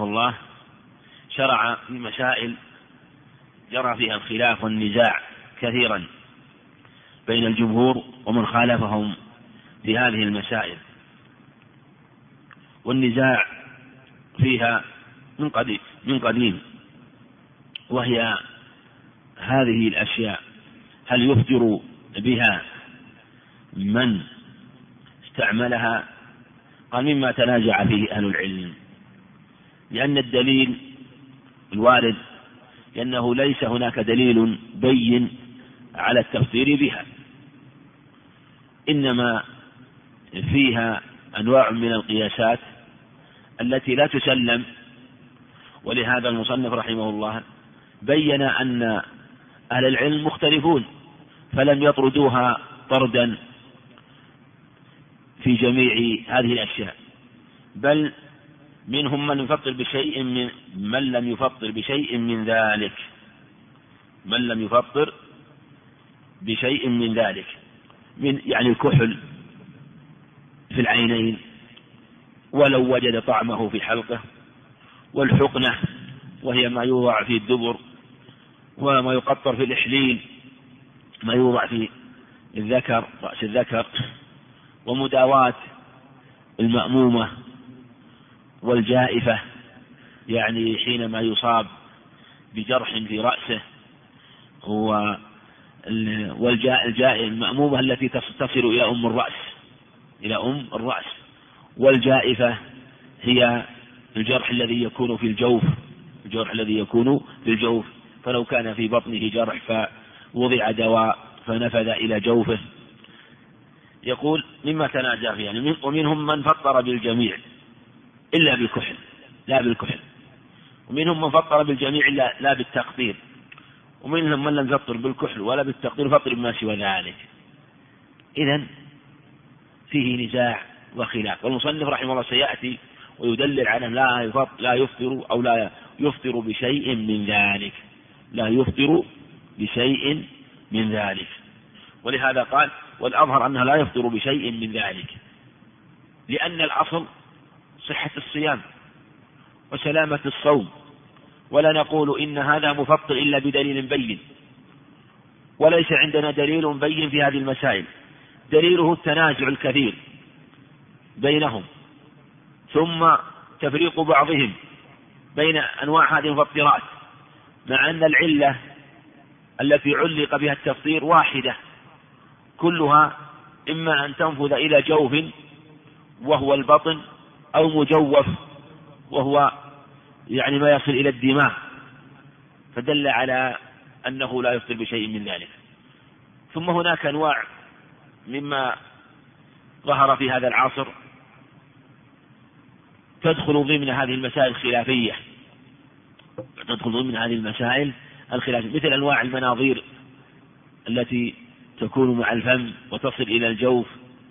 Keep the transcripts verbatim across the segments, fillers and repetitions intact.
الله شرع في مسائل جرى فيها الخلاف والنزاع كثيرا بين الجمهور ومن خالفهم في هذه المسائل، والنزاع فيها من قديم, من قديم وهي هذه الأشياء: هل يفطر بها من استعملها؟ قال مما تنازع فيه أهل العلم، لأن الدليل الوارد لأنه ليس هناك دليل بين على التفطير بها، إنما فيها أنواع من القياسات التي لا تسلم. ولهذا المصنف رحمه الله بين أن أهل العلم مختلفون، فلم يطردوها طردا في جميع هذه الأشياء، بل منهم من يفطر بشيء من من لم يفطر بشيء من ذلك من لم يفطر بشيء من ذلك من يعني الكحل في العينين ولو وجد طعمه في حلقه، والحقنة وهي ما يوضع في الدبر، وما يقطر في الإحليل ما يوضع في الذكر رأس الذكر، ومداواة المأمومة والجائفة يعني حينما يصاب بجرح في رأسه، والجائفة المأمومة التي تصل إلى أم الرأس إلى أم الرأس والجائفة هي الجرح الذي يكون في الجوف الجرح الذي يكون في الجوف فلو كان في بطنه جرح فوضع دواء فنفذ إلى جوفه. يقول مما تنازع فيه يعني ومنهم من فطر بالجميع إلا بالكحل لا بالكحل، ومنهم من فطر بالجميع لا, لا بالتقطير، ومنهم من لم يفطر بالكحل ولا بالتقطير فطر بما سوى ذلك. إذن فيه نزاع وخلاف، والمصنف رحمه الله سيأتي ويدلل على لا يفطر, لا يفطر أو لا يفطر بشيء من ذلك لا يفطر بشيء من ذلك ولهذا قال والأظهر أنها لا يفطر بشيء من ذلك، لأن الأصل صحة الصيام وسلامة الصوم، ولا نقول إن هذا مفطر إلا بدليل بين، وليس عندنا دليل بين في هذه المسائل، دليله التنازع الكثير بينهم، ثم تفريق بعضهم بين أنواع هذه المفطرات، مع أن العلة التي علق بها التفطير واحدة كلها، إما أن تنفذ إلى جوف وهو البطن، أو مجوف وهو يعني ما يصل إلى الدماغ، فدل على أنه لا يفطر بشيء من ذلك. ثم هناك أنواع مما ظهر في هذا العصر تدخل ضمن هذه المسائل الخلافية تدخل ضمن هذه المسائل الخلافية مثل أنواع المناظير التي تكون مع الفم وتصل إلى الجوف،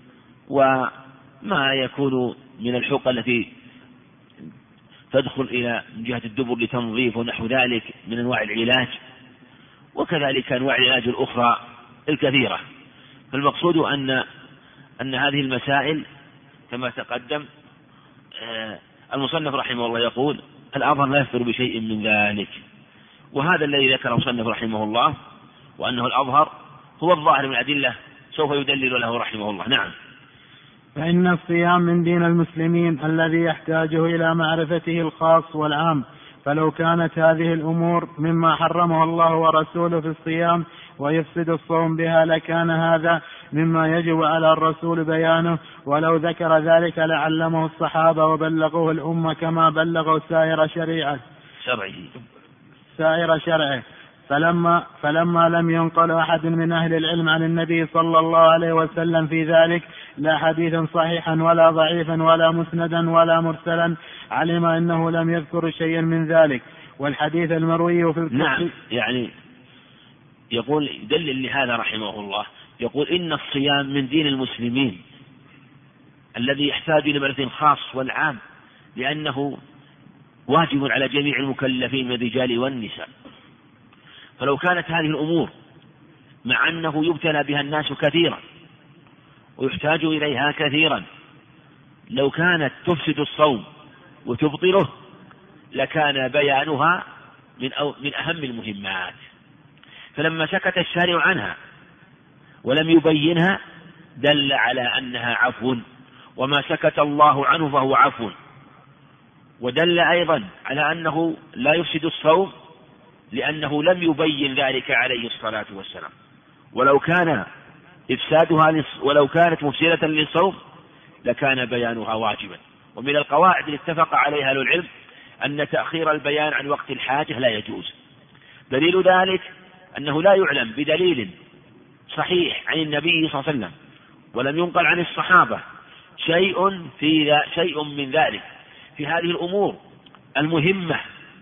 وما يكون من الحقن التي تدخل إلى جهة الدبر لتنظيف ونحو ذلك من أنواع العلاج، وكذلك أنواع العلاج الأخرى الكثيرة. فالمقصود أن أن هذه المسائل كما تقدم المصنف رحمه الله يقول الأظهر لا يفطر بشيء من ذلك، وهذا الذي ذكره المصنف رحمه الله وأنه الأظهر هو الظاهر من الأدلة سوف يدلل له رحمه الله. نعم. فإن الصيام من دين المسلمين الذي يحتاجه إلى معرفته الخاص والعام، فلو كانت هذه الأمور مما حرمه الله ورسوله في الصيام ويفسد الصوم بها لكان هذا مما يجب على الرسول بيانه، ولو ذكر ذلك لعلمه الصحابة وبلغوه الأمة كما بلغوا سائر شريعة شرعه سائر شرعه فلما, فلما لم ينقل أحد من أهل العلم عن النبي صلى الله عليه وسلم في ذلك لا حديثا صحيحا ولا ضعيفا ولا مسندا ولا مرسلا علم أنه لم يذكر شيئا من ذلك. والحديث المروي في الكتب نعم، يعني يقول دلل لهذا رحمه الله يقول إن الصيام من دين المسلمين الذي يحتاج إلى معرفة خاص والعام، لأنه واجب على جميع المكلفين من الرجال والنساء. فلو كانت هذه الأمور مع أنه يبتلى بها الناس كثيرا ويحتاج إليها كثيرا، لو كانت تفسد الصوم وتبطله لكان بيانها من, أو من أهم المهمات. فلما سكت الشارع عنها ولم يبينها دل على أنها عفو، وما سكت الله عنه فهو عفو. ودل أيضا على أنه لا يفسد الصوم لأنه لم يبين ذلك عليه الصلاة والسلام. ولو كان إفسادها ولو كانت مفسدة للصوم لكان بيانها واجبا. ومن القواعد اللي اتفق عليها أهل العلم أن تأخير البيان عن وقت الحاجة لا يجوز. دليل ذلك أنه لا يعلم بدليل صحيح عن النبي صلى الله عليه وسلم ولم ينقل عن الصحابة شيء في شيء من ذلك في هذه الأمور المهمة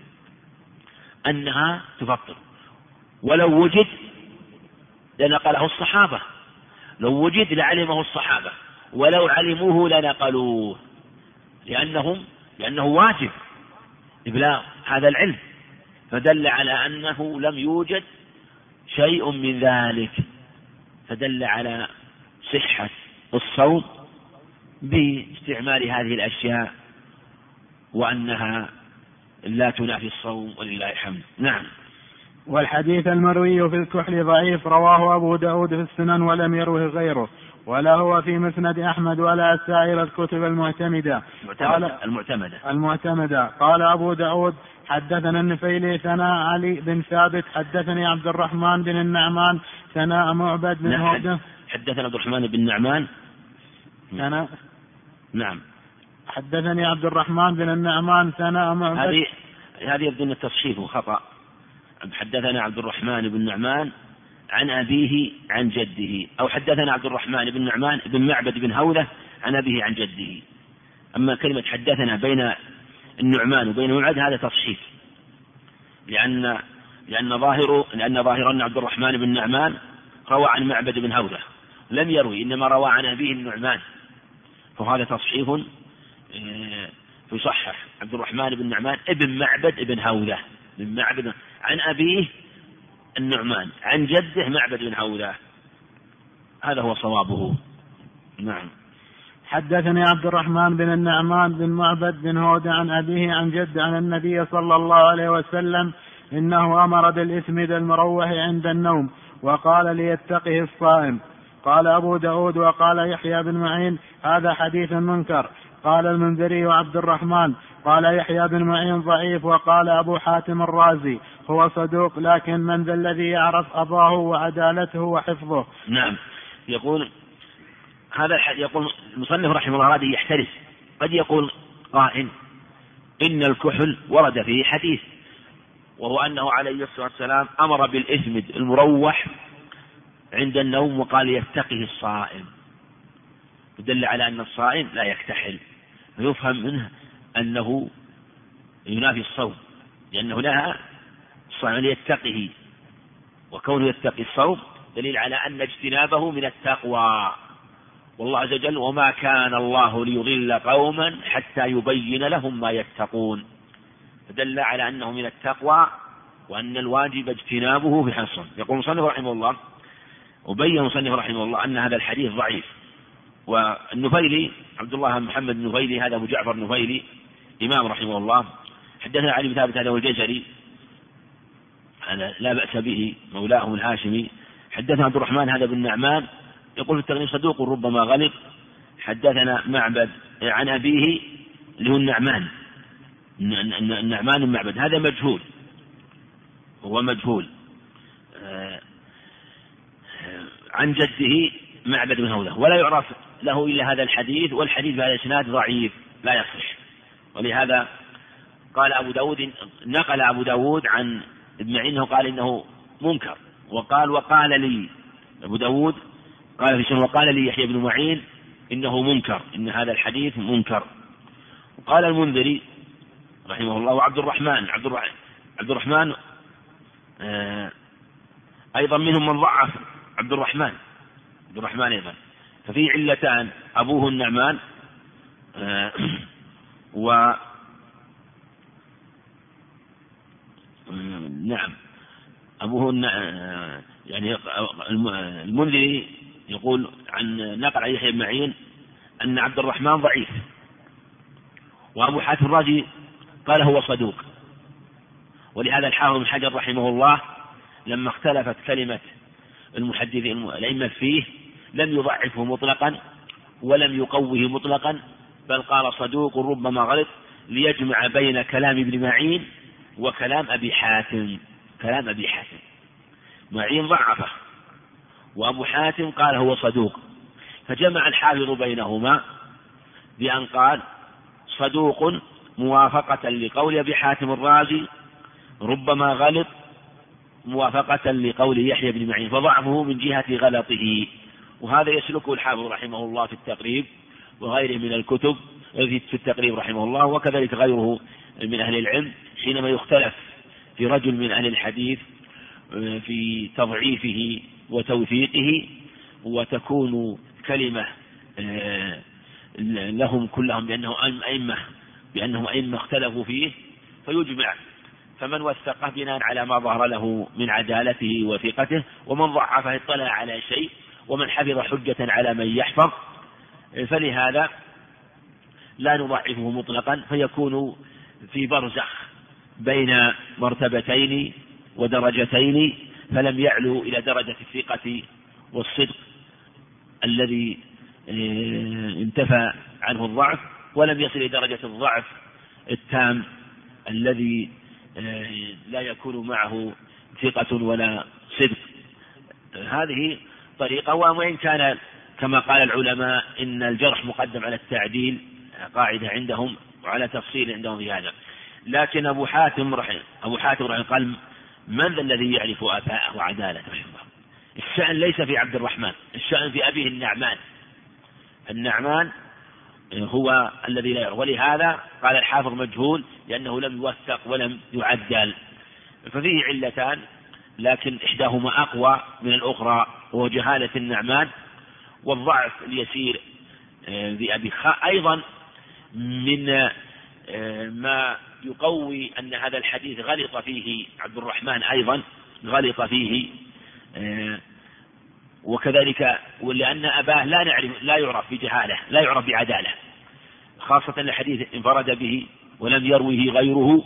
أنها تفطر. ولو وجد لنقله الصحابة، لو وجد لعلمه الصحابة، ولو علموه لنقلوه، لأنهم لأنه واجب إبلاغ هذا العلم. فدل على أنه لم يوجد شيء من ذلك، فدل على صحة الصوم باستعمال هذه الأشياء وأنها لا تنافي الصوم ولله الحمد. نعم. والحديث المروي في الكحل ضعيف، رواه أبو داود في السنن ولم يروه غيره، ولا هو في مسند أحمد ولا سائر الكتب المعتمدة. قال المعتمدة المعتمدة قال أبو داود حدثنا النفيلي ثناء علي بن ثابت حدثني عبد الرحمن بن النعمان ثناء معبد بن هودة. حدثنا عبد الرحمن بن النعمان ثناء نعم حدثني عبد الرحمن بن النعمان ثناء معبد. هذه هذه يبدو أن التصحيف خطأ. حدثنا عبد الرحمن بن النعمان عن أبيه عن جده، أو حدثنا عبد الرحمن بن النعمان بن معبد بن هودة عن أبيه عن جده. أما كلمة حدثنا بين النعمان وبين معبد هذا تصحيف، لأن لأن ظاهر لأن ظاهر أن عبد الرحمن بن النعمان روى عن معبد بن هودة لم يروي، إنما روى عن أبيه النعمان، فهذا تصحيف يصحح عبد الرحمن بن النعمان ابن معبد ابن هودة من معبد عن أبيه النعمان عن جده معبد بن هودة، هذا هو صوابه. نعم. حدثني عبد الرحمن بن النعمان بن معبد بن هودة عن أبيه عن جد عن النبي صلى الله عليه وسلم إنه أمر بالإثمد المروح عند النوم وقال ليتقه الصائم. قال أبو داود وقال يحيى بن معين هذا حديث منكر. قال المنذري وعبد الرحمن قال يحيى بن معين ضعيف. وقال أبو حاتم الرازي هو صدوق لكن من ذا الذي يعرف أباه وعدالته وحفظه. نعم. يقول هذا يقول المصنف رحمه الله هذه يحترس. قد يقول قائل إن الكحل ورد فيه حديث، وهو أنه عليه الصلاة والسلام أمر بالإثمد المروح عند النوم وقال يتقه الصائم، يدل على أن الصائم لا يكتحل، فيفهم منه أنه ينافي الصوم، لأنه نهى الصائم ليتقه، وكونه يتقي الصوم دليل على أن اجتنابه من التقوى. والله عز وجل وما كان الله ليضل قوما حتى يبين لهم ما يتقون، فدل على أنه من التقوى وأن الواجب اجتنابه في حصن. يقول مصنف رحمه الله وبين مصنف رحمه الله أن هذا الحديث ضعيف. والنفيلي عبد الله محمد النفيلي هذا أبو جعفر النفيلي إمام رحمه الله حدثنا علي بن ثابت هذا هو الجزري هذا لا بأس به مولاهم الهاشمي. حدثنا عبد الرحمن هذا بن نعمان يقول في التغنيم صدوق ربما غلط. حدثنا معبد عن أبيه اللي هو النعمان النعمان المعبد هذا مجهول، هو مجهول عن جده معبد بن هودة ولا يعرف له إلا هذا الحديث، والحديث بهذا الإسناد ضعيف لا يصح. ولهذا قال أبو داود نقل أبو داود عن ابن معين قال إنه منكر، وقال وقال لي أبو داود قال في شيء وقال لي يحيى بن معين إنه منكر، إن هذا الحديث منكر. وقال المنذري رحمه الله وعبد الرحمن عبد الرحمن, عبد الرحمن آه أيضا منهم من ضعف عبد الرحمن عبد الرحمن أيضا، ففي علتان أبوه النعمان آه و نعم أبوه يعني المنذري يقول عن نقل عن يحيى بن معين أن عبد الرحمن ضعيف، وأبو حاتم الرازي قال هو صدوق. ولهذا الحافظ بن حجر رحمه الله لما اختلفت كلمة المحدثين الأئمة فيه لم يضعفه مطلقا ولم يقوه مطلقا، بل قال صدوق ربما غلط، ليجمع بين كلام ابن معين وكلام أبي حاتم. كلام أبي حاتم معين ضعفه، وأبو حاتم قال هو صدوق، فجمع الحافظ بينهما بأن قال صدوق موافقة لقول أبي حاتم الرازي ربما غلط موافقة لقول يحيى بن معين، فضعفه من جهة غلطه. وهذا يسلكه الحافظ رحمه الله في التقريب وغيره من الكتب في التقريب رحمه الله، وكذلك غيره من أهل العلم حينما يختلف في رجل من أهل الحديث في تضعيفه وتوثيقه، وتكون كلمة لهم كلهم بأنهم أئمة بأنهم أئمة اختلفوا فيه فيجمع، فمن وثقه بناء على ما ظهر له من عدالته وثقته، ومن ضعفه اطلع على شيء، ومن حفظ حجة على من يحفظ. فلهذا لا نضعفه مطلقا، فيكون في برزخ بين مرتبتين ودرجتين، فلم يعلو إلى درجة الثقة والصدق الذي انتفى عنه الضعف، ولم يصل إلى درجة الضعف التام الذي لا يكون معه ثقة ولا صدق. هذه طريقة، وإن كان كما قال العلماء إن الجرح مقدم على التعديل قاعدة عندهم وعلى تفصيل عندهم في هذا، لكن أبو حاتم رحمه أبو حاتم رحمه قال من ذا الذي يعرف آفاءه وعدالته؟ الشأن ليس في عبد الرحمن، الشأن في أبيه النعمان. النعمان هو الذي لا يعرف، ولهذا قال الحافظ مجهول لأنه لم يوثق ولم يعدل. ففيه علتان، لكن إحداهما أقوى من الأخرى، وهو جهالة النعمان والضعف اليسير بأبي خاء. أيضا من ما يقوي أن هذا الحديث غلط فيه عبد الرحمن، أيضا غلط فيه، وكذلك ولأن أباه لا نعرف لا يعرف بجهالة لا يعرف بعدالة، خاصة الحديث انفرد به ولم يروه غيره،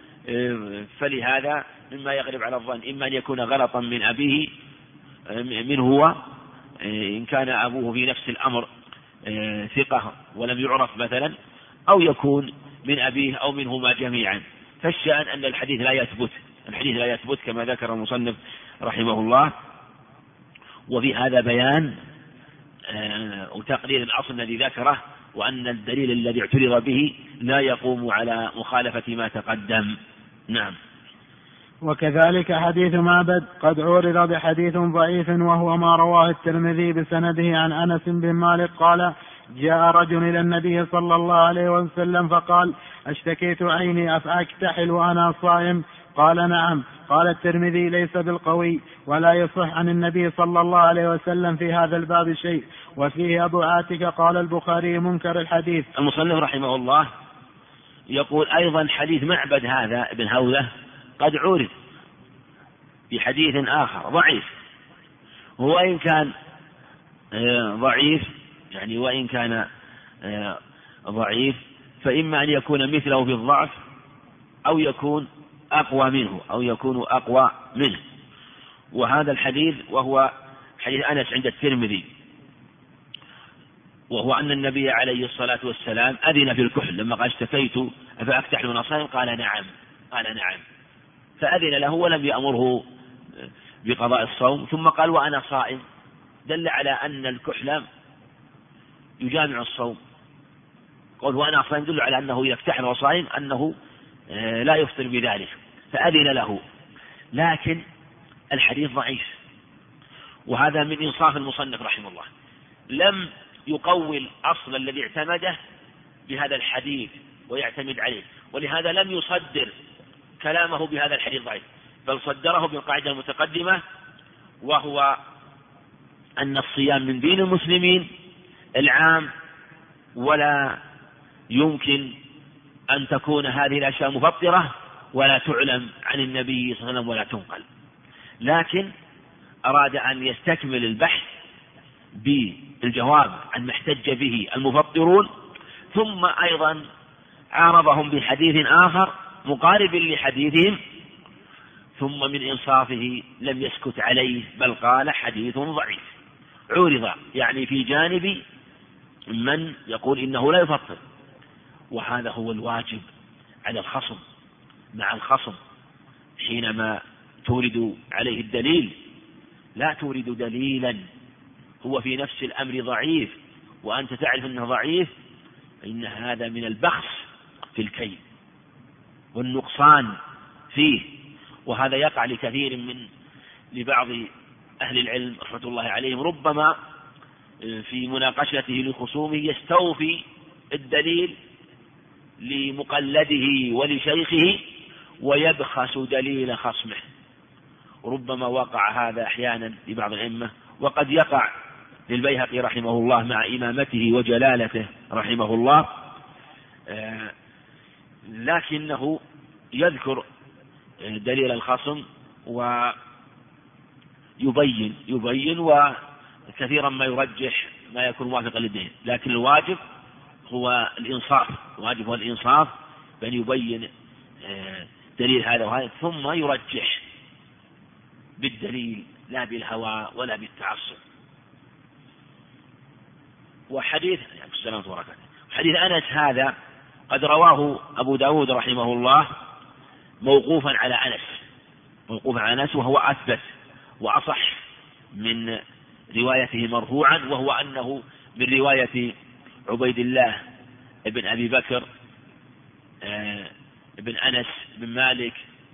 فلهذا مما يغلب على الظن إما أن يكون غلطا من أبيه من هو إن كان أبوه في نفس الأمر ثقة ولم يعرف مثلا، أو يكون من أبيه أو منهما جميعا. فالشأن أن الحديث لا يثبت الحديث لا يثبت كما ذكر المصنف رحمه الله. وفي هذا بيان وتقرير الأصل الذي ذكره، وأن الدليل الذي اعترض به لا يقوم على مخالفة ما تقدم. نعم. وكذلك حديث معبد قد عورض بحديث ضعيف، وهو ما رواه الترمذي بسنده عن أنس بن مالك قال: جاء رجل إلى النبي صلى الله عليه وسلم فقال: اشتكيت عيني أفأكتحل وأنا صائم؟ قال: نعم. قال الترمذي: ليس بالقوي، ولا يصح عن النبي صلى الله عليه وسلم في هذا الباب شيء. وفيه أبو عاتكة. قال البخاري: منكر الحديث. المصنف رحمه الله يقول أيضا حديث معبد هذا ابن هوذة قد عورض بحديث آخر ضعيف، وإن كان ضعيف يعني وإن كان ضعيف فإما أن يكون مثله في الضعف أو يكون أقوى منه أو يكون أقوى منه. وهذا الحديث وهو حديث أنس عند الترمذي، وهو أن النبي عليه الصلاة والسلام أذن في الكحل لما قال: اشتكيت أفأكتحل وأنا صائم؟ قال: نعم. قال: نعم. فأذن له ولم يأمره بقضاء الصوم، ثم قال: وأنا صائم، دل على أن الكحل يجامع الصوم. قول وأنا صائم دل على أنه إذا اكتحل وصائم أنه لا يفطر بذلك، فأذن له. لكن الحديث ضعيف، وهذا من إنصاف المصنف رحمه الله، لم يقوي الأصل الذي اعتمده بهذا الحديث ويعتمد عليه، ولهذا لم يصدر كلامه بهذا الحديث ضعيف، بل صدره بالقاعدة المتقدمة، وهو أن الصيام من دين المسلمين العام، ولا يمكن أن تكون هذه الأشياء مفطرة ولا تعلم عن النبي صلى الله عليه وسلم ولا تنقل. لكن أراد أن يستكمل البحث بالجواب عن ما احتج به المفطرون، ثم أيضا عارضهم بحديث آخر مقارب لحديثهم، ثم من إنصافه لم يسكت عليه بل قال حديث ضعيف، عورض يعني في جانب من يقول إنه لا يفطر. وهذا هو الواجب على الخصم مع الخصم، حينما تورد عليه الدليل لا تورد دليلا هو في نفس الأمر ضعيف وأنت تعرف أنه ضعيف، فإن هذا من البخس في الكيل والنقصان فيه. وهذا يقع لكثير من لبعض أهل العلم رحمة الله عليهم، ربما في مناقشته لخصومه يستوفي الدليل لمقلده ولشيخه ويبخس دليل خصمه. ربما وقع هذا أحيانا لبعض الأئمة، وقد يقع للبيهقي رحمه الله مع إمامته وجلالته رحمه الله، لكنه يذكر دليل الخصم ويبين يبين وكثيرا ما يرجح ما يكون موافقا للدين، لكن الواجب هو الإنصاف، الواجب هو الإنصاف بأن يبين دليل هذا وهذا ثم يرجح بالدليل لا بالهوى ولا بالتعصب. وحديث السلام وبركاته حديث أنس هذا قد رواه أبو داود رحمه الله موقوفا على أنس موقوفا على أنس وهو أثبت وأصح من روايته مرفوعا، وهو أنه من رواية عبيد الله ابن أبي بكر ابن أنس بن مالك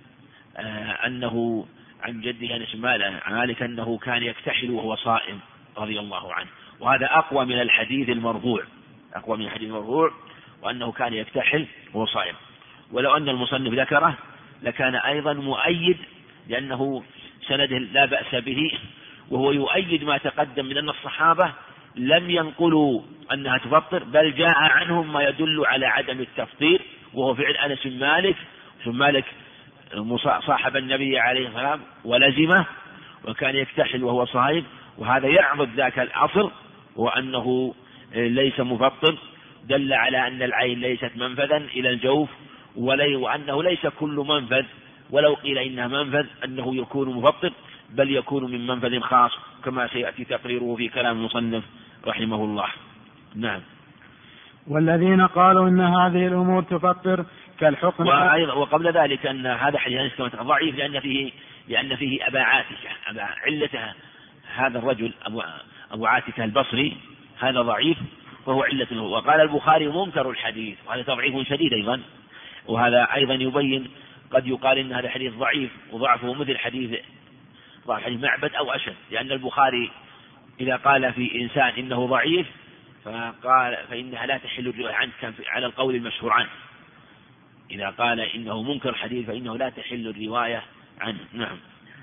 أنه عن جده أنس بن مالك أنه كان يكتحل وهو صائم رضي الله عنه، وهذا أقوى من الحديث المرفوع أقوى من الحديث المرفوع وأنه كان يكتحل وهو صائم. ولو أن المصنف ذكره لكان أيضا مؤيد، لأنه سنده لا بأس به، وهو يؤيد ما تقدم من أن الصحابة لم ينقلوا أنها تفطر، بل جاء عنهم ما يدل على عدم التفطير، وهو فعل أنس بن مالك بن مالك صاحب النبي عليه الصلاة والسلام ولزمه وكان يكتحل وهو صائم، وهذا يعضد ذاك الأصل وأنه ليس مفطر، دل على أن العين ليست منفذا إلى الجوف، وأنه ليس كل منفذ ولو قيل إنها منفذ أنه يكون مفطر، بل يكون من منفذ خاص كما سيأتي تقريره في كلام المصنف رحمه الله. نعم. والذين قالوا إن هذه الأمور تفطر كالحكم. وقبل ذلك أن هذا حديث ضعيف لأن فيه لأن فيه أبا عاتكة أبا علتها هذا الرجل أبو, أبو عاتكة البصري هذا ضعيف وهو علة. وقال البخاري منكر الحديث، وهذا تضعيف شديد أيضا، وهذا أيضا يبين قد يقال إن هذا حديث ضعيف وضعفه مثل حديث ضعف حديث معبد أو أشد، لأن البخاري إذا قال في إنسان إنه ضعيف فقال فإنها لا تحل الرواية عنه على القول المشهور عنه، إذا قال إنه منكر الحديث فإنه لا تحل الرواية عنه. نعم.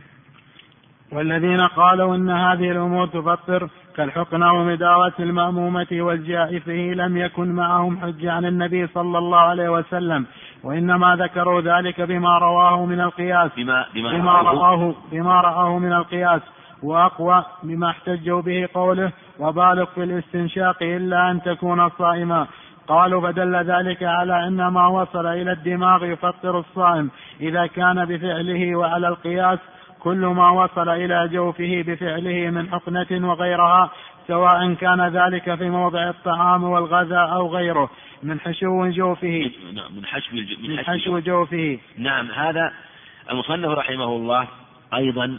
والذين قالوا إن هذه الأمور تفطر كالحقنة ومداوة المأمومة والجائفه لم يكن معهم حجة عن النبي صلى الله عليه وسلم، وإنما ذكروا ذلك بما رواه من القياس بما, بما, بما رآه بما رآه من القياس، وأقوى بما احتجوا به قوله وبالغ في الاستنشاق إلا أن تكون صائما. قالوا فدل ذلك على أن ما وصل إلى الدماغ يفطر الصائم إذا كان بفعله، وعلى القياس كل ما وصل إلى جوفه بفعله من حقنة وغيرها، سواء كان ذلك في موضع الطعام والغذاء أو غيره من حشو جوفه من حشو, من حشو جوفه. نعم. هذا المصنف رحمه الله أيضا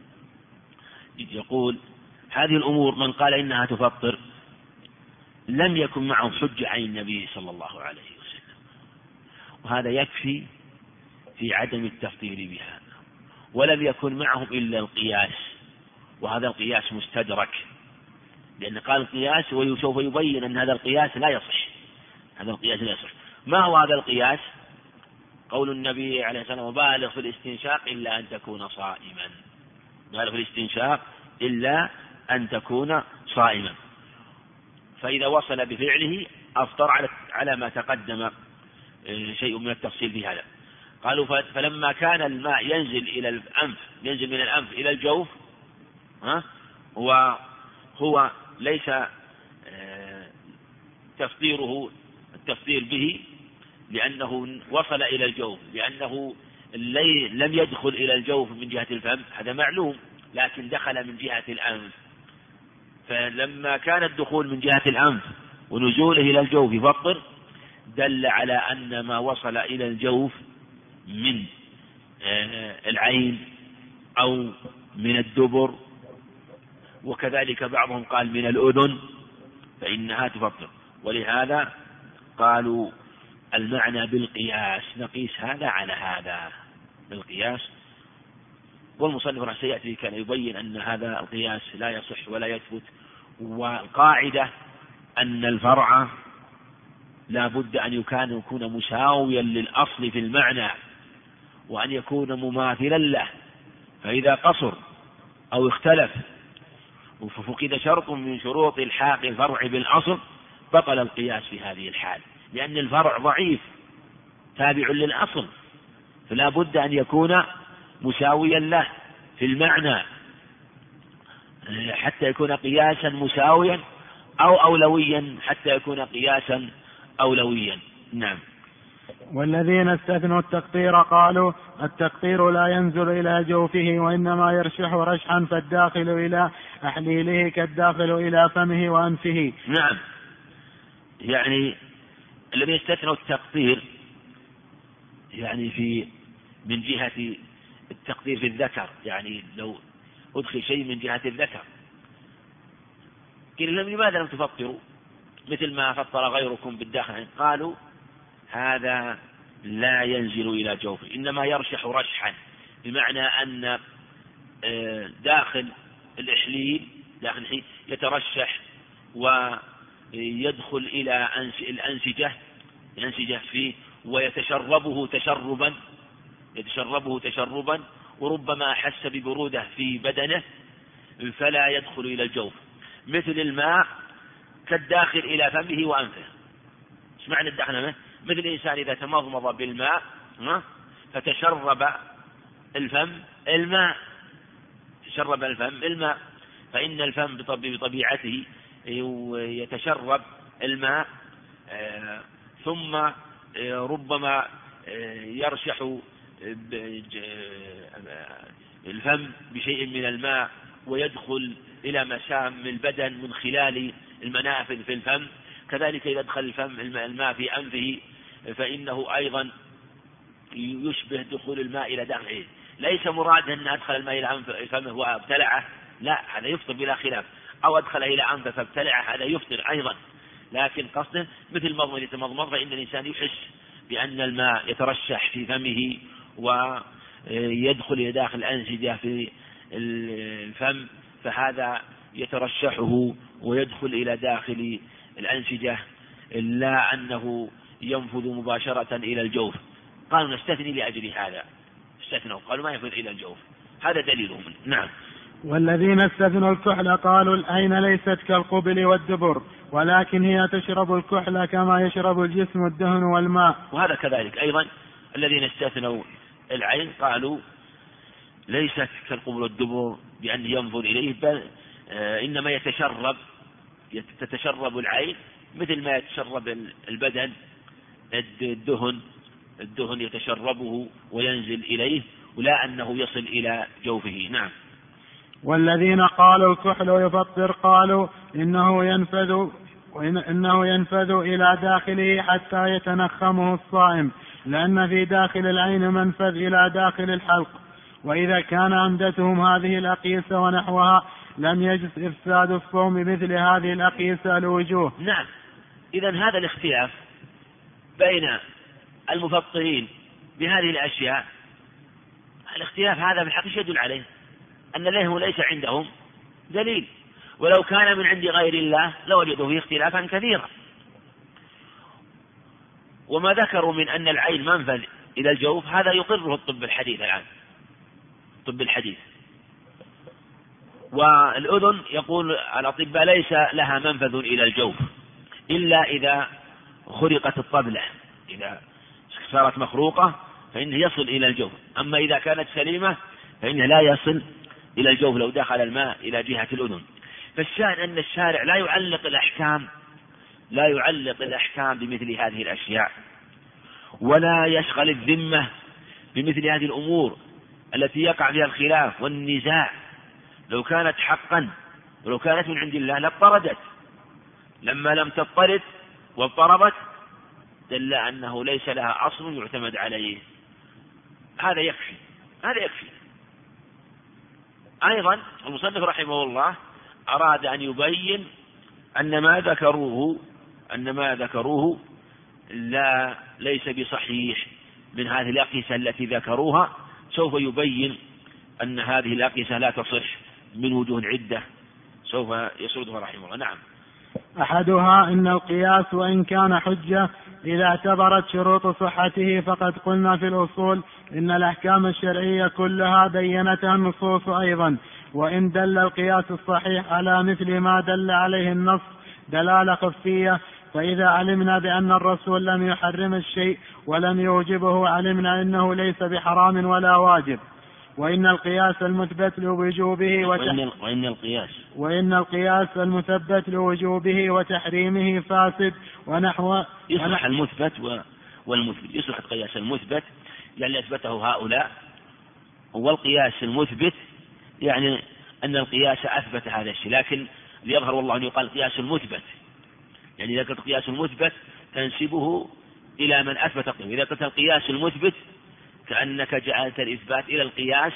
يقول هذه الأمور من قال إنها تفطر لم يكن معه حجة عن النبي صلى الله عليه وسلم، وهذا يكفي في عدم التفطير بها، ولم يكن معهم إلا القياس، وهذا القياس مستدرك، لأن قال القياس وسوف يبين أن هذا القياس لا يصح هذا القياس لا يصح. ما هو هذا القياس؟ قول النبي عليه الصلاة والسلام وبالغ في الاستنشاق إلا أن تكون صائما، بالغ في الاستنشاق إلا أن تكون صائما، فإذا وصل بفعله أفطر على على ما تقدم شيء من التفصيل في هذا. قالوا فلما كان الماء ينزل إلى الأنف ينزل من الأنف إلى الجوف ها وهو ليس تفطيره التفطير به لأنه وصل إلى الجوف، لأنه لم يدخل إلى الجوف من جهة الفم هذا معلوم، لكن دخل من جهة الأنف. فلما كان الدخول من جهة الأنف ونزوله إلى الجوف يفطر، دل على أن ما وصل إلى الجوف من العين أو من الدبر، وكذلك بعضهم قال من الأذن، فإنها تفطر. ولهذا قالوا المعنى بالقياس، نقيس هذا على هذا بالقياس. والمصنف رحمه الله سيأتي كان يبين أن هذا القياس لا يصح ولا يثبت. والقاعدة أن الفرع لا بد أن يكون مساويا للأصل في المعنى، وأن يكون مماثلا له، فإذا قصر أو اختلف وفقد شرط من شروط الحاق الفرع بالأصل بطل القياس في هذه الحال، لأن الفرع ضعيف تابع للأصل، فلا بد أن يكون مساويا له في المعنى حتى يكون قياسا مساويا، أو أولويا حتى يكون قياسا أولويا. نعم. والذين استثنوا التقطير قالوا التقطير لا ينزل إلى جوفه، وإنما يرشح رشحا، فالداخل إلى أحليله كالداخل إلى فمه وأنفه. نعم، يعني الذين استثنوا التقطير يعني في من جهة التقطير في الذكر، يعني لو أدخل شيء من جهة الذكر قيل لهم لماذا لم تفطروا مثل ما فطر غيركم بالداخل؟ قالوا هذا لا ينزل إلى جوفه، إنما يرشح رشحا، بمعنى أن داخل الإحليل داخل الإحليل يترشح ويدخل إلى الأنسجة الأنسجة فيه ويتشربه تشربا يتشربه تشربا وربما أحس ببرودة في بدنه فلا يدخل إلى الجوف، مثل الماء كالداخل إلى فمه وأنفه. ايش معنى الداخل؟ مثل الإنسان إذا تمضمض بالماء فتشرب الفم الماء تشرب الفم الماء فإن الفم بطبيعته يتشرب الماء، ثم ربما يرشح الفم بشيء من الماء ويدخل إلى مسام البدن من خلال المنافذ في الفم. كذلك إذا دخل الفم الماء في أنفه فإنه أيضا يشبه دخول الماء إلى داخله. ليس مراد أن أدخل الماء إلى فمه وابتلعه، لا، هذا يفطر بلا خلاف، أو أدخل إلى أنفه فابتلعه هذا يفطر أيضا، لكن قصده مثل مضمض يتمضمض فإن الإنسان يحس بأن الماء يترشح في فمه ويدخل إلى داخل الأنسجة في الفم، فهذا يترشحه ويدخل إلى داخل الأنسجة، لا أنه ينفذ مباشرة إلى الجوف. قالوا نستثني لأجل هذا، استثنوا قالوا ما ينفذ إلى الجوف، هذا دليلهم. نعم. والذين استثنوا الكحل قالوا العين ليست كالقبل والدبر، ولكن هي تشرب الكحل كما يشرب الجسم الدهن والماء. وهذا كذلك أيضا الذين استثنوا العين قالوا ليست كالقبل والدبر بأن ينظر إليه، بل إنما يتشرب تتشرب العين مثل ما يتشرب البدن الدهن الدهن يتشربه وينزل إليه، ولا أنه يصل إلى جوفه. نعم. والذين قالوا الكحل يفطر قالوا إنه ينفذ إنه ينفذ إلى داخله حتى يتنخمه الصائم، لأن في داخل العين منفذ إلى داخل الحلق، وإذا كان عمدتهم هذه الأقيسة ونحوها لم يجز إفساد الصوم مثل هذه الأقيسة الوجوه. نعم. إذن هذا الاختلاف بين المفطرين بهذه الأشياء، الاختلاف هذا بالحقيقة يدل عليه أن له ليس عندهم دليل، ولو كان من عند غير الله لوجدوا فيه اختلافا كثيرا. وما ذكروا من أن العين منفذ إلى الجوف هذا يقره الطب الحديث الآن، الطب الحديث. والأذن يقول الأطباء ليس لها منفذ إلى الجوف إلا إذا خرقت الطبلة، إذا صارت مخروقة فإنه يصل إلى الجوف، أما إذا كانت سليمة فإنه لا يصل إلى الجوف لو دخل الماء إلى جهة الأذن. فالشأن أن الشارع لا يعلق الأحكام لا يعلق الأحكام بمثل هذه الأشياء، ولا يشغل الذمة بمثل هذه الأمور التي يقع فيها الخلاف والنزاع. لو كانت حقا ولو كانت من عند الله لاضطردت، لما لم تضطرد واضطربت دل أنه ليس لها أصل يعتمد عليه. هذا يكفي، هذا يكفي. أيضا المصنف رحمه الله أراد أن يبين أن ما ذكروه أن ما ذكروه لا ليس بصحيح من هذه الأقيسة التي ذكروها. سوف يبين أن هذه الأقيسة لا تصح من وجوه عدة سوف يسردها رحمه الله. نعم. أحدها أن القياس وإن كان حجة إذا اعتبرت شروط صحته، فقد قلنا في الأصول إن الأحكام الشرعية كلها بينتها النصوص أيضا، وإن دل القياس الصحيح على مثل ما دل عليه النص دلالة خفية، فإذا علمنا بأن الرسول لم يحرم الشيء ولم يوجبه علمنا إنه ليس بحرام ولا واجب. وإن القياس المثبت لوجوبه وتح... وإن القياس وإن القياس المثبت لوجوبه وتحريمه فاسد. ونحو يصلح المثبت و... والمثبت يصلح القياس المثبت يعني أثبته هؤلاء، والقياس المثبت يعني أن القياس أثبت هذا الشيء، لكن ليظهر والله أن يقال القياس المثبت، يعني إذا قلت القياس المثبت تنسبه إلى من أثبت القياس. إذا قلت القياس المثبت كأنك جعلت الإثبات إلى القياس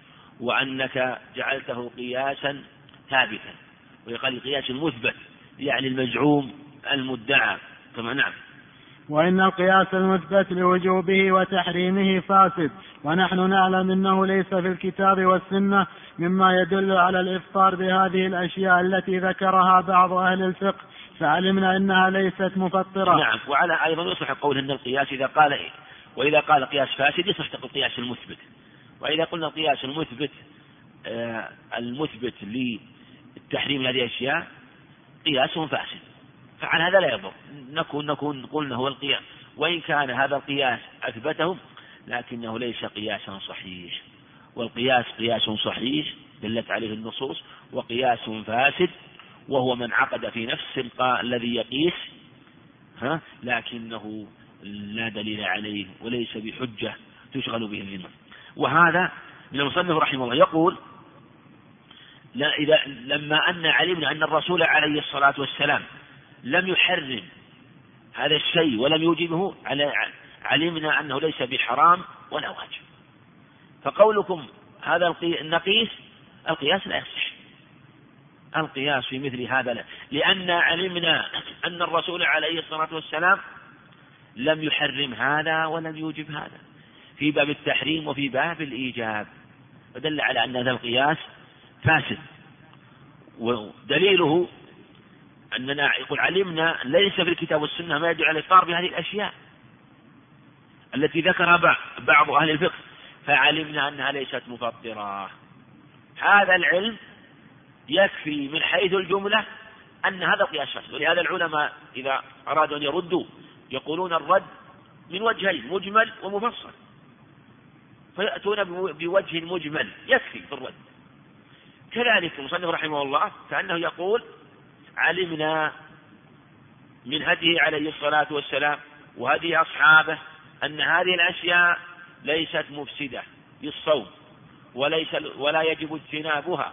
وأنك جعلته قياسا ثابتا، ويقال القياس المثبت يعني المزعوم المدعى كما. نعم. وإن القياس المثبت لوجوبه وتحريمه فاسد، ونحن نعلم أنه ليس في الكتاب والسنة مما يدل على الإفطار بهذه الأشياء التي ذكرها بعض أهل الفقه، فعلمنا أنها ليست مفطرة. نعم. وعلى أيضا يصح قول أن القياس إذا قال إيه؟ وإذا قال قياس فاسد يصح القياس المثبت. وإذا قلنا القياس المثبت آه المثبت للتحريم هذه الأشياء قياس فاسد، فعلى هذا لا يضر، نكون نكون قلنا هو القياس، وإن كان هذا القياس أثبته لكنه ليس قياسا صحيح. والقياس قياس صحيح دلت عليه النصوص، وقياس فاسد وهو من عقد في نفس الذي يقيس ها لكنه لا دليل عليه وليس بحجة تشغل به الذمة. وهذا من المصنف رحمه الله يقول لا إذا لما أن علمنا أن الرسول عليه الصلاة والسلام لم يحرم هذا الشيء ولم يوجبه علمنا أنه ليس بحرام ولا واجب. فقولكم هذا النقيس القياس لا يصح، القياس في مثل هذا لا، لأن علمنا أن الرسول عليه الصلاة والسلام لم يحرم هذا ولم يوجب هذا في باب التحريم وفي باب الإيجاب، فدل على أن هذا القياس فاسد. ودليله أننا يقول علمنا ليس في الكتاب والسنة ما يدل على الإفطار بهذه الأشياء التي ذكرها بعض أهل الفقه، فعلمنا أنها ليست مفطرة. هذا العلم يكفي من حيث الجملة أن هذا القياس فاسد. ولهذا العلماء إذا أرادوا أن يردوا يقولون الرد من وجهين، مجمل ومفصل، فيأتون بوجه مجمل يكفي في الرد. كذلك المصنف رحمه الله كأنه يقول علمنا من هديه عليه الصلاة والسلام وهدي أصحابه أن هذه الأشياء ليست مفسدة للصوم وليس ولا يجب اجتنابها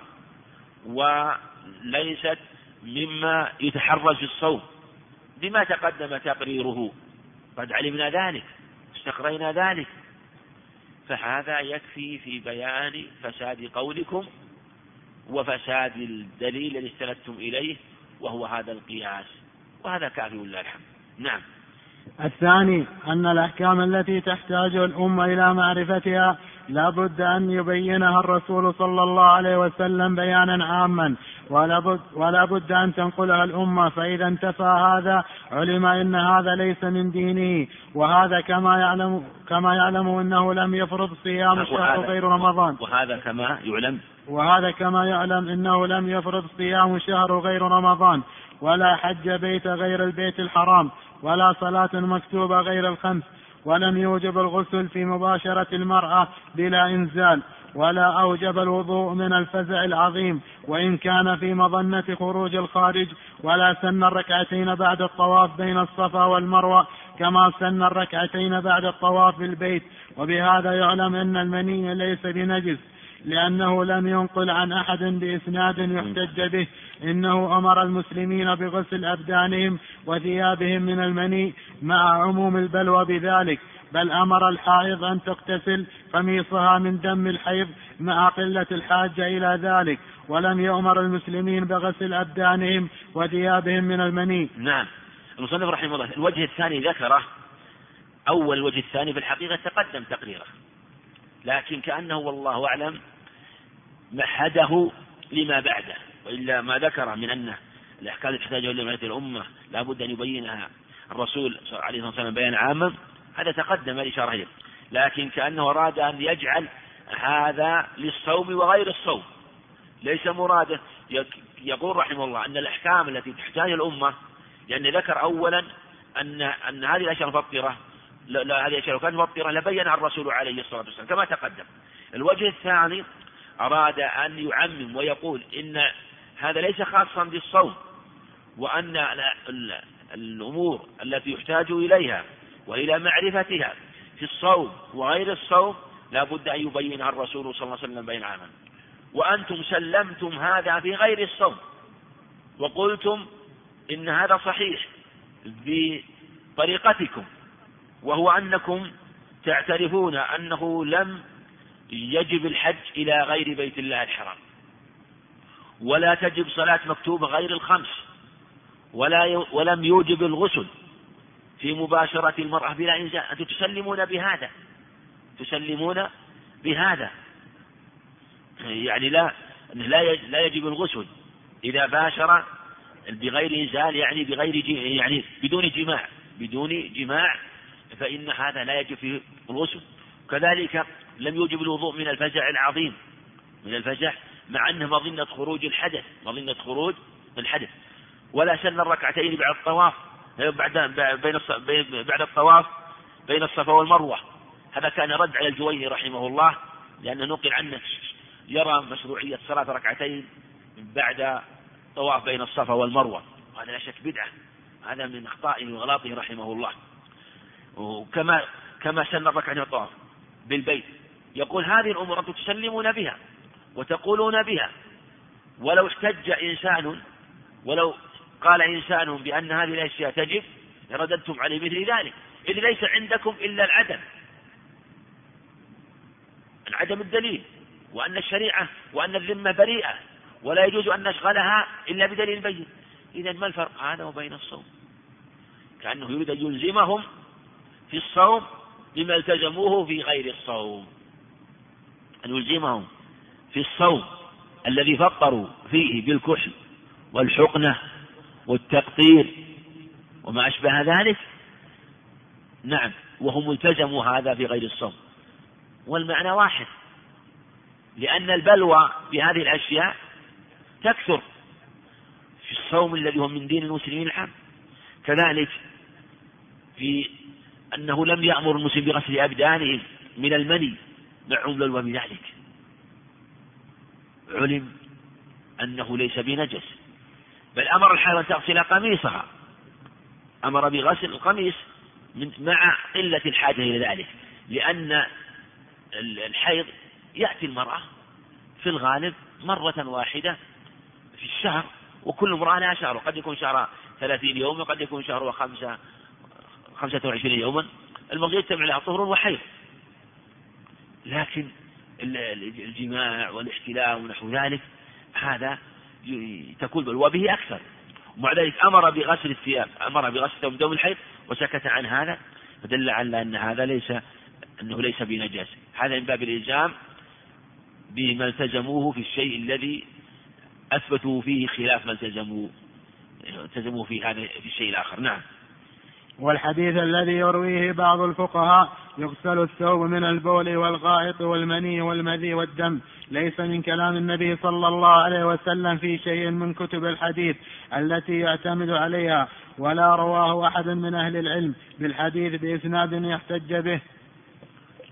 وليست مما يتحرز الصوم بما تقدم تقريره، قد علمنا ذلك استقرينا ذلك، فهذا يكفي في بيان فساد قولكم وفساد الدليل الذي استندتم إليه وهو هذا القياس، وهذا كافي ولله الحمد. نعم. الثاني أن الأحكام التي تحتاج الأمة إلى معرفتها لا بد أن يبينها الرسول صلى الله عليه وسلم بيانا عاما، ولا بد, ولا بد أن تنقلها الأمة، فإذا انتفى هذا علم إن هذا ليس من دينه. وهذا كما يعلم كما يعلم أنه لم يفرض صيام الشهر غير رمضان وهذا كما يعلم وهذا كما يعلم أنه لم يفرض صيام شهر غير رمضان، ولا حج بيت غير البيت الحرام، ولا صلاة مكتوبة غير الخمس، ولم يوجب الغسل في مباشرة المرأة بلا إنزال، ولا أوجب الوضوء من الفزع العظيم وإن كان في مظنة خروج الخارج، ولا سن الركعتين بعد الطواف بين الصفا والمروة كما سن الركعتين بعد الطواف بالبيت. وبهذا يعلم أن المني ليس بنجس، لأنه لم ينقل عن أحد بإسناد يحتج به إنه أمر المسلمين بغسل أبدانهم وثيابهم من المني مع عموم البلوى بذلك، بل أمر الحائض أن تغتسل قميصها من دم الحيض مع قلة الحاجة إلى ذلك، ولم يؤمر المسلمين بغسل أبدانهم وثيابهم من المني. نعم. المصنف رحمه الله الوجه الثاني ذكره، أول الوجه الثاني في الحقيقة تقدم تقريره، لكن كأنه والله أعلم مهده لما بعده، وإلا ما ذكر من أن الأحكام التي تحتاجها لمعرفة الأمة لا بد أن يبينها الرسول عليه الصلاة والسلام بيان عاما، هذا تقدم الإشارة إليه، لكن كأنه أراد أن يجعل هذا للصوم وغير الصوم، ليس مراده. يقول رحمه الله أن الأحكام التي تحتاجها الأمة، لأن ذكر أولا أن أن هذه الأشياء مفطرة، لا, لا هذه الأشياء لو كانت مفطرة لبينها الرسول عليه الصلاة والسلام كما تقدم. الوجه الثاني أراد أن يعمم ويقول إن هذا ليس خاصا بالصوم، وأن الأمور التي يحتاج إليها وإلى معرفتها في الصوم وغير الصوم لا بد أن يبينها الرسول صلى الله عليه وسلم بين عاما، وأنتم سلمتم هذا في غير الصوم وقلتم إن هذا صحيح بطريقتكم، وهو أنكم تعترفون أنه لم يجب الحج إلى غير بيت الله الحرام، ولا تجب صلاة مكتوبة غير الخمس، ولا ي... ولم يوجب الغسل في مباشرة المرأة بلا إنزال. أنتم تسلمون بهذا تسلمون بهذا يعني لا لا يجب الغسل إذا باشر بغير إنزال، يعني بغير ج... يعني بدون جماع بدون جماع فإن هذا لا يجب فيه الغسل. كذلك لم يوجب الوضوء من الفزع العظيم من الفزع مع أنه مظنة خروج الحدث مظنة خروج الحدث ولا سن الركعتين بعد الطواف بعد بين بعد الطواف بين الصفا والمروة. هذا كان رد على الجويني رحمه الله، لأنه نقل عنه يرى مشروعية صلاة ركعتين بعد طواف بين الصفا والمروة، وهذا لا شك بدعة، هذا من أخطائه وغلاطه رحمه الله. وكما كما سن الركعتين الطواف بالبيت، يقول هذه الأمور أنتم تسلمون بها وتقولون بها، ولو احتج إنسان ولو قال إنسان بأن هذه الأشياء تجب رددتم عليه مثل ذلك، إذ ليس عندكم إلا العدم العدم الدليل، وأن الشريعة وأن الذمة بريئة ولا يجوز أن نشغلها إلا بدليل بين. إذن ما الفرق هذا وبين الصوم؟ كأنه يريد أن يلزمهم في الصوم بما التزموه في غير الصوم، أن يلزمهم في الصوم الذي فطروا فيه بالكحل والحقنة والتقطير وما أشبه ذلك، نعم، وهم التزموا هذا في غير الصوم، والمعنى واحد، لأن البلوى بهذه الأشياء تكثر في الصوم الذي هو من دين المسلمين العام. كذلك في أنه لم يأمر المسلم بغسل أبدانهم من المني مع عموم البلوى بذلك، علم أنه ليس بنجس، بل أمر الحائض أن تغسل قميصها، أمر بغسل القميص مع قلة الحاجة إلى ذلك، لأن الحيض يأتي المرأة في الغالب مرة واحدة في الشهر، وكل امرأة لها شهر، وقد يكون شهر ثلاثين يوما وقد يكون شهر خمسة خمسة وعشرين يوما، المرأة يجتمع لها طهر وحيض. لكن الجماع والاحتلام ونحو ذلك هذا تكون بلوى به أكثر، ومع ذلك أمر بغسل الثياب أمر بغسل دوم الحيض وسكت عن هذا، فدل على أن هذا ليس أنه ليس بنجاس. هذا من باب الإلزام بما التزموه في الشيء الذي أثبتوا فيه خلاف ما التزموه التزموه في هذا في الشيء الآخر. نعم. والحديث الذي يرويه بعض الفقهاء يغسل الثوب من البول والغائط والمني والمذي والدم ليس من كلام النبي صلى الله عليه وسلم في شيء من كتب الحديث التي يعتمد عليها، ولا رواه أحد من أهل العلم بالحديث بإسناد يحتج به.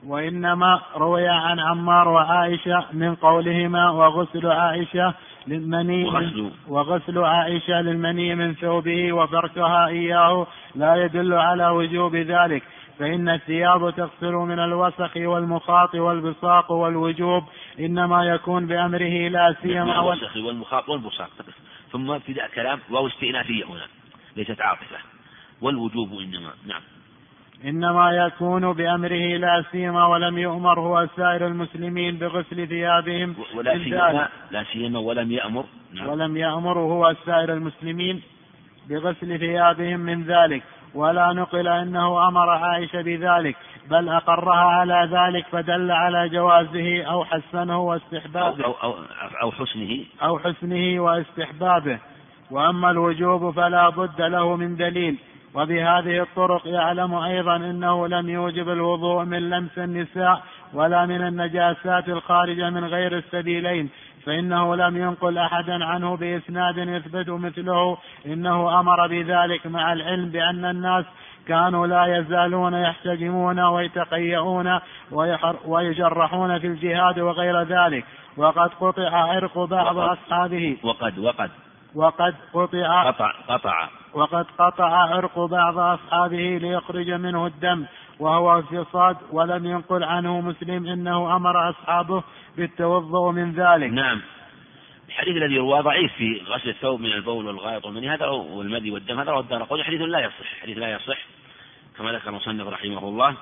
وإنما روي عن عمار وعائشة من قولهما وغسل عائشة للمني وغسل, وغسل عائشة للمني من ثوبه وفركها إياه لا يدل على وجوب ذلك، فإن الثياب تغسل من الوسخ والمخاط والبصاق، والوجوب إنما يكون بأمره لا سيما الوسخ والمخاط والبصاق. ثم ابتداء كلام واو استئنافية هنا ليست عاطفة، والوجوب إنما نعم إنما يكون بأمره لا سيما ولم يؤمر هو سائر المسلمين بغسل ثيابهم ولا سيما لا سيما ولم يأمر نعم. ولم يأمر هو سائر المسلمين بغسل ثيابهم من ذلك، ولا نقل أنه أمر عائشة بذلك، بل أقرها على ذلك فدل على جوازه أو حسنه واستحبابه أو, أو, أو حسنه أو حسنه واستحبابه. وأما الوجوب فلا بد له من دليل. وبهذه الطرق يعلم أيضا أنه لم يوجب الوضوء من لمس النساء ولا من النجاسات الخارجة من غير السبيلين، فإنه لم ينقل أحدا عنه بإسناد يثبت مثله إنه أمر بذلك، مع العلم بأن الناس كانوا لا يزالون يحتجمون ويتقيؤون ويجرحون في الجهاد وغير ذلك. وقد قطع عرق بعض وقد أصحابه وقد وقد وقد قطع قطع قطع وقد قطع عرق بعض أصحابه ليخرج منه الدم وهو في صاد، ولم ينقل عنه مسلم إنه أمر أصحابه بالتوضؤ من ذلك. نعم. الحديث الذي رواه ضعيف في غسل الثوب من البول والغائط والمني هذا والمدي والدم هذا والدارقطني حديث لا يصح، حديث لا يصح كما ذكر المصنف رحمه الله.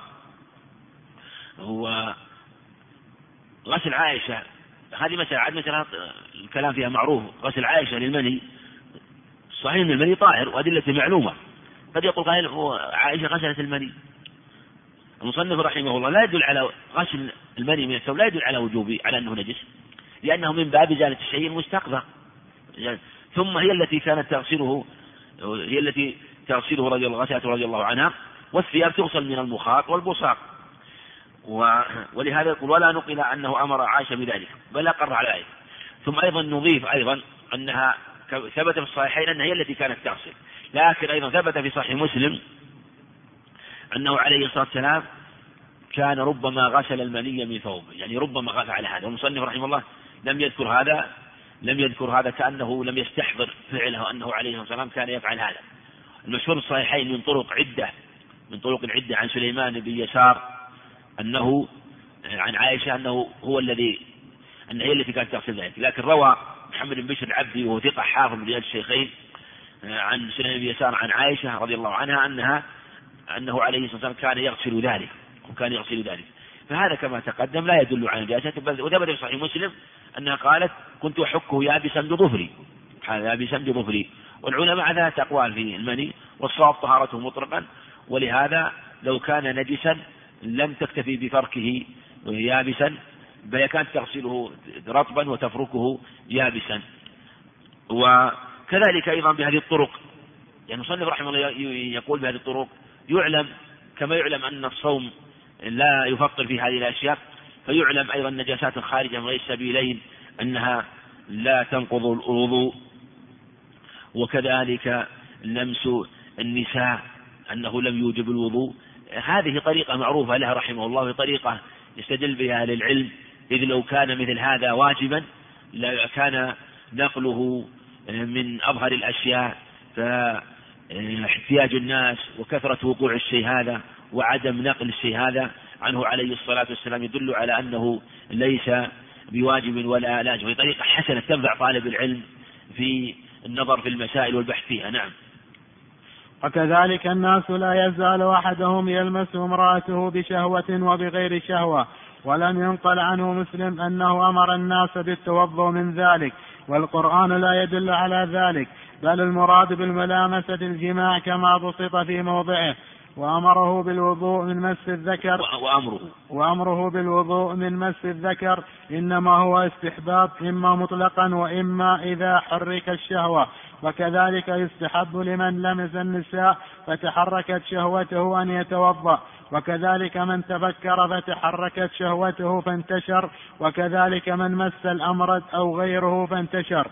هو غسل عائشة هذه مسألة عاد مسألة الكلام فيها معروف. غسل عائشة للمني صحيح ان المني طاهر وأدلة معلومة، قد يقول قائل عائشة غسلت المني. المصنف رحمه الله لا يدل على غسل المني من الثوب لا يدل على وجوبه على أنه نجس، لأنه من باب إزالة الشيء المستقذر. ثم هي التي كانت تغسله هي التي تغسله رضي الله غسلته رضي الله عنها، والثياب تغسل من المخاط والبصاق. ولهذا يقول ولا نقل أنه أمر عائشة بذلك بل أقر على ذلك. ثم أيضا نضيف أيضا أنها ثبت في الصحيحين أنها هي التي كانت تغسل، لكن أيضا ثبت في صحيح مسلم أنه عليه الصلاة والسلام كان ربما غسل المني من ثوبه، يعني ربما غسل على هذا. والمصنف رحمه الله لم يذكر هذا لم يذكر هذا كأنه لم يستحضر فعله أنه عليه الصلاة والسلام كان يفعل هذا. المشهور الصحيحين من طرق عدة من طرق عدة عن سليمان بن يسار أنه عن عائشة أنه هو الذي أن هي التي كانت تغسل ذلك، لكن روى محمد بن بشر العبدي وهو ثقة حافظ من رجال الشيخين عن سليمان بن يسار عن عائشة رضي الله عنها أنها أنه عليه الصلاة والسلام كان يغسل ذلك وكان يغسل ذلك. فهذا كما تقدم لا يدل على النجاسة، وثبت في صحيح مسلم أنها قالت كنت أحكه يابسا بظفري يابسا بظفري. والعلماء على ذات أقوال في المني، والصواب طهارته مطلقا، ولهذا لو كان نجسا لم تكتفي بفركه يابسا بل كانت تغسله رطبا وتفركه يابسا. وكذلك أيضا بهذه الطرق، يعني مصنف رحمه الله يقول بهذه الطرق يعلم كما يعلم أن الصوم لا يفطر في هذه الأشياء، فيعلم أيضا النجاسات الخارجة من غير السبيلين أنها لا تنقض الوضوء. وكذلك لمس النساء أنه لم يوجب الوضوء. هذه طريقة معروفة لها رحمه الله، طريقة يستدل بها أهل العلم، إذ لو كان مثل هذا واجبا لكان نقله من أظهر الأشياء، فاحتياج الناس وكثرة وقوع الشيء هذا وعدم نقل الشيء هذا عنه عليه الصلاة والسلام يدل على أنه ليس بواجب ولا لاجب. هي طريقة حسنة تنفع طالب العلم في النظر في المسائل والبحث فيها. نعم. وكذلك الناس لا يزال أحدهم يلمس امرأته بشهوة وبغير شهوة، ولم ينقل عنه مسلم أنه أمر الناس بالتوضؤ من ذلك، والقرآن لا يدل على ذلك، بل المراد بالملامسة الجماع كما بسط في موضعه. وأمره بالوضوء من مس الذكر وأمره, وأمره بالوضوء من مس الذكر إنما هو استحباب، إما مطلقا وإما إذا حرك الشهوة. وكذلك يستحب لمن لمس النساء فتحركت شهوته أن يتوضأ، وكذلك من تفكر فتحركت شهوته فانتشر، وكذلك من مس الأمرد أو غيره فانتشر.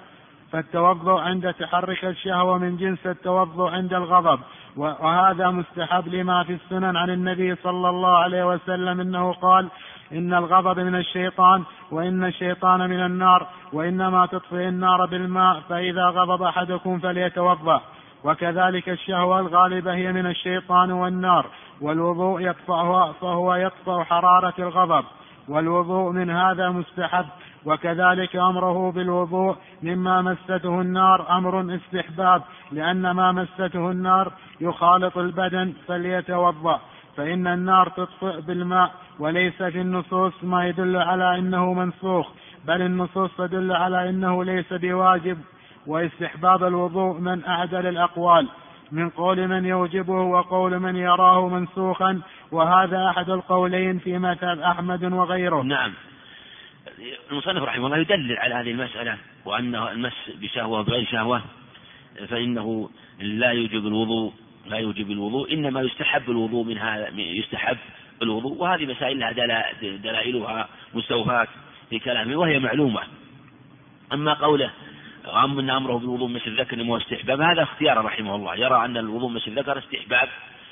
فالتوضؤ عند تحرك الشهوة من جنس التوضؤ عند الغضب، وهذا مستحب لما في السنن عن النبي صلى الله عليه وسلم إنه قال: إن الغضب من الشيطان، وإن الشيطان من النار، وإنما تطفئ النار بالماء، فإذا غضب أحدكم فليتوضأ. وكذلك الشهوة الغالبة هي من الشيطان والنار، والوضوء يطفأها، فهو يطفأ حرارة الغضب، والوضوء من هذا مستحب. وكذلك أمره بالوضوء مما مسته النار أمر استحباب، لأن ما مسته النار يخالط البدن فليتوضأ، فإن النار تطفئ بالماء. وليس في النصوص ما يدل على أنه منسوخ، بل النصوص تدل على أنه ليس بواجب. واستحباب الوضوء من أعدل الأقوال، من قول من يوجبه وقول من يراه منسوخا، وهذا أحد القولين في مذهب أحمد وغيره. نعم. المصنف رحمه الله يدلل على هذه المسألة، وأنه المس بشهوة وبغير شهوة فإنه لا يوجب الوضوء لا يوجب الوضوء إنما يستحب الوضوء من هذا يستحب الوضوء. وهذه مسائل لها دلائلها مستوفاة في كلامه وهي معلومة. أما قوله أم أن أمره بالوضوء مس الذكر إنما هو استحباب، هذا اختيار رحمه الله، يرى أن الوضوء مس الذكر استحباب،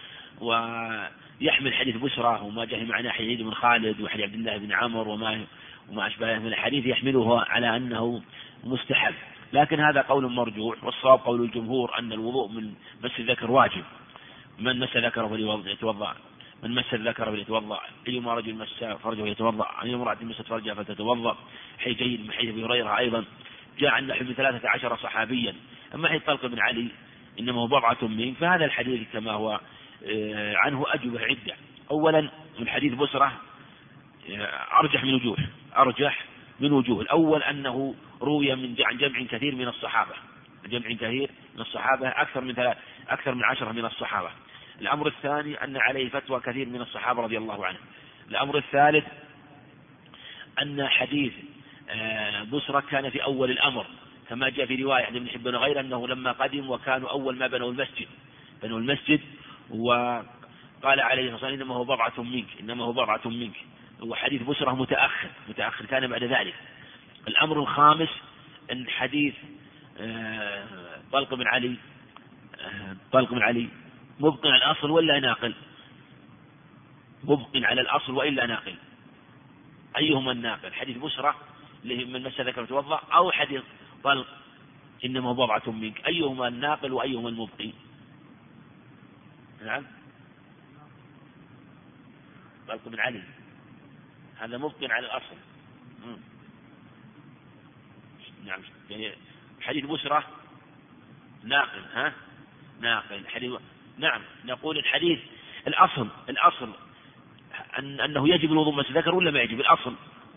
ويحمل حديث بشرى وما جاء معناه حديث بن خالد وحديث عبد الله بن عمرو وما وما أشبهه من الحديث يحمله على أنه مستحب. لكن هذا قول مرجوح، والصواب قول الجمهور أن الوضوء من مس الذكر واجب. من مس ذكره فليتوضأ، من مس الذكر فليتوضأ، أيما رجل مس فرجه فليتوضأ، أيما امرأة مست فرجها فلتتوضأ. حي جيد من حديث أبي هريرة أيضا جاء عن نحو ثلاثة عشر صحابيا. أما حديث طلق بن علي إنما هو بضعة منك، فهذا الحديث كما هو عنه أجوبة عدة. أولا من حديث بسرة أرجح من وجوه أرجح من وجوه الأول أنه روي من عن جمع كثير من الصحابة، جمع كثير من الصحابة أكثر من ثلاث أكثر من عشرة من الصحابة. الأمر الثاني أن عليه فتوى كثير من الصحابة رضي الله عنهم. الأمر الثالث أن حديث بسرة كان في أول الأمر، كما جاء في رواية عن ابن حبان غير أنه لما قدم وكانوا أول ما بنوا المسجد بنوا المسجد وقال عليه الصلاة والسلام إنما هو بضعة منك إنما هو بضعة منك وحديث بسرة متأخر متأخر كان بعد ذلك. الأمر الخامس أن حديث طلق بن علي طلق بن علي مبق على الأصل ولا ناقل مبق على الأصل وإلا ناقل، أيهما الناقل؟ حديث بسرة من مس ذكر توضأ أو حديث طلق إنما بضعة منك، أيهما الناقل وأيهما المبقي؟ نعم طلق بن علي هذا مبقي على الأصل. مم. نعم يعني حديث بسرة ناقل ها ناقل حديث. نعم نقول الحديث الأصل الأصل أن أنه يجب الوضوء مس ذكر ولا ما يجب؟ الأصل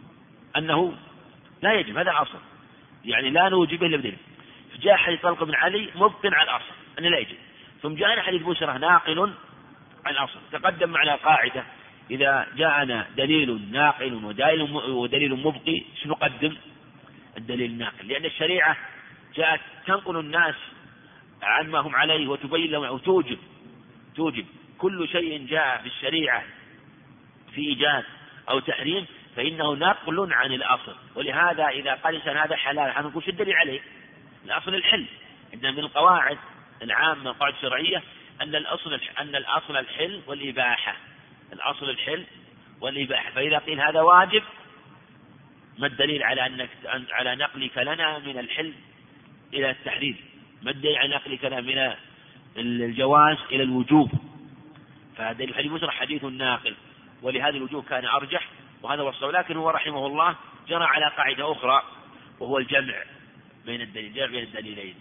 أنه لا يجب، هذا الأصل يعني لا نوجبه إلا بدليل. فجاء حديث طلق بن علي مبقٍ على الأصل أنه لا يجب، ثم جاءنا حديث بسرة ناقل على الأصل. تقدم معنا قاعدة إذا جاءنا دليل ناقل ودليل ودليل مبقي شو نقدم؟ الدليل الناقل، لأن الشريعة جاءت تنقل الناس عن ما هم عليه وتبين لهم وتوجب توجب كل شيء جاء في الشريعة في إيجاد أو تحريم فإنه نقل عن الأصل. ولهذا إذا قال إنسان هذا حلال هنقول شو الدليل عليه؟ الأصل الحل. عندنا من القواعد العامة القواعد الشرعية أن الأصل أن الأصل الحل والإباحة الأصل الحل والإباحة. فإذا قيل هذا واجب ما الدليل على أنك على نقلك لنا من الحل إلى التحريم؟ ما الدليل على نقلك لنا من الجواز إلى الوجوب؟ فهذا الحديث مسرح حديث ناقل، ولهذا الوجوب كان أرجح وهذا هو الصواب. لكن هو رحمه الله جرى على قاعدة أخرى وهو الجمع بين الدليل جمع بين الدليلين.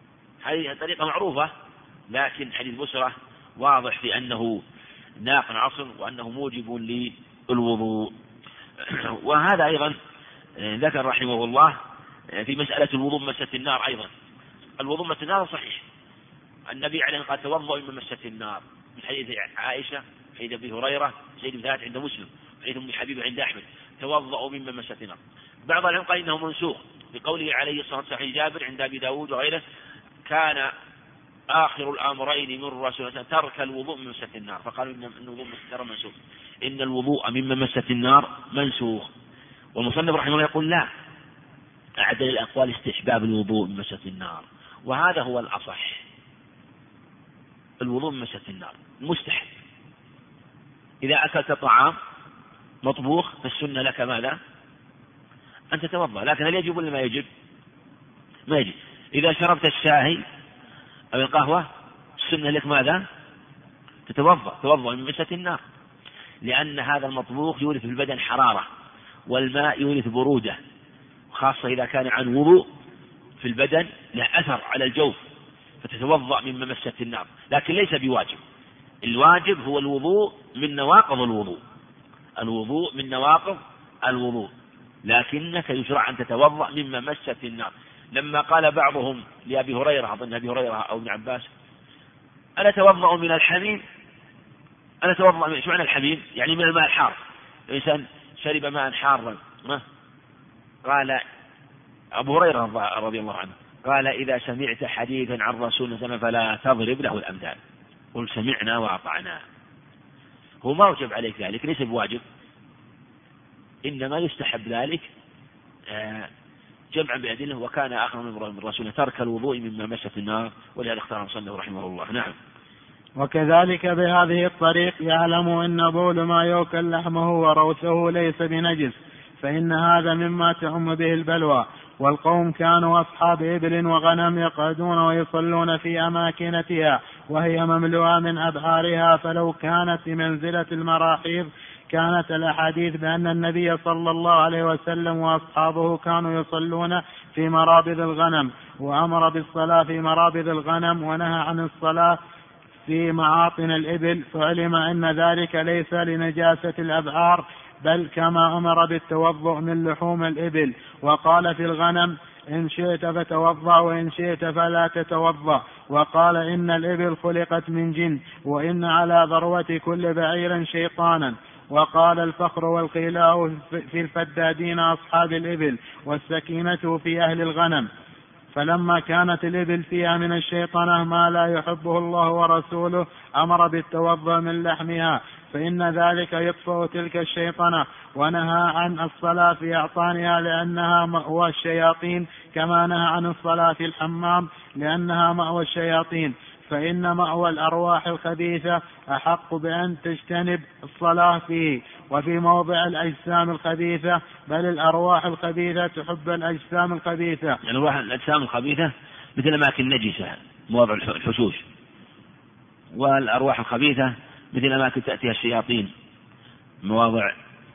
هذه طريقة معروفة، لكن حديث بسرة واضح في أنه ناقل عصر وأنه موجب للوضوء. وهذا أيضا ذكر رحمه الله في مسألة الوضوء مسة النار. أيضا الوضوء مسة النار صحيح، النبي عليه الصلاة والسلام قال توضأ من مسة النار من حديث عائشة حديث أبي هريرة سيد بن ثابت عند مسلم حديث أم حبيبة عند أحمد توضأ من مسة النار. بعض العلماء قال إنه منسوخ بقوله عليه الصلاة والسلام جابر عند أبي داود وغيره كان آخر الأمرين من رسول الله ترك الوضوء من مسة النار، فقالوا إن الوضوء من مسة النار منسوخ إن الوضوء من مسة النار منسوخ. والمصنف رحمه الله يقول لا، أعدل الأقوال استحباب الوضوء من مسة النار، وهذا هو الأصح. الوضوء من مسة النار مستحب. إذا أكلت طعام مطبوخ فالسنة لك ماذا؟ أن تتوضأ، لكن هل يجب ولا ما يجب؟ ما يجب. إذا شربت الشاي أو القهوة السنة لك ماذا؟ تتوضأ، توضأ من مسة النار، لأن هذا المطبوخ يورث في البدن حرارة، والماء يورث برودة، خاصة إذا كان عن وضوء في البدن له أثر على الجوف، فتتوضأ مما مست النار، لكن ليس بواجب. الواجب هو الوضوء من نواقض الوضوء، الوضوء من نواقض الوضوء، لكنك يشرع أن تتوضأ مما مست النار. لما قال بعضهم لأبي هريرة، أظن أبي هريرة أو ابن عباس: أنا أتوضأ من الحميم، أنا أتوضأ من شو معنى الحميم؟ يعني من الماء الحار. الإنسان شرب ماء حارا، قال أبو هريرة رضي الله عنه قال: إذا سمعت حديثا عن رسول الله صلى الله عليه وسلم فلا تضرب له الأمثال، قل سمعنا وأطعنا. هو ما وجب عليك ذلك، ليس بواجب، إنما يستحب ذلك جمعا بأدلة، وكان آخر من رسوله ترك الوضوء مما مست النار، ولهذا اختار مصنف رحمه الله. نعم. وكذلك بهذه الطريق يعلم أن بول ما يؤكل لحمه وروثه ليس بنجس، فإن هذا مما تعم به البلوى. والقوم كانوا أصحاب إبل وغنم يقعدون ويصلون في أماكنتها وهي مملوءة من أبعارها، فلو كانت بمنزلة المراحيض كانت الأحاديث بأن النبي صلى الله عليه وسلم وأصحابه كانوا يصلون في مرابض الغنم، وأمر بالصلاة في مرابض الغنم ونهى عن الصلاة في معاطن الإبل، فعلم أن ذلك ليس لنجاسة الأبعار، بل كما أمر بالتوضؤ من لحوم الإبل. وقال في الغنم: إن شئت فتوضأ وإن شئت فلا تتوضأ. وقال: إن الإبل خلقت من جن، وإن على ذروة كل بعير شيطانا. وقال: الفخر والقلاء في الفدادين أصحاب الإبل، والسكينة في أهل الغنم. فلما كانت الإبل فيها من الشيطنة ما لا يحبه الله ورسوله أمر بالتوضؤ من لحمها، فإن ذلك يطفئ تلك الشيطنة، ونهى عن الصلاة في أعطانها لأنها مأوى الشياطين، كما نهى عن الصلاة في الحمام لأنها مأوى الشياطين، فإن مأوى الأرواح الخبيثة أحق بأن تجتنب الصلاة فيه. وفي موضع الأجسام الخبيثة بل الأرواح الخبيثة تحب الأجسام الخبيثة. يعني أرواح الأجسام الخبيثة مثل أماكن نجسة مواضع الحشوش، والأرواح الخبيثة مثل أماكن تأتيها الشياطين مواضع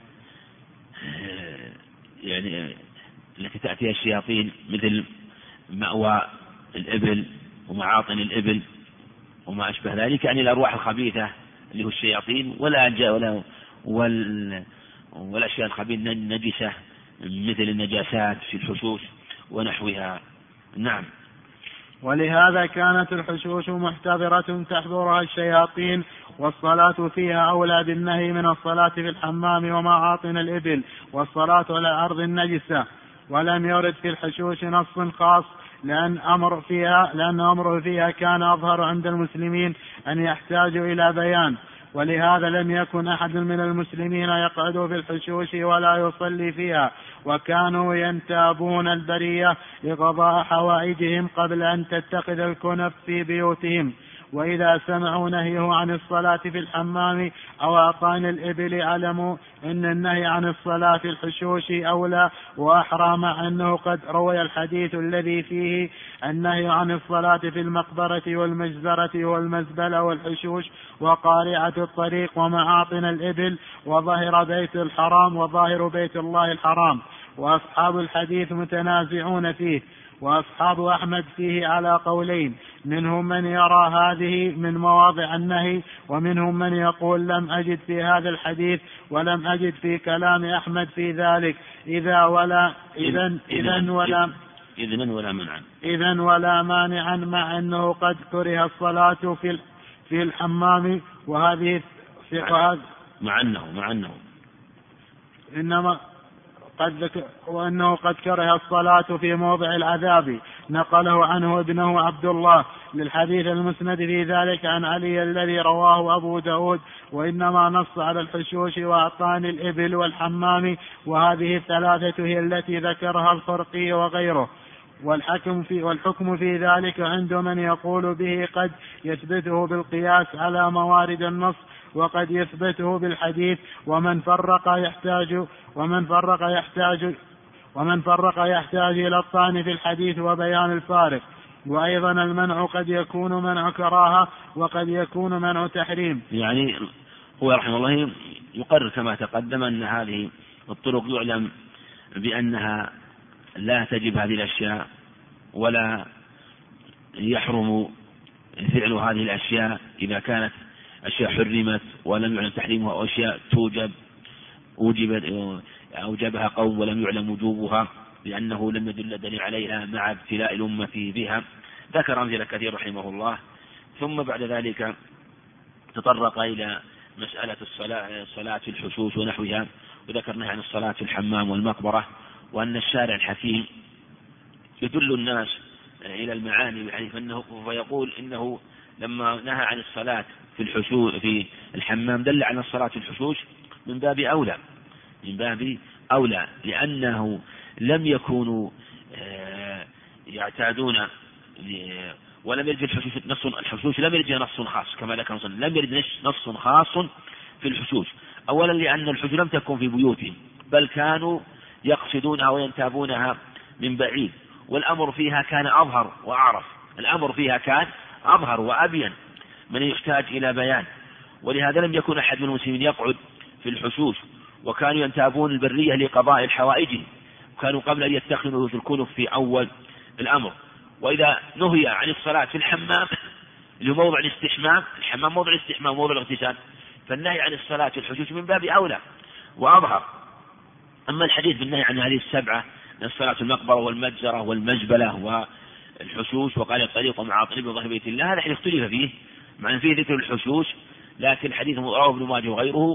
يعني التي تأتيها الشياطين مثل مأوى الإبل ومعاطن الإبل وما أشبه ذلك، يعني الأرواح الخبيثة اللي هو الشياطين ولا ولا وال والأشياء الخبيثة النجسة مثل النجاسات في الحشوش ونحوها. نعم. ولهذا كانت الحشوش محتضرة تحضرها الشياطين، والصلاة فيها أولى بالنهي من الصلاة في الحمام ومعاطن الإبل والصلاة على أرض النجسة. ولم يرد في الحشوش نص خاص، لأن أمر فيها لأن أمره فيها كان أظهر عند المسلمين أن يحتاجوا إلى بيان، ولهذا لم يكن أحد من المسلمين يقعد في الحشوش ولا يصلي فيها، وكانوا ينتابون البرية لقضاء حوائجهم قبل أن تتخذ الكنف في بيوتهم. وإذا سمعوا نهيه عن الصلاة في الحمام أو أعطان الإبل علموا أن النهي عن الصلاة في الحشوش أولى وأحرى، مع أنه قد روي الحديث الذي فيه النهي عن الصلاة في المقبرة والمجزرة والمزبلة والحشوش وقارعة الطريق ومعاطن الإبل وظاهر بيت الحرام وظاهر بيت الله الحرام. وأصحاب الحديث متنازعون فيه، وأصحاب أحمد فيه على قولين، منهم من يرى هذه من مواضع النهي، ومنهم من يقول لم أجد في هذا الحديث ولم أجد في كلام أحمد في ذلك إذا ولا إذن إذن ولا إذن ولا منعا إذن ولا مانعا، مع أنه قد كره الصلاة في في الحمام. وهذه مع, مع أنه مع أنه إنما قد ذكر وأنه قد كره الصلاة في موضع العذاب، نقله عنه ابنه عبد الله للحديث المسند في ذلك عن علي الذي رواه أبو داود، وإنما نص على الحشوش وأعطان الإبل والحمام، وهذه الثلاثة هي التي ذكرها الخرقي وغيره. والحكم في, والحكم في ذلك عند من يقول به قد يثبته بالقياس على موارد النص وقد يثبته بالحديث، ومن فرق يحتاج ومن فرق يحتاج ومن فرق يحتاج إلى الطعن في الحديث وبيان الفارق. وأيضا المنع قد يكون منع كراهة وقد يكون منع تحريم. يعني هو رحمه الله يقرر كما تقدم أن هذه الطرق يعلم بأنها لا تجب هذه الأشياء ولا يحرم فعل هذه الأشياء إذا كانت أشياء حرمت ولم يعلم تحريمها، أو أشياء توجب أوجبت أوجبها قوم ولم يعلم وجوبها لأنه لم يدل دليل عليها مع ابتلاء الأمة بها. ذكر أمثلة كثير رحمه الله. ثم بعد ذلك تطرق إلى مسألة الصلاة, الصلاة في الحشوش ونحوها، وذكرنا عن الصلاة في الحمام والمقبرة، وأن الشارع الحكيم يدل الناس إلى المعاني يعني فإنه فيقول إنه لما نهى عن الصلاة في الحشوش في الحمام دل على الصلاة في الحشوش من باب أولى من باب أولى لأنه لم يكونوا يعتادون ولم يرد الحشوش نص الحشوش لم يرد نص خاص كما ذكر صلى لم يرد نص خاص في الحشوش. أولا لأن الحشوش لم تكن في بيوتهم بل كانوا يقصدونها وينتابونها من بعيد، والأمر فيها كان أظهر وأعرف الأمر فيها كان أظهر وأبين من يحتاج إلى بيان. ولهذا لم يكن أحد من المسلمين يقعد في الحشوش، وكانوا ينتابون البرية لقضاء الحوائج، وكانوا قبل أن يتخذوا في الكنف في أول الأمر. وإذا نهي عن الصلاة في الحمام اللي موضع الاستحمام، الحمام موضع الاستحمام موضع الاغتسال، فالنهي عن الصلاة في الحشوش من باب أولى وأظهر. أما الحديث بالنهي عن هذه السبعة من الصلاة في المقبرة والمجزرة والمجبلة والحشوش وقال الطريق ومعاطل ابن ظهر بيت الله، هذا حديث اختلف فيه مع فيه ذكر الحشوش، لكن حديث رواه ابن ماجه وغيره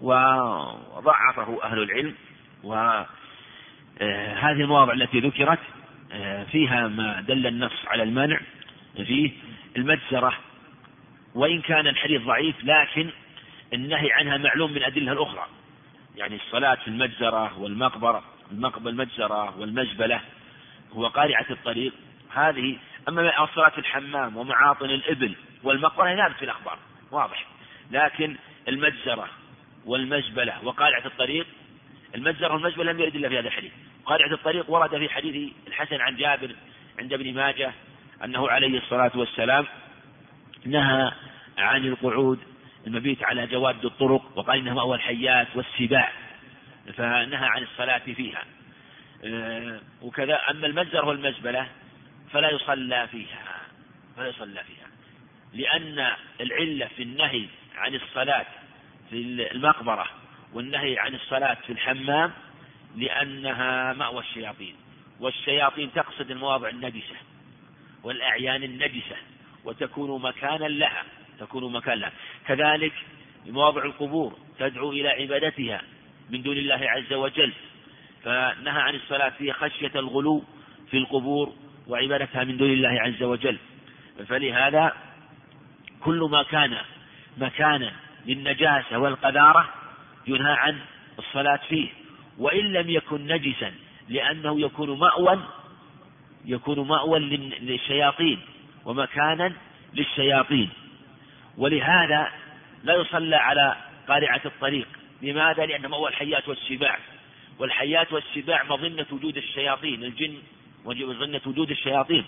وضعفه أهل العلم. وهذه المواضع التي ذكرت فيها ما دل النص على المنع فيه المجزرة، وإن كان الحديث ضعيف لكن النهي عنها معلوم من أدلة الأخرى، يعني الصلاة في المجزرة والمقبرة المجزرة والمجبلة هو قارعة الطريق هذه. أما الصلاة في الحمام ومعاطن الإبل والمقبرة لا في الأخبار واضح، لكن المجزرة والمجبلة وقارعة الطريق، المجزرة والمجبلة لم يرد إلا في هذا الحديث. قارعة الطريق ورد في حديث الحسن عن جابر عند ابن ماجه أنه عليه الصلاة والسلام نهى عن القعود المبيت على جواد الطرق، وقال إنها مأوى الحيات والسباع، فنهى عن الصلاة فيها. وكذا أما المجزرة والمجبلة فلا يصلى فيها فلا يصلى فيها لأن العلة في النهي عن الصلاة في المقبرة والنهي عن الصلاة في الحمام لأنها مأوى الشياطين، والشياطين تقصد المواضع النجسة والأعيان النجسة وتكون مكانا لها تكون مكان لها. كذلك مواضع القبور تدعو إلى عبادتها من دون الله عز وجل، فنهى عن الصلاة فيها خشية الغلو في القبور وعبادتها من دون الله عز وجل. فلهذا كل ما كان مكانا للنجاسة والقذارة ينهى عن الصلاة فيه، وإن لم يكن نجسا لأنه يكون مأوى يكون مأوى للشياطين ومكانا للشياطين. ولهذا لا يصلى على قارعة الطريق. لماذا؟ لأن مأوى الحيات والسباع، والحيات والسباع مظنة وجود الشياطين الجن ومظنة وجود الشياطين،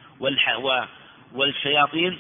والشياطين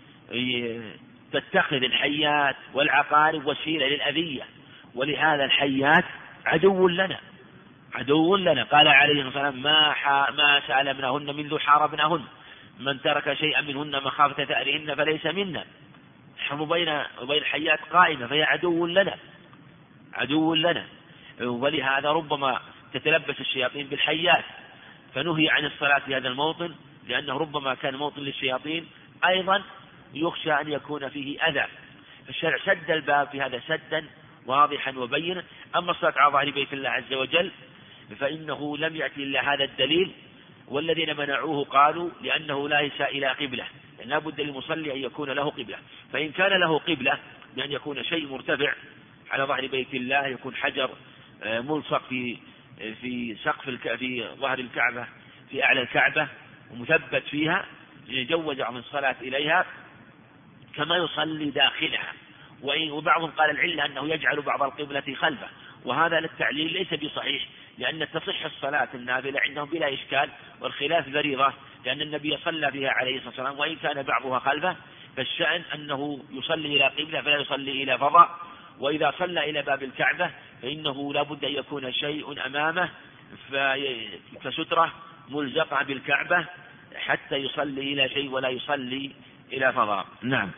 تتخذ الحيات والعقارب وسيلة للأذية، ولهذا الحيات عدو لنا عدو لنا. قال عليه الصلاة والسلام ما, ما سألمناهن منذ حاربناهن، من ترك شيئا منهن مخافة ثأرهن فليس منا. نحن بين وبين الحيات قائمة، فهي عدو لنا عدو لنا ولهذا ربما تتلبس الشياطين بالحيات، فنهي عن الصلاة في هذا الموطن لأنه ربما كان موطن للشياطين، أيضا يخشى أن يكون فيه أذى. فالشرع سد الباب في هذا سدا واضحا وبينا. أما الصلاة على ظهر بيت الله عز وجل فإنه لم يأتي إلا هذا الدليل، والذين منعوه قالوا لأنه لا يساء إلى قبلة لا بد للمصلي أن يكون له قبلة. فإن كان له قبلة بأن يكون شيء مرتفع على ظهر بيت الله، يكون حجر ملصق في في سقف في ظهر الكعبة في أعلى الكعبة ومثبت فيها، يجوز عن الصلاة إليها كما يصلي داخلها. وبعضهم قال العلة أنه يجعل بعض القبلة خلفه، وهذا للتعليل ليس بصحيح، لأن تصح الصلاة النافلة عندهم بلا إشكال، والخلاف فريضة، لأن النبي صلى بها عليه الصلاة والسلام وإن كان بعضها خلفه، فالشأن أنه يصلي إلى قبلة فلا يصلي إلى فضاء. وإذا صلى إلى باب الكعبة فإنه لا بد أن يكون شيء أمامه كسترة ملزقة بالكعبة حتى يصلي إلى شيء ولا يصلي إلى فضاء. نعم.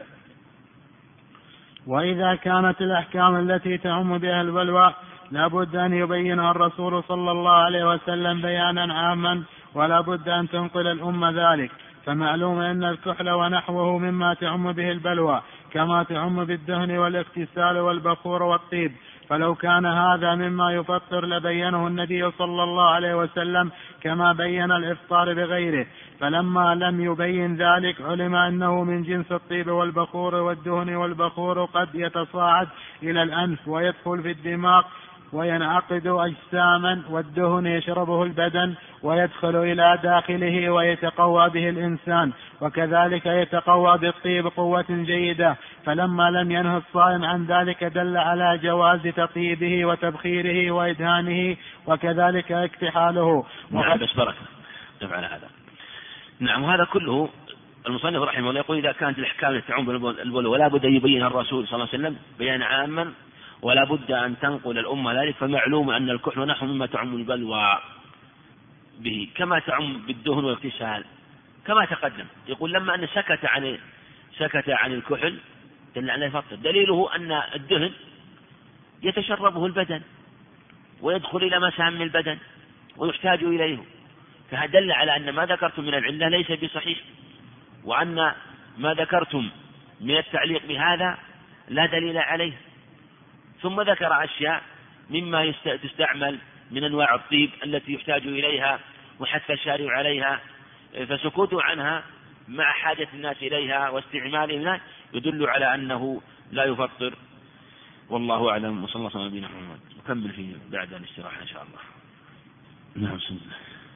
وإذا كانت الأحكام التي تعم بها البلوى لا بد أن يبينها الرسول صلى الله عليه وسلم بيانا عاما، ولا بد أن تنقل الأمة ذلك، فمعلوم أن الكحل ونحوه مما تعم به البلوى كما تعم بالدهن والاغتسال والبخور والطيب، فلو كان هذا مما يفطر لبينه النبي صلى الله عليه وسلم كما بين الإفطار بغيره، فلما لم يبين ذلك علم أنه من جنس الطيب والبخور، والدهن والبخور قد يتصاعد إلى الأنف ويدخل في الدماغ وينعقد أجساما، والدهن يشربه البدن ويدخل إلى داخله ويتقوى به الإنسان، وكذلك يتقوى بالطيب قوة جيدة، فلما لم ينه الصائم عن ذلك دل على جواز تطيبه وتبخيره وإدهانه وكذلك اكتحاله. نعم بس بركة على هذا. نعم هذا كله المصنف رحمه الله يقول إذا كانت الأحكام تعم بالبلوى ولا بد أن يبينها الرسول صلى الله عليه وسلم بيان عاما، ولا بد أن تنقل الأمة ذلك، فمعلوم أن الكحل ونحو مما تعم البلوى به كما تعم بالدهن والاغتسال كما تقدم. يقول لما أن سكت عن سكت عن الكحل دل على الفطر، دليله أن الدهن يتشربه البدن ويدخل إلى مسام البدن ويحتاج إليه، فدل على أن ما ذكرتم من العلة ليس بصحيح، وأن ما ذكرتم من التعليق بهذا لا دليل عليه. ثم ذكر أشياء مما تستعمل من أنواع الطيب التي يحتاج إليها وحث الشارع عليها، فسكوته عنها مع حاجة الناس إليها واستعمالها يدل على أنه لا يفطر. والله أعلم، وصلى الله عليه وسلم. محمد نكمل فيه بعد الاستراحة إن شاء الله. نعم بسم الله.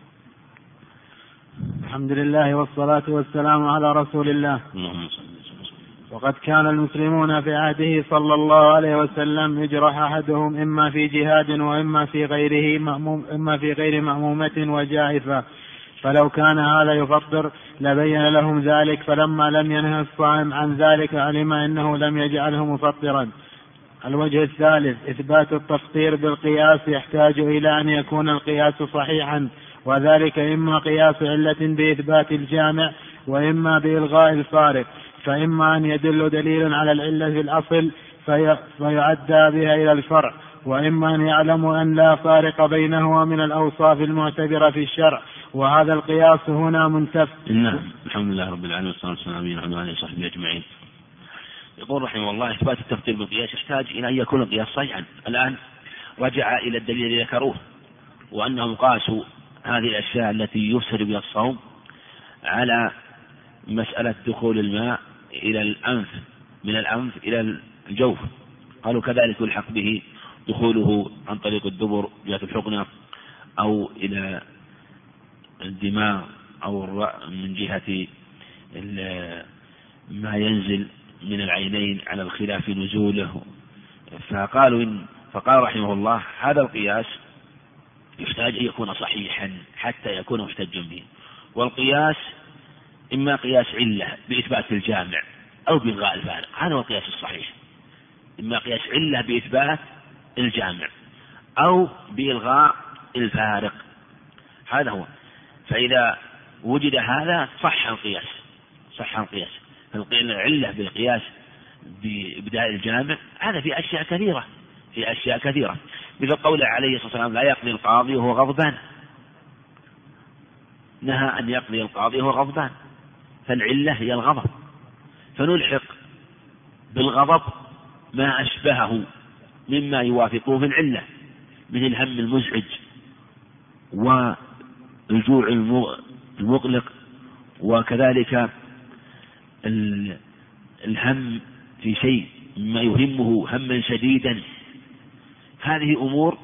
الحمد لله والصلاة والسلام على رسول الله. اللهم صل وسلم. وقد كان المسلمون في عهده صلى الله عليه وسلم يجرح أحدهم إما في جهاد وإما في غيره مأموم إما في غير مأمومة وجائفة، فلو كان هذا يفطر لبين لهم ذلك، فلما لم ينهى الصائم عن ذلك علم أنه لم يجعله مفطرا. الوجه الثالث إثبات التفطير بالقياس، يحتاج إلى أن يكون القياس صحيحا، وذلك إما قياس علة بإثبات الجامع وإما بإلغاء الفارق، فإما أن يدل دليل على العلة في الأصل في فيعدى بها إلى الفرع، وإما أن يعلم أن لا فارق بينهما من الأوصاف المعتبرة في الشرع، وهذا القياس هنا منتف. نعم. الحمد لله رب العالمين والصلاة والسلام على نبينا محمد وصحبه أجمعين. يقول رحمه الله إثبات التفطير بالقياس يحتاج إلى أن يكون القياس صحيحا. الآن رجع إلى الدليل الذي ذكروه، وأنهم قاسوا هذه الأشياء التي يفسد بها الصوم على مسألة دخول الماء إلى الأنف من الأنف إلى الجوف، قالوا كذلك يلحق به دخوله عن طريق الدبر جهة الحقنة أو إلى الدماغ أو من جهة ما ينزل من العينين على الخلاف نزوله. فقالوا إن فقال رحمه الله هذا القياس يحتاج أن يكون صحيحا حتى يكون محتج به، والقياس إما قياس علة بإثبات الجامع أو بإلغاء الفارق، هذا هو القياس الصحيح، إما قياس علة بإثبات الجامع أو بإلغاء الفارق، هذا هو. فإذا وجد هذا صح القياس صح القياس العلة بالقياس بإبداء الجامع هذا في أشياء كثيرة في أشياء كثيرة مثل قوله عليه الصلاة والسلام لا يقضي القاضي وهو غضبان، نهى أن يقضي القاضي وهو غضبان، فالعلة هي الغضب، فنلحق بالغضب ما أشبهه مما يوافقه في العلة من الهم المزعج والجوع المقلق وكذلك الهم في شيء ما يهمه هما شديدا، هذه أمور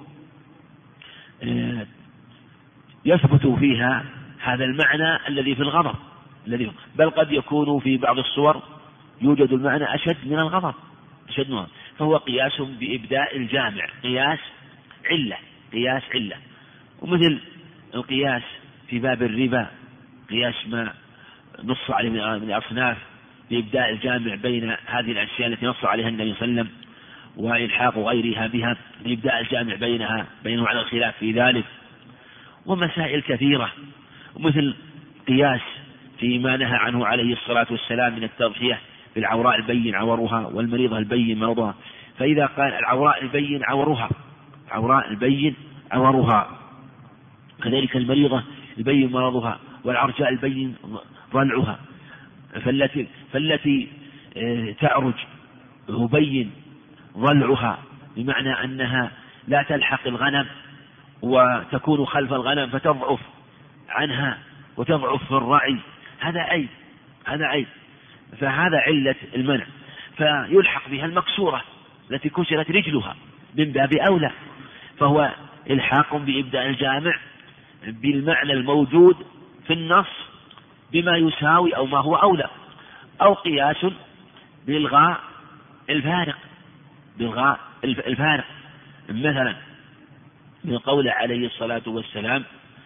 يثبت فيها هذا المعنى الذي في الغضب، الذي بل قد يكون في بعض الصور يوجد المعنى أشد من الغضب، أشد منه، فهو قياس بإبداء الجامع، قياس علة، قياس علة. ومثل القياس في باب الربا، قياس ما نص عليه من الأصناف بإبداء الجامع بين هذه الأشياء التي نص عليها النبي صلى الله عليه وسلم وإلحاق غيرها بها، بإبداء الجامع بينها بينه على الخلاف في ذلك. ومسائل كثيرة، مثل قياس فيما نهى عنه عليه الصلاة والسلام من التضحية بالعوراء البين عورها والمريضة البين مرضها، فإذا قال العوراء البين عورها، عوراء البين عورها، كذلك المريضة البين مرضها، والعرجاء البين ضلعها، فالتي, فالتي تعرج يبين ضلعها، بمعنى أنها لا تلحق الغنم وتكون خلف الغنم فتضعف عنها وتضعف في الرعي، هذا عيب، هذا عيب، فهذا علة المنع. فيلحق بها المكسورة التي كسرت رجلها من باب أولى، فهو إلحاق بإبداء الجامع بالمعنى الموجود في النص بما يساوي أو ما هو أولى، أو قياس بإلغاء الفارق، بإلغاء الفارق، مثلا من قول عليه الصلاة والسلام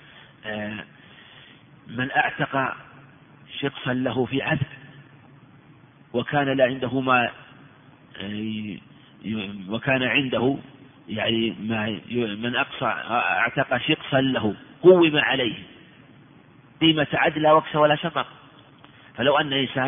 من أعتق شخصا له في عبد وكان لا عنده ما وكان عنده يعني ما من أقصى اعتق شخصا له قوم عليه قيمة عدل لا وكس ولا شطر. فلو أن إنسان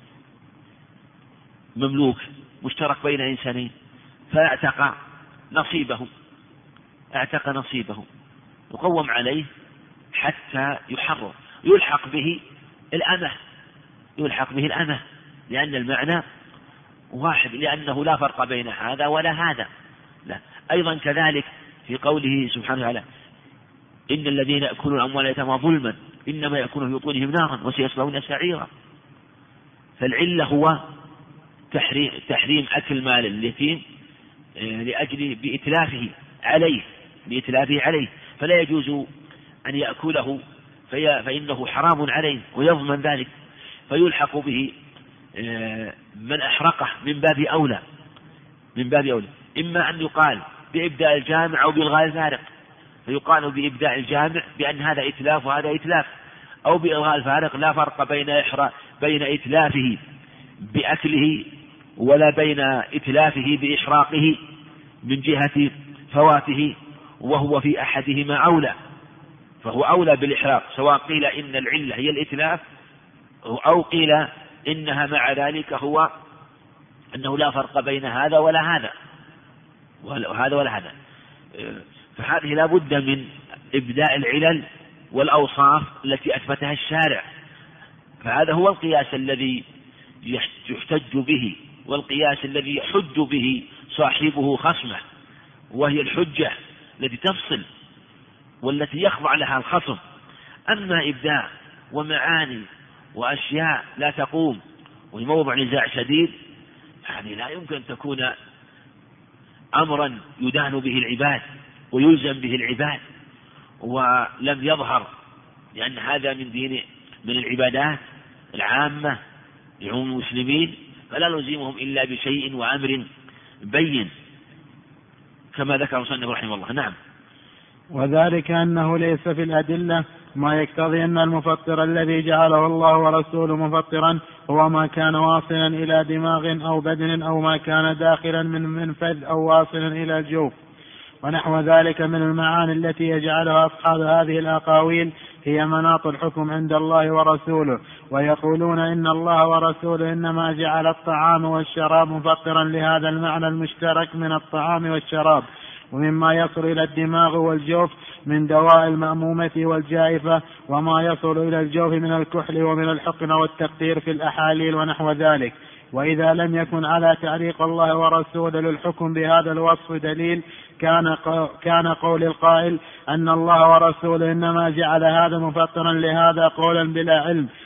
مملوك مشترك بين إنسانين فاعتق نصيبه اعتق نصيبه يقوم عليه حتى يحرر، يلحق به الأمة، يلحق به الأمة، لأن المعنى واحد، لأنه لا فرق بين هذا ولا هذا. لا. أيضا كذلك في قوله سبحانه وتعالى إن الذين يأكلون أموال اليتامى ظلما إنما يأكلون في بطونهم نارا وسيصلون سعيرا. فالعلة هو تحريم, تحريم أكل مال اليتيم لأجل بإتلافه عليه بإتلافه عليه فلا يجوز أن يأكله في فإنه حرام عليه ويضمن ذلك، فيلحق به من أحرقه من باب أولى، من باب أولى، إما أن يقال بإبداء الجامع أو بإلغاء الفارق، فيقال بإبداء الجامع بأن هذا إتلاف وهذا إتلاف، أو بإلغاء الفارق لا فرق بين إحراق بين إتلافه بأكله ولا بين إتلافه بإحراقه من جهة فواته، وهو في أحدهما أولى، فهو أولى بالإحراق، سواء قيل إن العلة هي الإتلاف أو قيل إنها مع ذلك هو أنه لا فرق بين هذا ولا هذا وهذا ولا هذا. فهذه لا بد من إبداء العلل والأوصاف التي أثبتها الشارع، فهذا هو القياس الذي يحتج به، والقياس الذي يحج به صاحبه خصمه، وهي الحجة التي تفصل والتي يخضع لها الخصم. أما إبداع ومعاني وأشياء لا تقوم وموضع نزاع شديد، هذه لا يمكن أن تكون أمرا يدان به العباد ويلزم به العباد، ولم يظهر، لأن هذا من دين من العبادات العامة لعموم المسلمين، فلا نلزمهم إلا بشيء وأمر بين كما ذكر المصنف رحمه الله. نعم. وذلك أنه ليس في الأدلة ما يقتضي أن المفطر الذي جعله الله ورسوله مفطرا هو ما كان واصلا إلى دماغ أو بدن أو ما كان داخلا من منفذ أو واصلا إلى الجوف ونحو ذلك من المعاني التي يجعلها أصحاب هذه الأقاويل هي مناط الحكم عند الله ورسوله، ويقولون إن الله ورسوله إنما جعل الطعام والشراب مفطرا لهذا المعنى المشترك من الطعام والشراب، ومما يصل إلى الدماغ والجوف من دواء المأمومة والجائفة، وما يصل إلى الجوف من الكحل ومن الحقن والتقطير في الأحاليل ونحو ذلك. وإذا لم يكن على تعليق الله ورسوله للحكم بهذا الوصف دليل كان كان قول القائل أن الله ورسوله إنما جعل هذا مفطرا لهذا قولا بلا علم،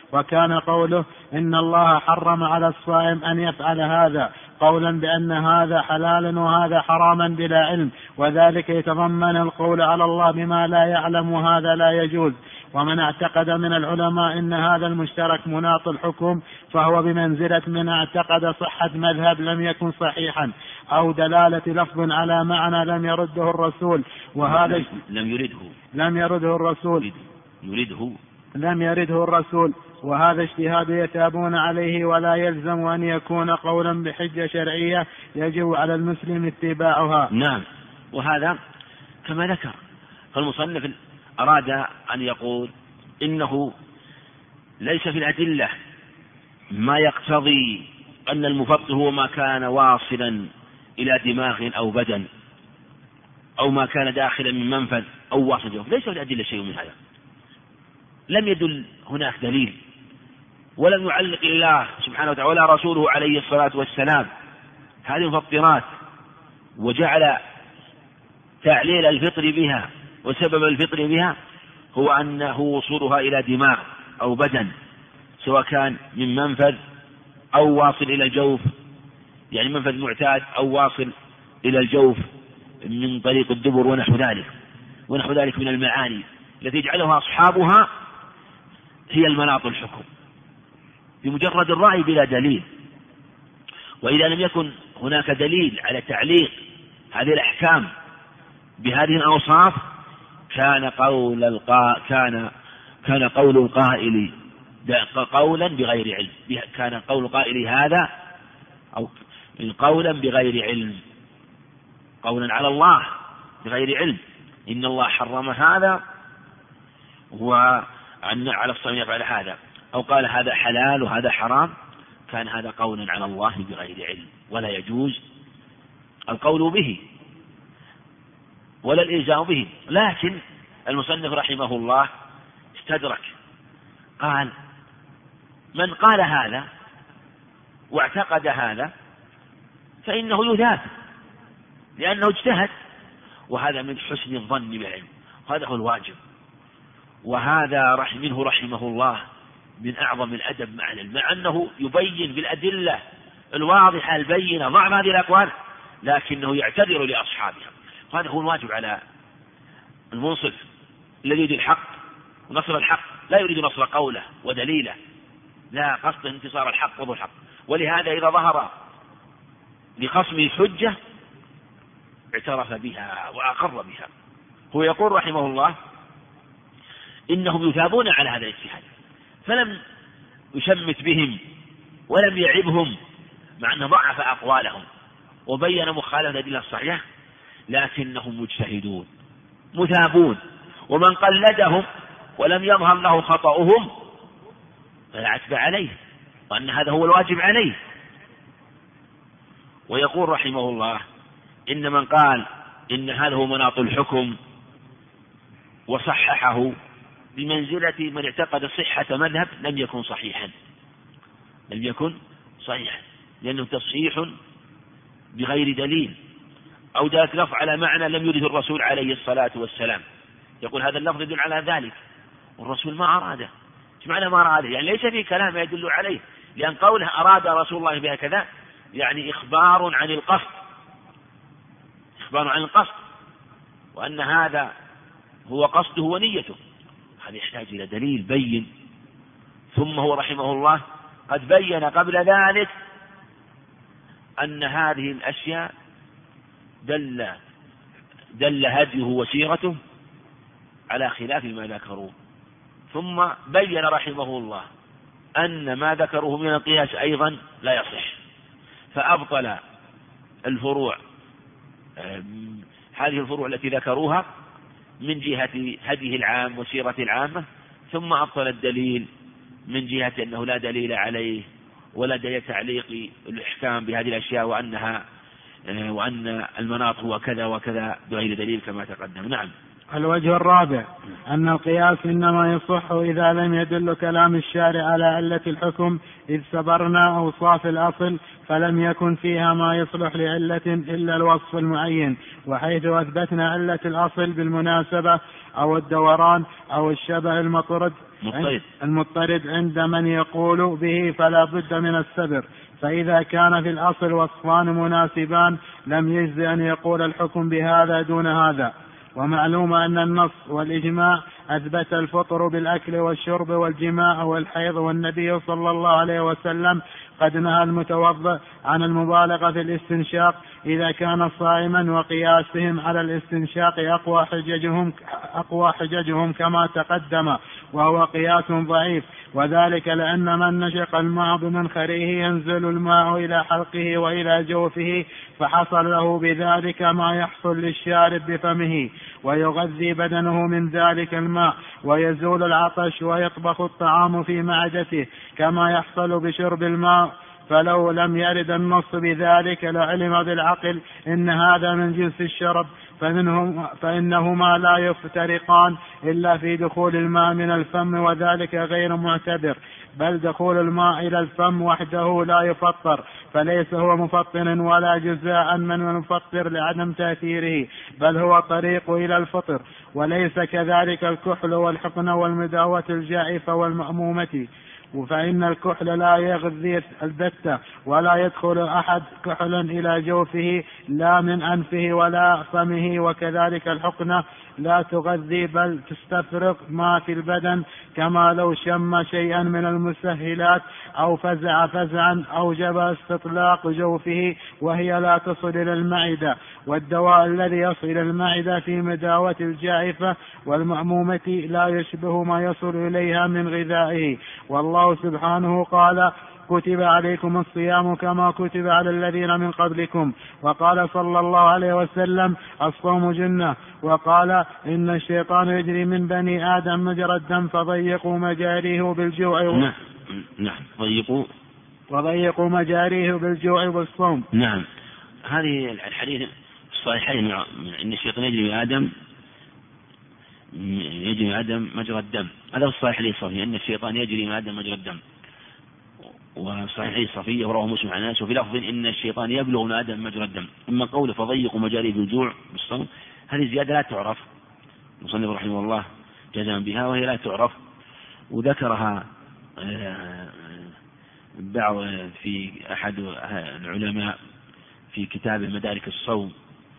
وكان قوله إن الله حرم على الصائم أن يفعل هذا قولا بأن هذا حلال وهذا حراما بلا علم، وذلك يتضمن القول على الله بما لا يعلم وهذا لا يجوز. ومن اعتقد من العلماء إن هذا المشترك مناط الحكم فهو بمنزلة من اعتقد صحة مذهب لم يكن صحيحا أو دلالة لفظ على معنى لم يرده الرسول، وهذا لم يرده لم يرده الرسول يرده لم يرده الرسول وهذا اجتهاد يتابون عليه، ولا يلزم أن يكون قولا بحجة شرعية يجب على المسلم اتباعها. نعم، وهذا كما ذكر، فالمصنف أراد أن يقول إنه ليس في الأدلة ما يقتضي أن المفطر هو ما كان واصلا إلى دماغ أو بدن أو ما كان داخلا من منفذ أو واصل، ليس في الأدلة شيء من هذا، لم يدل هناك دليل، ولم يعلق الله سبحانه وتعالى ولا رسوله عليه الصلاة والسلام هذه المفطرات، وجعل تعليل الفطر بها وسبب الفطر بها هو أنه وصولها إلى دماغ أو بدن، سواء كان من منفذ أو واصل إلى الجوف، يعني منفذ معتاد أو واصل إلى الجوف من طريق الدبر ونحو ذلك ونحو ذلك من المعاني التي يجعلها أصحابها هي المناط الحكم بمجرد الرأي بلا دليل. وإذا لم يكن هناك دليل على تعليق هذه الأحكام بهذه الأوصاف كان قول القا... كان كان قول القائل قولا بغير علم، كان قول القائل هذا أو قولا بغير علم، قولا على الله بغير علم، إن الله حرم هذا وأن على الصائم يفعل هذا، أو قال هذا حلال وهذا حرام، كان هذا قولا على الله بغير علم، ولا يجوز القول به ولا الإلزام به. لكن المصنف رحمه الله استدرك، قال من قال هذا واعتقد هذا فإنه يثاب لأنه اجتهد، وهذا من حسن الظن بالعلم، وهذا هو الواجب، وهذا منه رحمه الله من أعظم الأدب مع العلم، مع أنه يبين بالأدلة الواضحة البينة ضعف هذه الأقوال لكنه يعتذر لأصحابها. وهذا هو الواجب على المنصف الذي يريد الحق ونصر الحق، لا يريد نصر قوله ودليله، لا قصد انتصار الحق وضو الحق. ولهذا إذا ظهر لخصمه الحجة اعترف بها وأقر بها. هو يقول رحمه الله إنهم يثابون على هذا الاجتهاد، فلم يشمت بهم ولم يعبهم، مع أنه ضعف أقوالهم وبين مخالفة الأدلة الصحيحة، لكنهم مجتهدون مثابون، ومن قلدهم ولم يظهر له خطأهم فلا عتب عليه، وأن هذا هو الواجب عليه. ويقول رحمه الله إن من قال إن هذا هو مناط الحكم وصححه بمنزلة من اعتقد صحة مذهب لم يكن صحيحا لم يكن صحيحا لأنه تصحيح بغير دليل أو دلت لفظ على معنى لم يرده الرسول عليه الصلاة والسلام. يقول هذا اللفظ يدل على ذلك والرسول ما أراده. ايش معنى ما أراده؟ يعني ليس في كلام يدل عليه، لأن قوله أراد رسول الله بها كذا يعني إخبار عن القصد إخبار عن القصد وأن هذا هو قصده ونيته، هذا يحتاج إلى دليل بين. ثم هو رحمه الله قد بين قبل ذلك أن هذه الأشياء دل دل هديه وسيرته على خلاف ما ذكروه، ثم بين رحمه الله أن ما ذكروه من القياس أيضا لا يصح، فأبطل الفروع هذه الفروع التي ذكروها من جهة هديه العام وسيرة العامة، ثم أبطل الدليل من جهة أنه لا دليل عليه ولا دليل تعليق الإحكام بهذه الأشياء وأنها وأن المناط هو كذا وكذا بغير دليل كما تقدم. نعم. الوجه الرابع أن القياس إنما يصح إذا لم يدل كلام الشارع على علة الحكم، إذ سبرنا أوصاف الأصل فلم يكن فيها ما يصلح لعلة إلا الوصف المعين، وحيث أثبتنا علة الأصل بالمناسبة أو الدوران أو الشبه المطرد المضطرد عند من يقول به فلا بد من السبر. فإذا كان في الأصل وصفان مناسبان لم يجز أن يقول الحكم بهذا دون هذا. ومعلوم أن النص والإجماع أثبت الفطر بالأكل والشرب والجماع والحيض، والنبي صلى الله عليه وسلم قد نهى المتوضئ عن المبالغة في الاستنشاق إذا كان صائما، وقياسهم على الاستنشاق أقوى حججهم, أقوى حججهم كما تقدم، وهو قياس ضعيف، وذلك لأن من نشق الماء بمنخره ينزل الماء إلى حلقه وإلى جوفه، فحصل له بذلك ما يحصل للشارب بفمه، ويغذي بدنه من ذلك الماء، ويزول العطش، ويطبخ الطعام في معدته كما يحصل بشرب الماء. فلو لم يرد النص بذلك لعلم بالعقل إن هذا من جنس الشرب، فإنهما لا يفترقان إلا في دخول الماء من الفم، وذلك غير معتبر، بل دخول الماء إلى الفم وحده لا يفطر، فليس هو مفطر ولا جزاء من المفطر لعدم تأثيره، بل هو طريق إلى الفطر. وليس كذلك الكحل والحقن والمداوة الجائفة والمأمومة، فإن الكحل لا يغذي البتة، ولا يدخل أحد كحلا إلى جوفه لا من أنفه ولا فمه، وكذلك الحقنة لا تغذي بل تستفرغ ما في البدن، كما لو شم شيئا من المسهلات أو فزع فزعا أوجب استطلاق جوفه، وهي لا تصل إلى المعدة. والدواء الذي يصل إلى المعدة في مداوة الجائفة والمأمومة لا يشبه ما يصل إليها من غذائه. والله سبحانه قال: كتب عليكم الصيام كما كتب على الذين من قبلكم. وقال صلى الله عليه وسلم: الصوم جنة. وقال: إن الشيطان يجري من بني آدم مجرى الدم فضيقوا مجاريه بالجوع و... نعم نعم ضيقوا وضيقوا مجاريه بالجوع والصوم. نعم. هذه الحديث الصحيحين: إن الشيطان يجري من آدم يجري من آدم مجرى الدم. هذا الصحيح لي صحيح إن الشيطان يجري من آدم مجرى الدم. وصحيح صفية ورواه مسلم عن أنس، وفي لفظ إن الشيطان يبلغ من آدم مجرى الدم. أما قوله فضيقوا مجاريه بالجوع بالصوم، هذه زيادة لا تعرف، المصنف رحمه الله جزم بها، وهي لا تعرف، وذكرها بعض في أحد العلماء في كتاب مدارك الصوم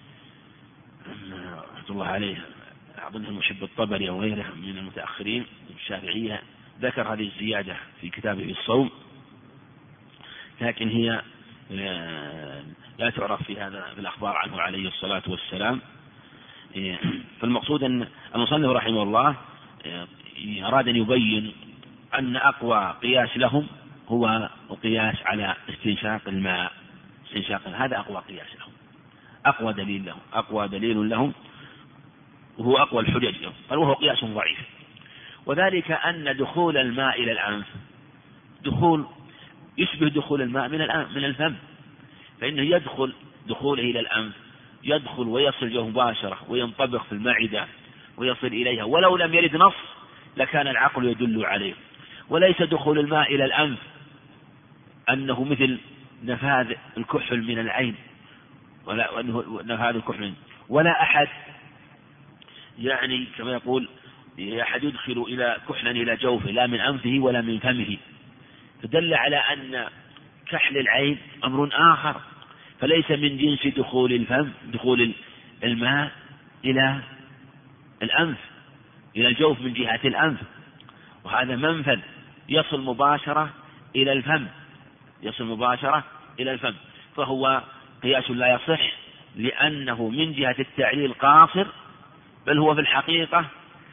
رحمة الله عليه، أظنه المحب الطبري أو غيره من المتأخرين الشافعية، ذكر هذه الزيادة في كتابه الصوم، لكن هي لا تعرف في هذا في الأخبار عنه عليه الصلاة والسلام. فالمقصود أن المصنف رحمه الله أراد أن يبين أن أقوى قياس لهم هو قياس على استنشاق الماء. استنشاق هذا أقوى قياس لهم، أقوى دليل لهم، أقوى دليل لهم، وهو أقوى الحجج لهم، بل وهو قياس ضعيف. وذلك أن دخول الماء إلى الأنف دخول يشبه دخول الماء من من الفم، فإنه يدخل دخوله إلى الأنف، يدخل ويصل جوه مباشرة وينطبخ في المعدة ويصل إليها، ولو لم يرد نص لكان العقل يدل عليه. وليس دخول الماء إلى الأنف أنه مثل نفاذ الكحل من العين، ولا أنه نفاذ الكحل، ولا أحد يعني كما يقول أحد يدخل إلى كحلا إلى جوفه لا من أنفه ولا من فمه، فدل على أن كحل العين أمر آخر، فليس من جنس دخول الفم دخول الماء إلى الأنف إلى الجوف من جهة الأنف، وهذا منفذ يصل مباشرة إلى الفم يصل مباشرة إلى الفم فهو قياس لا يصح، لأنه من جهة التعليل قاصر، بل هو في الحقيقة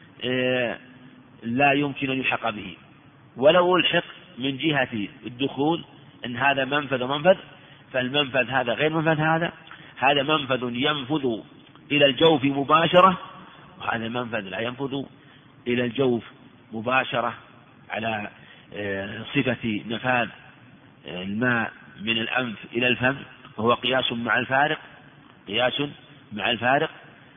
لا يمكن أن يلحق به، ولو الحق من جهة الدخول أن هذا منفذ ومنفذ، فالمنفذ هذا غير منفذ هذا، هذا منفذ ينفذ إلى الجوف مباشرة، وهذا منفذ لا ينفذ إلى الجوف مباشرة على صفة نفاذ الماء من الأنف إلى الفم، وهو قياس مع الفارق قياس مع الفارق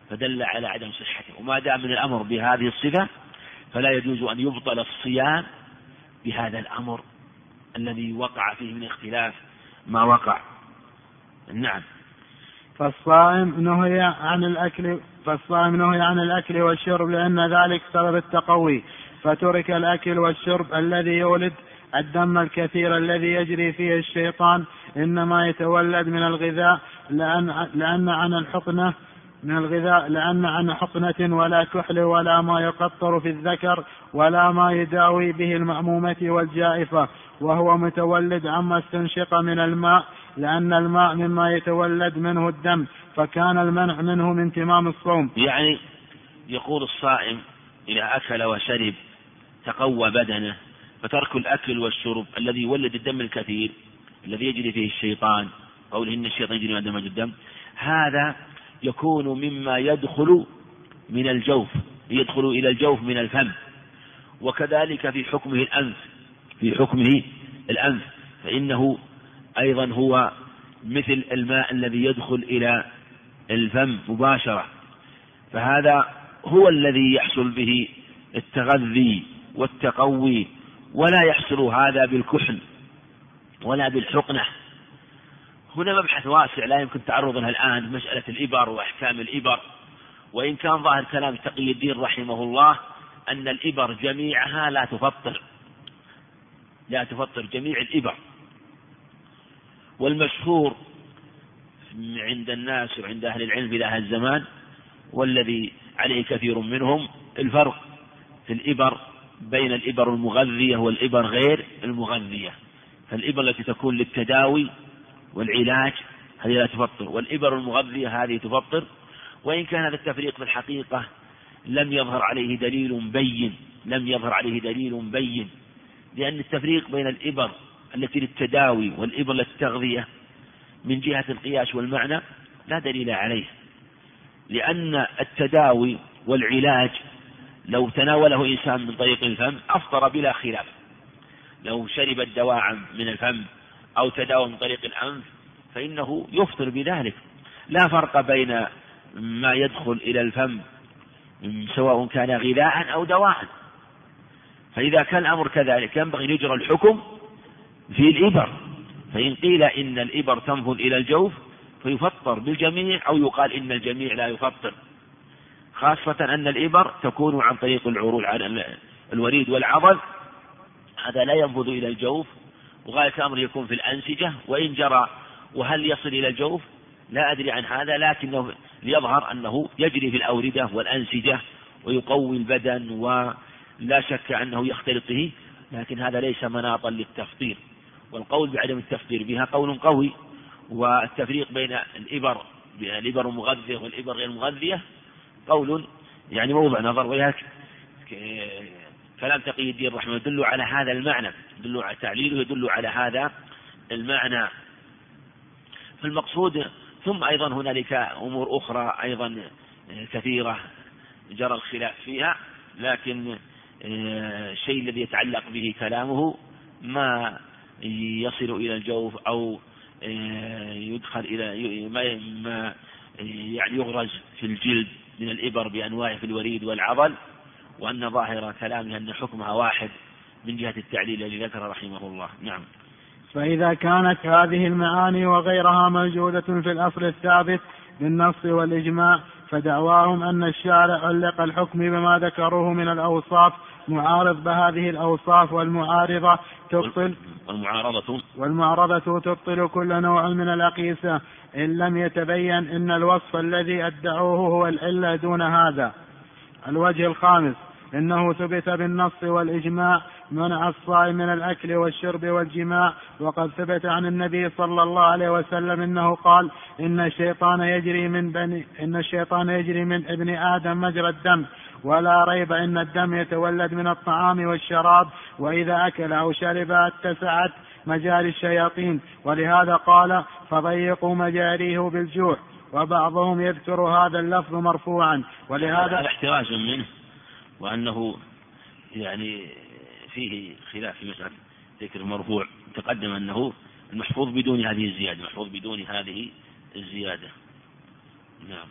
فدل على عدم صحته. وما دام من الأمر بهذه الصفة فلا يجوز أن يبطل الصيام بهذا الأمر الذي وقع فيه من اختلاف ما وقع. نعم. فالصائم نهي عن الأكل فالصائم نهي عن الأكل والشرب لأن ذلك سبب التقوي، فترك الأكل والشرب الذي يولد الدم الكثير الذي يجري فيه الشيطان، إنما يتولد من الغذاء، لأن, لأن عن الحقنة من الغذاء لأن عن حقنة ولا كحل ولا ما يقطر في الذكر ولا ما يداوي به المأمومة والجائفة، وهو متولد عما استنشق من الماء، لأن الماء مما يتولد منه الدم، فكان المنع منه من تمام الصوم. يعني يقول الصائم إذا أكل وشرب تقوى بدنه، فترك الأكل والشرب الذي يولد الدم الكثير الذي يجري فيه الشيطان، قوله إن الشيطان يجري من دم الدم، هذا يكون مما يدخل من الجوف، يدخل إلى الجوف من الفم، وكذلك في حكمه الأنف في حكمه الأنف فإنه أيضا هو مثل الماء الذي يدخل إلى الفم مباشرة، فهذا هو الذي يحصل به التغذي والتقوي، ولا يحصل هذا بالكحل ولا بالحقنة. هنا مبحث واسع لا يمكن تعرض لها الآن، مسألة الإبر وأحكام الإبر، وإن كان ظاهر كلام تقي الدين رحمه الله أن الإبر جميعها لا تفطر لا تفطر جميع الإبر. والمشهور عند الناس وعند أهل العلم في ذا الزمان والذي عليه كثير منهم الفرق في الإبر بين الإبر المغذية والإبر غير المغذية. فالإبر التي تكون للتداوي والعلاج هذه لا تفطر، والإبر المغذية هذه تفطر، وإن كان هذا التفريق في الحقيقة لم يظهر عليه دليل بين لم يظهر عليه دليل بين لأن التفريق بين الإبر التي للتداوي والإبر للتغذية من جهة القياس والمعنى لا دليل عليه، لأن التداوي والعلاج لو تناوله إنسان من طريق الفم أفطر بلا خلاف، لو شرب الدواء من الفم أو تداوى من طريق الأنف فإنه يفطر بذلك، لا فرق بين ما يدخل إلى الفم سواء كان غذاء أو دواء. فإذا كان الأمر كذلك ينبغي أن يجرى الحكم في الإبر، فإن قيل إن الإبر تنفذ إلى الجوف فيفطر بالجميع، أو يقال إن الجميع لا يفطر، خاصة أن الإبر تكون عن طريق العروق الوريد والعضل، هذا لا ينفذ إلى الجوف، وغاية الأمر يكون في الأنسجة، وإن جرى وهل يصل إلى الجوف لا أدري عن هذا، لكنه ليظهر أنه يجري في الأوردة والأنسجة ويقوي البدن ولا شك أنه يختلط به، لكن هذا ليس مناطا للتفطير. والقول بعدم التفطير بها قول قوي، والتفريق بين الإبر الإبر المغذية والإبر غير المغذية قول يعني موضع نظر، وياك كلام تقي الدين رحمه يدل على هذا المعنى، يدل على تعليله يدل على هذا المعنى في المقصود. ثم أيضا هنالك أمور أخرى أيضا كثيرة جرى الخلاف فيها، لكن الشيء الذي يتعلق به كلامه ما يصل إلى الجوف أو يدخل إلى ما يعني يغرز في الجلد من الإبر بأنواع في الوريد والعضل، وأن ظاهر كلامه أن حكمها واحد من جهة التعليل الذي ذكر رحمه الله. نعم. فإذا كانت هذه المعاني وغيرها موجودة في الأصل الثابت بالنص والإجماع، فدعواهم أن الشارع علق الحكم بما ذكروه من الأوصاف معارض بهذه الأوصاف، والمعارضة تبطل والمعارضة والمعارضة تبطل كل نوع من الأقيسة إن لم يتبين أن الوصف الذي أدعوه هو العلة دون هذا. الوجه الخامس إنه ثبت بالنص والإجماع منع الصائم من الأكل والشرب والجماع، وقد ثبت عن النبي صلى الله عليه وسلم إنه قال إن الشيطان يجري من بني إن الشيطان يجري من ابن آدم مجرى الدم، ولا ريب إن الدم يتولد من الطعام والشراب، وإذا أكل أو شرب اتسعت مجاري الشياطين، ولهذا قال فضيقوا مجاريه بالجوع. وبعضهم يذكر هذا اللفظ مرفوعا، ولهذا احتراز منه، وأنه يعني فيه خلاف في مسألة ذكر المرفوع. تقدم أنه المحفوظ بدون هذه الزيادة، محفوظ بدون هذه الزيادة. نعم.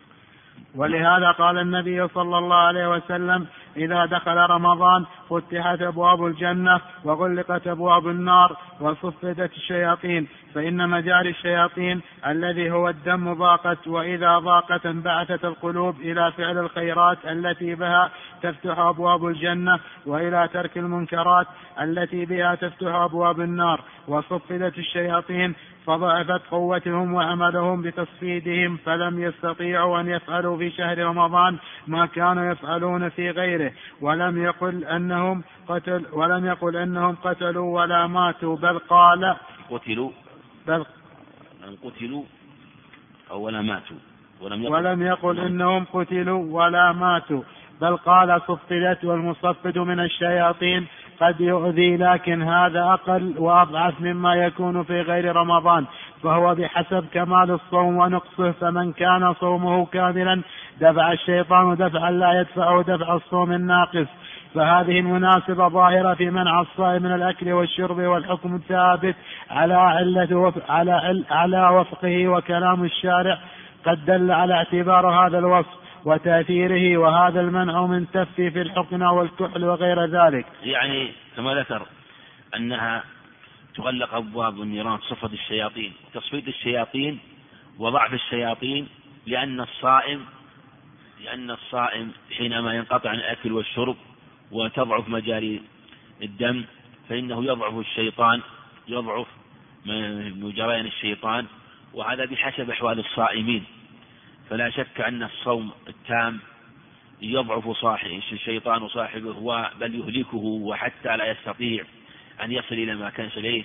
ولهذا قال النبي صلى الله عليه وسلم: إذا دخل رمضان فتحت أبواب الجنة وغلقت أبواب النار وصفدت الشياطين، فإن مجاري الشياطين الذي هو الدم ضاقت، وإذا ضاقت انبعثت القلوب إلى فعل الخيرات التي بها تفتح أبواب الجنة، وإلى ترك المنكرات التي بها تفتح أبواب النار، وصفدت الشياطين فضعفت قوتهم وعملهم بتصفيدهم، فلم يستطيعوا أن يفعلوا في شهر رمضان ما كانوا يفعلون في غيره، ولم يقل أنهم قتل ولم يقل أنهم قتلوا ولا ماتوا، بل قال قتلوا بل قتلوا أو ولا ماتوا، ولم يقل, ولم يقل إنهم قتلوا ولا ماتوا، بل قال صفدت، والمصفد من الشياطين قد يؤذي، لكن هذا أقل وأضعف مما يكون في غير رمضان، فهو بحسب كمال الصوم ونقصه، فمن كان صومه كاملا دفع الشيطان دفعا لا يدفعه دفع الصوم الناقص. فهذه المناسبة ظاهرة في منع الصائم من الأكل والشرب، والحكم الثابت على علة وف... على, عل... على وفقه، وكلام الشارع قد دل على اعتبار هذا الوصف وتأثيره، وهذا المنع من تفي في الحقنة والكحل وغير ذلك. يعني كما ذكر أنها تغلق أبواب النيران، صفد الشياطين، تصفيد الشياطين وضعف الشياطين، لأن الصائم لأن الصائم حينما ينقطع عن الأكل والشرب وتضعف مجاري الدم فإنه يضعف الشيطان، يضعف مجريان الشيطان، وهذا بحسب أحوال الصائمين. فلا شك أن الصوم التام يضعف صاحب الشيطان صاحبه، بل يهلكه، وحتى لا يستطيع أن يصل إلى ما كان إليه.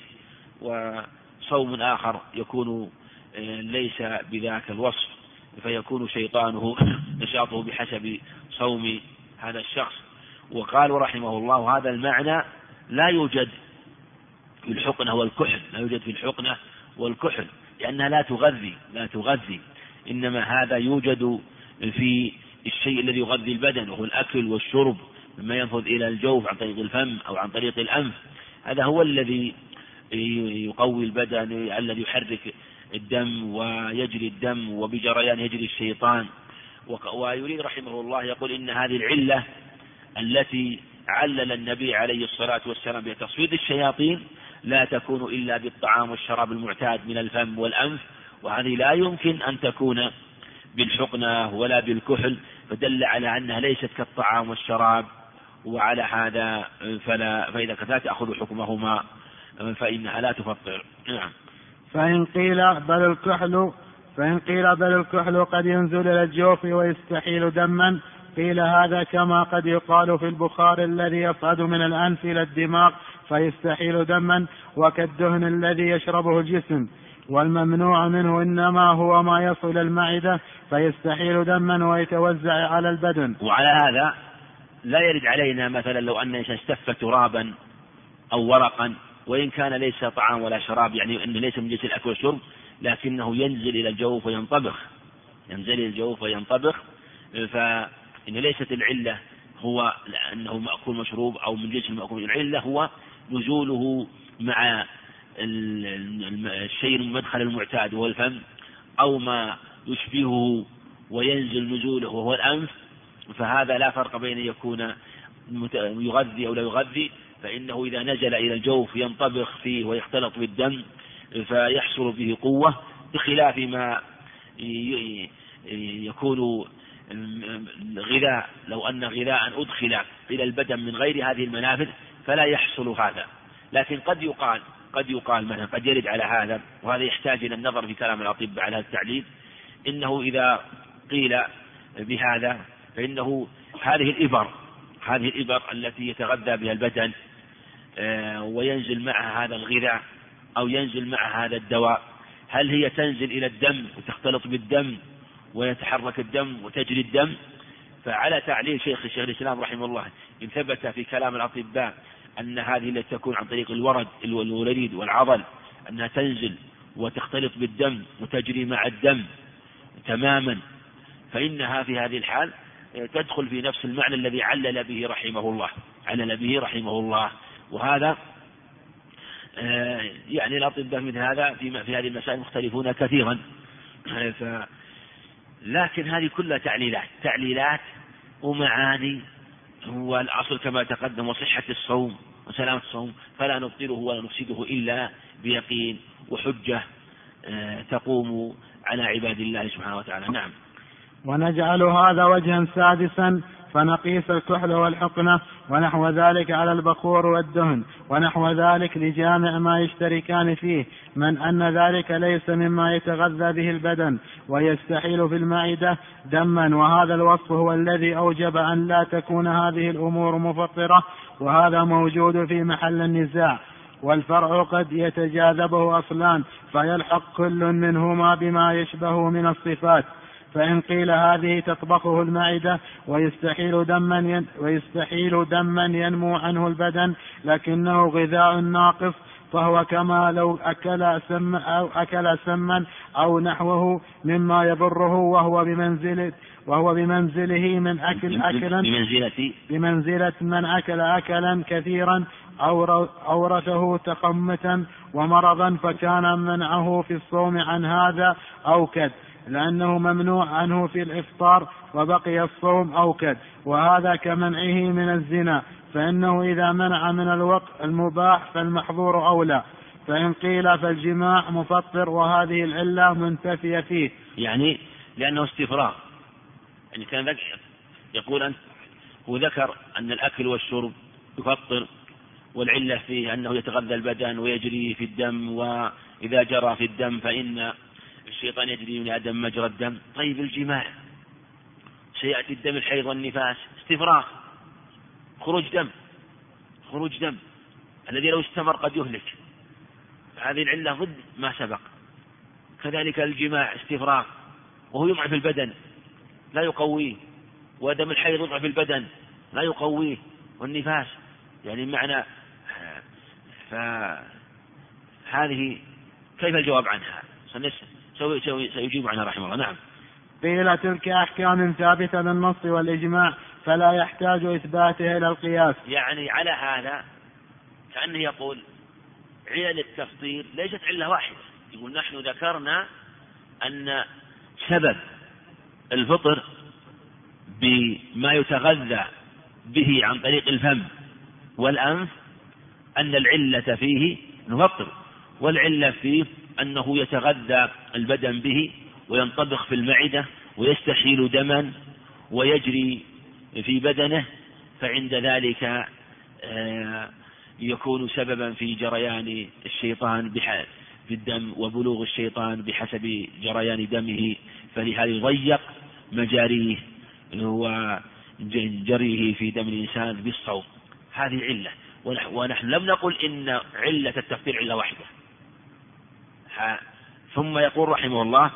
وصوم آخر يكون ليس بذاك الوصف، فيكون شيطانه نشاطه بحسب صوم هذا الشخص. وقال رحمه الله: هذا المعنى لا يوجد في الحقنة والكحل، لا يوجد في الحقنة والكحل لأنها لا تغذي لا تغذي إنما هذا يوجد في الشيء الذي يغذي البدن، وهو الأكل والشرب مما ينفذ إلى الجوف عن طريق الفم أو عن طريق الأنف. هذا هو الذي يقوي البدن، الذي يحرك الدم ويجري الدم، وبجريان يجري الشيطان. ويريد رحمه الله يقول إن هذه العلة التي علل النبي عليه الصلاة والسلام بتصفيد الشياطين لا تكون إلا بالطعام والشراب المعتاد من الفم والأنف، وهذه لا يمكن أن تكون بالحقنة ولا بالكحل، فدل على أنها ليست كالطعام والشراب. وعلى هذا فلا فإذا كانت تأخذ حكمهما فإنها لا تفطر. نعم. فإن قيل بل الكحل فإن قيل بل الكحل قد ينزل إلى الجوف ويستحيل دما، قيل هذا كما قد يقال في البخار الذي يصعد من الأنف إلى الدماغ فيستحيل دما، وكالدهن الذي يشربه الجسم، والممنوع منه إنما هو ما يصل المعدة فيستحيل دما ويتوزع على البدن. وعلى هذا لا يرد علينا مثلا لو أن استف ترابا أو ورقا، وإن كان ليس طعام ولا شراب، يعني أنه ليس من جنس الأكل والشرب، لكنه ينزل إلى الجوف وينطبخ ينزل إلى الجوف وينطبخ فإن ليست العلة هو أنه مأكول مشروب أو من جنس المأكول، العلة هو نزوله مع الشيء المدخل المعتاد وهو الفم، أو ما يشبهه وينزل نزوله وهو الأنف. فهذا لا فرق بين يكون يغذي أو لا يغذي، فإنه إذا نزل إلى الجوف ينطبخ فيه ويختلط بالدم فيحصل به قوة، بخلاف ما يكون غذاء. لو أن غذاء أدخل إلى البدن من غير هذه المنافذ فلا يحصل هذا. لكن قد يقال قد يقال مثلا قد يرد على هذا، وهذا يحتاج إلى النظر في كلام الأطباء على هذا التعليل، إنه إذا قيل بهذا فإنه هذه الإبر هذه الإبر التي يتغذى بها البدن وينزل معها هذا الغذاء أو ينزل معها هذا الدواء، هل هي تنزل إلى الدم وتختلط بالدم ويتحرك الدم وتجري الدم؟ فعلى تعليل شيخ الشيخ الإسلام رحمه الله إن ثبت في كلام الأطباء أن هذه التي تكون عن طريق الورد الوريد والعضل أنها تنزل وتختلط بالدم وتجري مع الدم تماما، فإنها في هذه الحال تدخل في نفس المعنى الذي علل به رحمه الله علل به رحمه الله. وهذا يعني الأطباء من هذا في هذه المسائل مختلفون كثيرا. لكن هذه كلها تعليلات تعليلات ومعاني. هو الأصل كما تقدم وصحة الصوم وسلامة الصوم، فلا نبطله ولا نفسده إلا بيقين وحجة تقوم على عباد الله سبحانه وتعالى. نعم. ونجعل هذا وجها سادسا فنقيس الكحل والحقنة ونحو ذلك على البخور والدهن ونحو ذلك لجامع ما يشتركان فيه، من أن ذلك ليس مما يتغذى به البدن ويستحيل في المعدة دما، وهذا الوصف هو الذي أوجب أن لا تكون هذه الأمور مفطرة، وهذا موجود في محل النزاع. والفرع قد يتجاذبه أصلان فيلحق كل منهما بما يشبه من الصفات، فإن قيل هذه تطبخه المعدة ويستحيل دما ين ويستحيل دما ينمو عنه البدن لكنه غذاء ناقص، فهو كما لو أكل سم أو أكل سما أو نحوه مما يضره، وهو بمنزلة وهو بمنزله من أكل أكلا بمنزلة بمنزلة من أكل أكلا كثيرا أورثه تقمتا ومرضا، فكان منعه في الصوم عن هذا أوكد، لأنه ممنوع عنه في الإفطار وبقي الصوم أوكد. وهذا كمنعه من الزنا، فإنه إذا منع من الوقت المباح فالمحظور أولى. فإن قيل فالجماع مفطر وهذه العلة منتفية فيه، يعني لأنه استفراغ. يعني كان يقول أنت هو ذكر أن الأكل والشرب يفطر، والعلة فيه أنه يتغذى البدن ويجري في الدم، وإذا جرى في الدم فإن الشيطان يجري من آدم مجرى الدم. طيب الجماع سيأتي الدم الحيض والنفاس استفراغ، خروج دم خروج دم الذي لو استمر قد يهلك، هذه العلة ضد ما سبق. كذلك الجماع استفراغ وهو يضعف البدن لا يقويه، ودم الحيض يضعف البدن لا يقويه، والنفاس يعني معنى. فهذه كيف الجواب عنها؟ سيجيب عنها رحمه الله. نعم. قيل تلك أحكام ثابتة بالنص والإجماع فلا يحتاج إثباتها إلى القياس. يعني على هذا كأنه يقول علل التفطير ليست علة واحدة. يقول نحن ذكرنا أن سبب الفطر بما يتغذى به عن طريق الفم والأنف أن العلة فيه نفطر، والعلة فيه أنه يتغذى البدن به وينطبخ في المعدة ويستحيل دما ويجري في بدنه، فعند ذلك يكون سببا في جريان الشيطان في الدم وبلوغ الشيطان بحسب جريان دمه، فلهذا يضيق مجاريه وجريه في دم الإنسان بالصوم. هذه علة، ونحن لم نقل إن علة التفطير علة واحدة. ثم يقول رحمه الله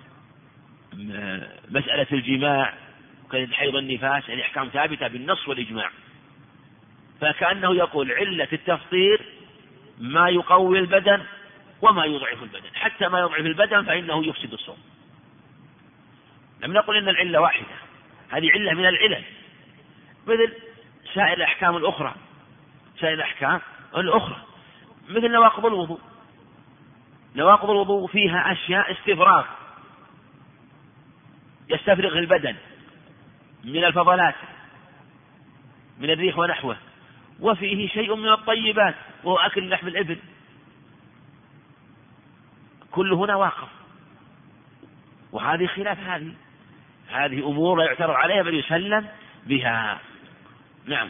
مسألة الجماع كالحيض والنفاس يعني أحكام ثابتة بالنص والإجماع، فكأنه يقول علة التفطير ما يقوي البدن وما يضعف البدن، حتى ما يضعف البدن فإنه يفسد الصوم. لم نقل إن العلة واحدة، هذه علة من العلل مثل سائر الأحكام الأخرى سائر الأحكام الأخرى مثل نواقض الوضوء. نواقض الوضوء فيها أشياء استفراغ يستفرغ البدن من الفضلات من الريح ونحوه، وفيه شيء من الطيبات وهو أكل لحم الإبل، كله نواقض. وهذه خلاف هذه هذه أمور لا يعترض عليها بل يسلم بها. نعم.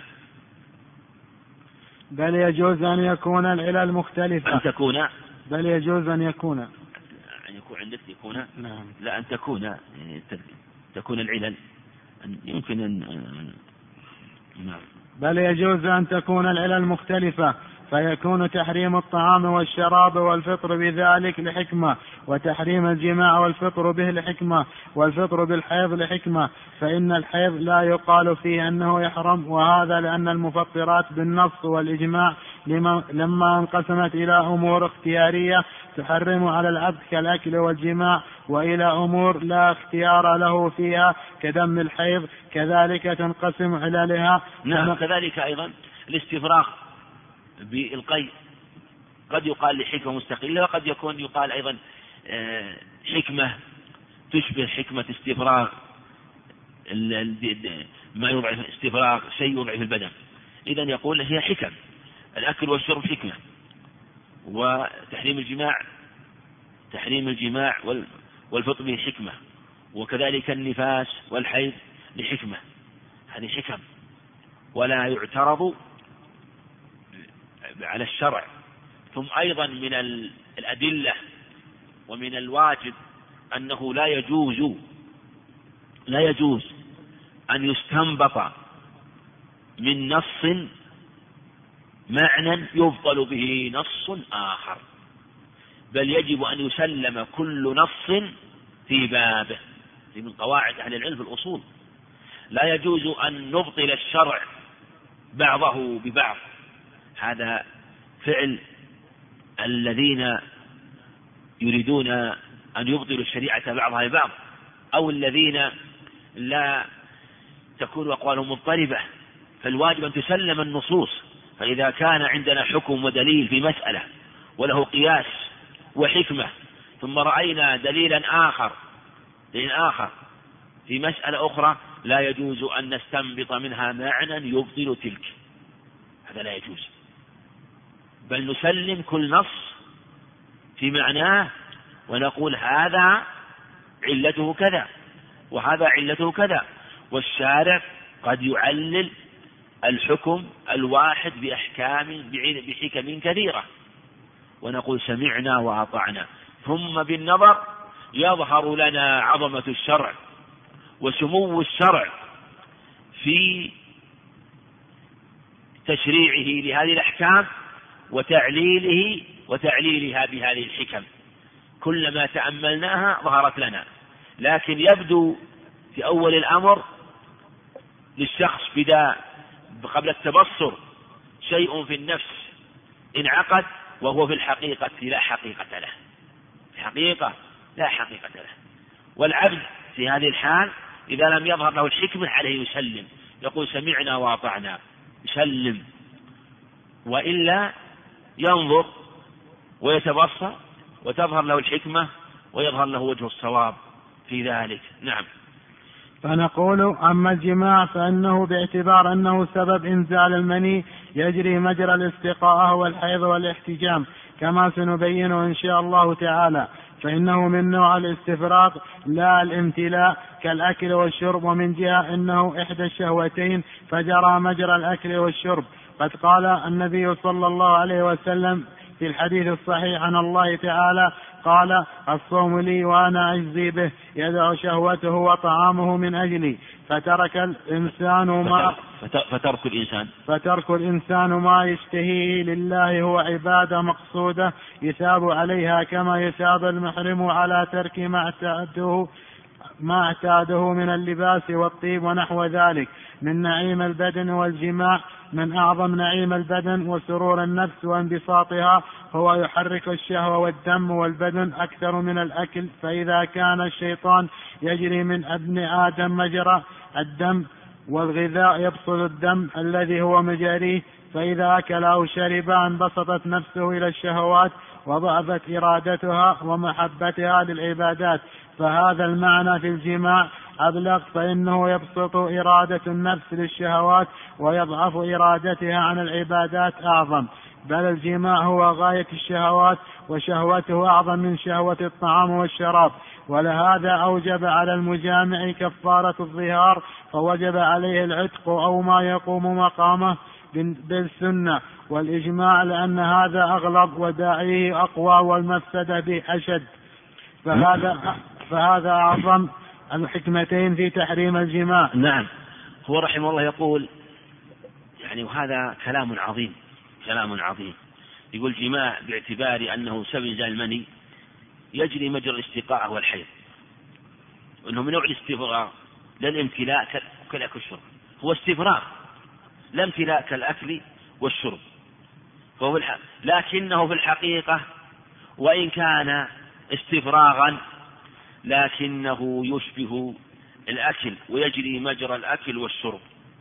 بل يجوز أن يكون العلل مختلفة أن تكون بل يجوز أن يكون أن يكون عندك يكون نعم. لا أن تكون يعني تكون العلل يمكن أن نعم. بل يجوز أن تكون العلل مختلفة، فيكون تحريم الطعام والشراب والفطر بذلك لحكمة، وتحريم الجماع والفطر به لحكمة، والفطر بالحيض لحكمة، فإن الحيض لا يقال فيه أنه يحرم، وهذا لأن المفطرات بالنص والإجماع لما انقسمت إلى أمور اختيارية تحرم على العبد كالأكل والجماع، وإلى أمور لا اختيار له فيها كدم الحيض كذلك تنقسم عللها. نعم. كذلك أيضا الاستفراغ بالقيء قد يقال لحكمة مستقلة، وقد يكون يقال أيضا حكمة تشبه حكمة استفراغ ما يضعف استفراغ شيء يضعف البدن. إذن يقول هي حكم، الأكل والشرب حكمة، وتحريم الجماع تحريم الجماع والفطر به حكمة، وكذلك النفاس والحيض لحكمة. هذه حكم ولا يعترض على الشرع. ثم أيضا من الأدلة ومن الواجب أنه لا يجوز لا يجوز أن يستنبط من نص معنى يبطل به نص آخر، بل يجب أن يسلم كل نص في بابه. من قواعد أهل العلم في الأصول لا يجوز أن نبطل الشرع بعضه ببعض، هذا فعل الذين يريدون أن يبطلوا الشريعة بعضها ببعض، أو الذين لا تكون أقوالهم مضطربة. فالواجب أن تسلم النصوص، فإذا كان عندنا حكم ودليل في مسألة وله قياس وحكمة، ثم رأينا دليلا آخر دليل آخر في مسألة أخرى، لا يجوز أن نستنبط منها معنى يبطل تلك، هذا لا يجوز، بل نسلم كل نص في معناه ونقول هذا علته كذا وهذا علته كذا. والشارع قد يعلل الحكم الواحد بأحكام بحكم كثيرة، ونقول سمعنا وأطعنا. ثم بالنظر يظهر لنا عظمة الشرع وسمو الشرع في تشريعه لهذه الأحكام وتعليله وتعليلها بهذه الحكم. كلما تأملناها ظهرت لنا، لكن يبدو في أول الأمر للشخص بدا قبل التبصر شيء في النفس انعقد، وهو في الحقيقة لا حقيقة له، في الحقيقة لا حقيقة له. والعبد في هذه الحال إذا لم يظهر له الحكمة عليه يسلم، يقول سمعنا وأطعنا، يسلم، وإلا ينظر ويتبصر وتظهر له الحكمة ويظهر له وجه الصواب في ذلك. نعم. فنقول أما الجماع فإنه باعتبار أنه سبب إنزال المني يجري مجرى الاستقاء والحيض والاحتجام كما سنبينه إن شاء الله تعالى، فإنه من نوع الاستفراغ لا الامتلاء كالأكل والشرب، ومن جهة إنه إحدى الشهوتين فجرى مجرى الأكل والشرب. قد قال النبي صلى الله عليه وسلم في الحديث الصحيح عن الله تعالى قال الصوم لي وأنا أجزي به، يدع شهوته وطعامه من أجلي. فترك الإنسان ما فترك الإنسان فترك الإنسان ما يشتهيه لله هو عبادة مقصودة يثاب عليها كما يثاب المحرم على ترك ما اعتاده ما اعتاده من اللباس والطيب ونحو ذلك من نعيم البدن. والجماع من أعظم نعيم البدن وسرور النفس وانبساطها، هو يحرك الشهوة والدم والبدن أكثر من الأكل. فإذا كان الشيطان يجري من ابن آدم مجرى الدم والغذاء يبصل الدم الذي هو مجاريه، فإذا أكل أو شرب انبسطت نفسه إلى الشهوات وضعفت إرادتها ومحبتها للعبادات. فهذا المعنى في الجماع أبلغ، فإنه يبسط إرادة النفس للشهوات ويضعف إرادتها عن العبادات أعظم، بل الجماع هو غاية الشهوات وشهوته أعظم من شهوة الطعام والشراب. ولهذا أوجب على المجامع كفارة الظهار، فوجب عليه العتق أو ما يقوم مقامه بالسنة والإجماع، لأن هذا أغلظ وداعيه أقوى والمفسدة به أشد. فهذا فهذا أعظم الحكمتين في تحريم الجماع. نعم. هو رحمه الله يقول يعني وهذا كلام عظيم كلام عظيم يقول جماع باعتبار أنه سبب إنزال المني يجري مجرى الاستقاء والحيض، وأنه من نوع الاستفراغ لا الامتلاء كالأكل والشرب، هو استفراغ لا امتلاء كالأكل والشرب، فهو الحق. لكنه في الحقيقة وإن كان استفراغا لكنه يشبه الأكل ويجري مجرى الأكل والشرب،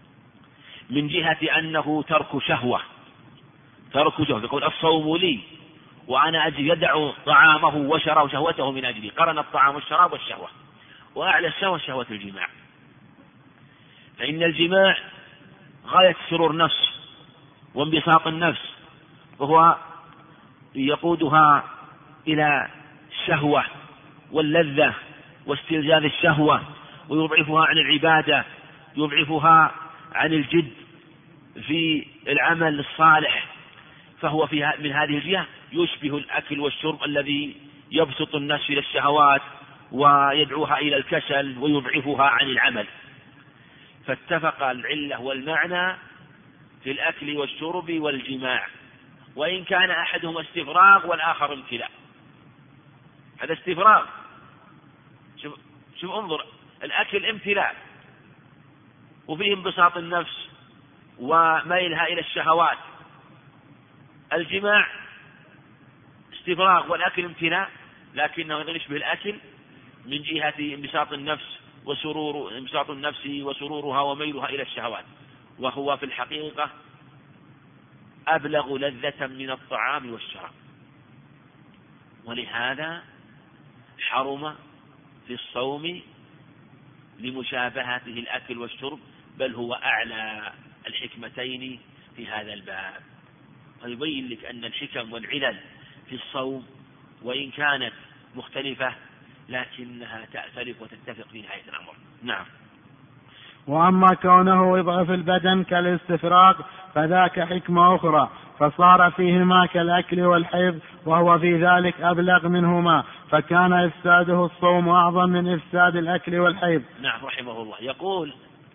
من جهة أنه ترك شهوة ترك شهوة يقول الصوم لي وأنا أجي، يدع طعامه وشراب شهوته من أجلي، قرن الطعام والشراب والشهوة. وأعلى الشهوة شهوة الجماع، فإن الجماع غاية سرور نفس وانبساط النفس، وهو يقودها إلى الشهوة واللذة واستلذاذ الشهوة، ويضعفها عن العبادة، يضعفها عن الجد في العمل الصالح. فهو في من هذه الجهة يشبه الأكل والشرب الذي يبسط النفس إلى الشهوات ويدعوها إلى الكسل ويضعفها عن العمل. فاتفق العلة والمعنى في الأكل والشرب والجماع، وإن كان أحدهما استفراغ والآخر امتلاء. هذا استفراغ، شوف, شوف انظر، الأكل امتلاء وفيه انبساط النفس وميلها إلى الشهوات، الجماع استفراغ والأكل امتلاء، لكنه يشبه الأكل من جهة انبساط النفس وسرور انبساط النفس وسرورها وميلها إلى الشهوات، وهو في الحقيقة أبلغ لذة من الطعام والشراب. ولهذا حرم في الصوم لمشابهته الأكل والشرب، بل هو أعلى الحكمتين في هذا الباب. ويبين لك أن الحكم والعلل في الصوم وإن كانت مختلفة لكنها تأتلف وتتفق في نهاية الأمر. نعم. وأما كونه يضعف البدن كالاستفراغ فذاك حكمة أخرى، فصار فيهما كالأكل والحيض، وهو في ذلك أبلغ منهما، فكان إفساده الصوم أعظم من إفساد الأكل والحيض. نعم رحمه الله. يقول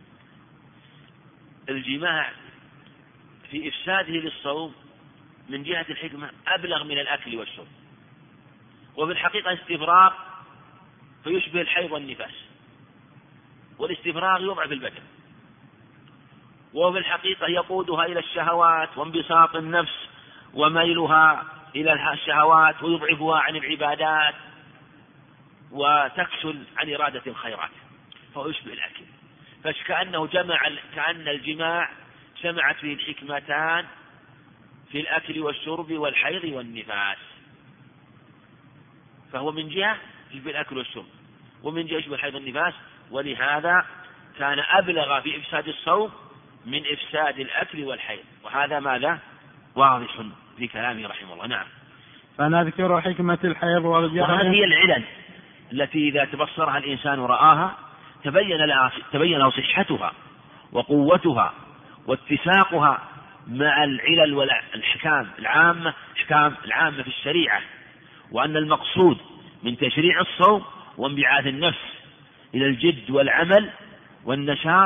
الجماع في إفساده للصوم من جهة الحكمة أبلغ من الأكل والشرب، وفي الحقيقة استفراغ فيشبه الحيض والنفاس، والاستفراغ يضعف البدن، وفي الحقيقة يقودها إلى الشهوات وانبساط النفس وميلها إلى الشهوات ويضعفها عن العبادات وتكسل عن إرادة الخيرات، فهو يشبه الأكل. فكأنه جمع كأن الجماع جمعت فيه الحكمتان في الأكل والشرب والحيض والنفاس، فهو من جهة يشبه الأكل والشرب ومن جهة يشبه الحيض والنفاس، ولهذا كان أبلغ في إفساد الصوم من إفساد الأكل والحيض. وهذا ماذا واضح في كلامه رحمه الله. نعم. فنذكر حكمة الحيض والجهل. وهذه هي العلل التي إذا تبصرها الإنسان ورآها تبين له تبين صحتها وقوتها واتساقها مع العلل والأحكام العامة الأحكام العامة في الشريعة، وأن المقصود من تشريع الصوم وانبعاث النفس إلى الجد والعمل والنشاط،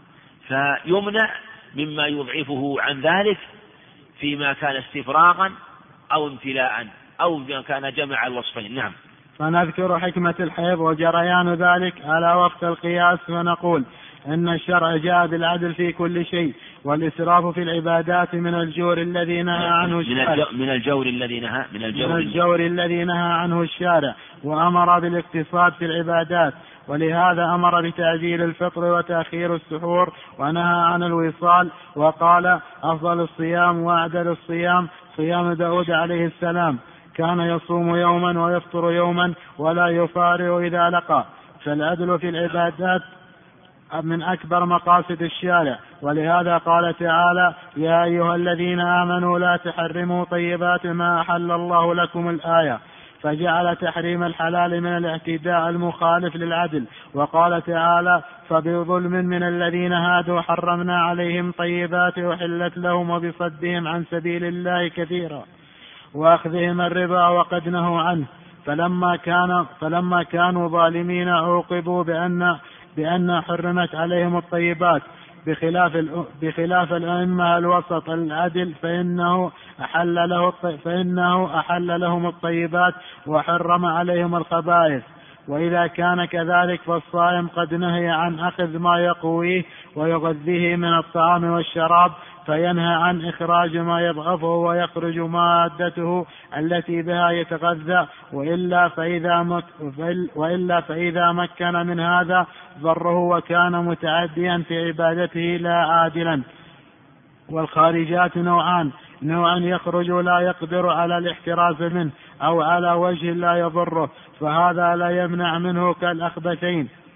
فيمنع مما يضعفه عن ذلك فيما كان استفراغا أو امتلاء أو ما كان جمع الوصفين. نعم. فنذكر حكمة الحيض وجريان ذلك على وفق القياس، فنقول إن الشرع جاء بالعدل في كل شيء، والإسراف في العبادات من الجور الذي نهى عنه الشارع من الجور الذي نهى من الجور, من الجور الذي نهى عنه الشارع، وأمر بالاقتصاد في العبادات، ولهذا أمر بتعجيل الفطر وتأخير السحور، ونهى عن الوصال، وقال أفضل الصيام وأعدل الصيام صيام داود عليه السلام، كان يصوم يوما ويفطر يوما ولا يفارق إذا لقى. فالعدل في العبادات من أكبر مقاصد الشارع، ولهذا قال تعالى يا أيها الذين آمنوا لا تحرموا طيبات ما أحل الله لكم الآية، فجعل تحريم الحلال من الاعتداء المخالف للعدل. وقال تعالى فبظلم من الذين هادوا حرمنا عليهم طيبات أحلت لهم وبصدهم عن سبيل الله كثيرا وأخذهم الربا وقد نهوا عنه، فلما كان فلما كانوا ظالمين عوقبوا بأن بأن حرمت عليهم الطيبات، بخلاف بخلاف الأئمة الوسط العدل فإنه أحل له فإنه أحل لهم الطيبات وحرم عليهم الخبائث. وإذا كان كذلك فالصائم قد نهي عن أخذ ما يقويه ويغذيه من الطعام والشراب، فينهى عن إخراج ما يضعفه ويخرج مادته التي بها يتغذى، وإلا فإذا, مك وإلا فإذا مكن من هذا ضره وكان متعديا في عبادته لا عادلا. والخارجات نوعان: نوع يخرج لا يقدر على الاحتراز منه، أو على وجه لا يضره، فهذا لا يمنع منه كالأخبثين،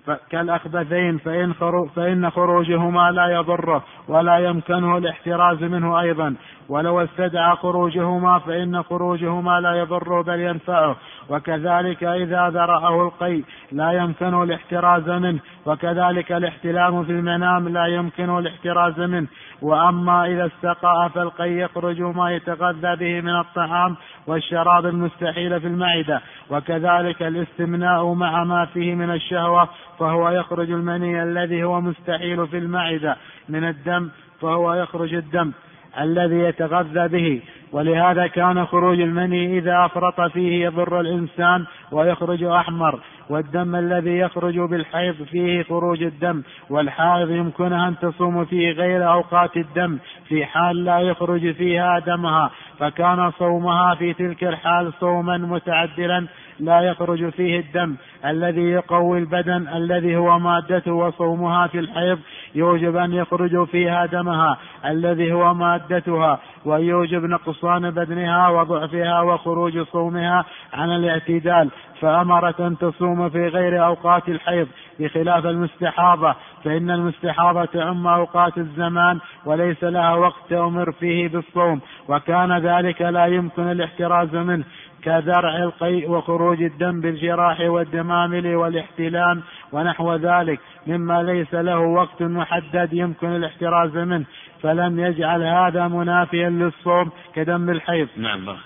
كالأخبثين فإن, فإن خروجهما لا يضره ولا يمكنه الاحتراز منه أيضا، ولو استدعى خروجهما فإن خروجهما لا يضره بل ينفعه، وكذلك إذا ذرأه القيء لا يمكنه الاحتراز منه، وكذلك الاحتلام في المنام لا يمكنه الاحتراز منه. وأما إذا استقاء فالقيء يخرج ما يتغذى به من الطعام والشراب المستحيل في المعدة، وكذلك الاستمناء مع ما فيه من الشهوة فهو يخرج المني الذي هو مستحيل في المعدة من الدم، فهو يخرج الدم الذي يتغذى به. ولهذا كان خروج المني إذا أفرط فيه يضر الإنسان ويخرج أحمر، والدم الذي يخرج بالحيض فيه خروج الدم، والحائض يمكنها أن تصوم فيه غير أوقات الدم في حال لا يخرج فيها دمها، فكان صومها في تلك الحال صوما متعدلا لا يخرج فيه الدم الذي يقوي البدن الذي هو مادته، وصومها في الحيض يوجب أن يخرج فيها دمها الذي هو مادتها، ويوجب نقصان بدنها وضعفها وخروج صومها عن الاعتدال، فأمرت أن تصوم في غير أوقات الحيض بخلاف المستحاضة، فإن المستحاضة تعم أوقات الزمان وليس لها وقت تأمر فيه بالصوم، وكان ذلك لا يمكن الاحتراز منه كذرع القيء وخروج الدم بالجراح والدمامل والاحتلام ونحو ذلك مما ليس له وقت محدد يمكن الاحتراز منه، فلم يجعل هذا منافيا للصوم كدم الحيض. نعم نعم.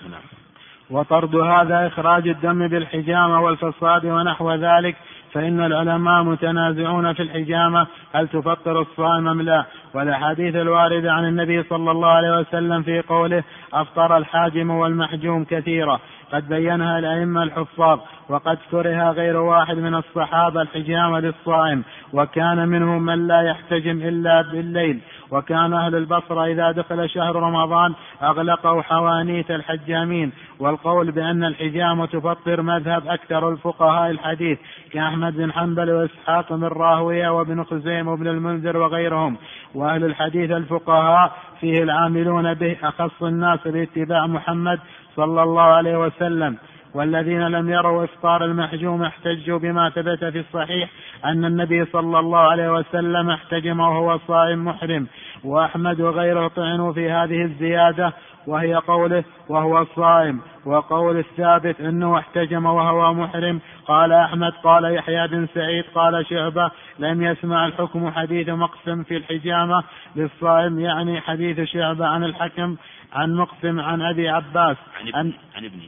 وطرد هذا إخراج الدم بالحجامة والفصاد ونحو ذلك، فإن العلماء متنازعون في الحجامة هل تفطر الصائم أم لا، والأحاديث الواردة عن النبي صلى الله عليه وسلم في قوله أفطر الحاجم والمحجوم كثيرة قد بينها الأئمة الحفاظ، وقد كره غير واحد من الصحابة الحجامة للصائم، وكان منهم من لا يحتجم إلا بالليل، وكان أهل البصرة إذا دخل شهر رمضان أغلقوا حوانيت الحجامين. والقول بأن الحجامة تفطر مذهب أكثر الفقهاء الحديث كأحمد بن حنبل وإسحاق بن راهوية وابن خزيم وابن المنذر وغيرهم. وأهل الحديث الفقهاء فيه العاملون به أخص الناس باتباع محمد صلى الله عليه وسلم، والذين لم يروا إفطار المحجوم احتجوا بما ثبت في الصحيح أن النبي صلى الله عليه وسلم احتجم وهو صائم محرم. وأحمد وغيره طعنوا في هذه الزيادة وهي قوله وهو صائم، وقول الثابت أنه احتجم وهو محرم. قال أحمد قال يحيى بن سعيد قال شعبة لم يسمع الحكم حديث مقسم في الحجامة للصائم، يعني حديث شعبة عن الحكم عن مقسم عن أبي عباس عن, عن ابن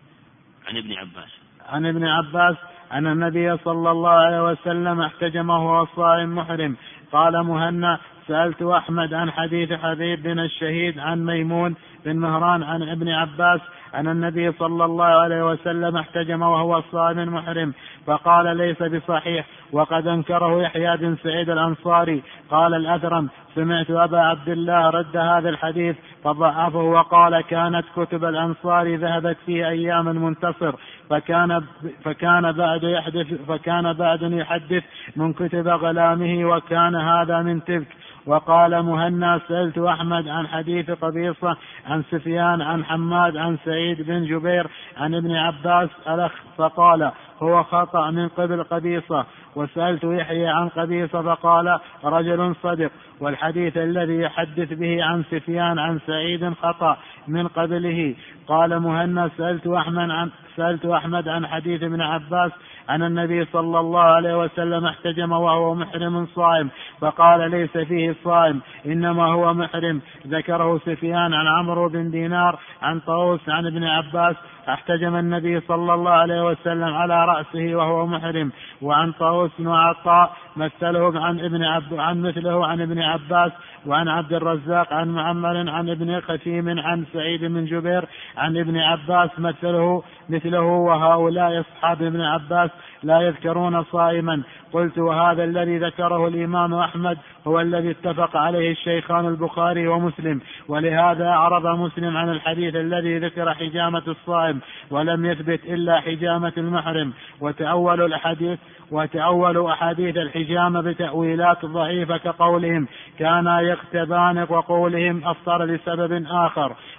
عن ابن عباس عن ابن عباس أن النبي صلى الله عليه وسلم احتجم وهو صائم محرم. قال مهنا سألت أحمد عن حديث حبيب بن الشهيد عن ميمون بن مهران عن ابن عباس أن النبي صلى الله عليه وسلم احتجم وهو صائم محرم، فقال ليس بصحيح، وقد أنكره يحيى بن سعيد الأنصاري. قال الأثرم سمعت أبا عبد الله رد هذا الحديث فضعفه وقال كانت كتب الأنصار ذهبت في أيام المنتصر، فكان فكان بعد يحدث فكان بعد يحدث من كتب غلامه، وكان هذا من تلك. وقال مهنا سألت أحمد عن حديث قبيصة عن سفيان عن حماد عن سعيد بن جبير عن ابن عباس الأخ فقال هو خطأ من قبل قبيصة. وسألت يحيى عن قبيصة فقال رجل صدق، والحديث الذي يحدث به عن سفيان عن سعيد خطأ من قبله. قال مهنا سألت أحمد عن سألت أحمد عن حديث ابن عباس أن النبي صلى الله عليه وسلم احتجم وهو محرم صائم، فقال ليس فيه صائم إنما هو محرم. ذكره سفيان عن عمرو بن دينار عن طاووس عن ابن عباس احتجم النبي صلى الله عليه وسلم على رأسه وهو محرم. وعن طاووس وعطاء مثله عن ابن عب عن مثله عن ابن عباس. وعن عبد الرزاق عن معمر عن ابن خثيم عن سعيد بن جبير عن ابن عباس مثله مثله وهؤلاء أصحاب ابن عباس لا يذكرون صائما. قلت وهذا الذي ذكره الإمام أحمد هو الذي اتفق عليه الشيخان البخاري ومسلم، ولهذا أعرض مسلم عن الحديث الذي ذكر حجامة الصائم ولم يثبت إلا حجامة المحرم. وتأول الأحاديث وتأول أحاديث الحجامة بتأويلات ضعيفة كقولهم كانا يختبان وقولهم أفطر لسبب آخر.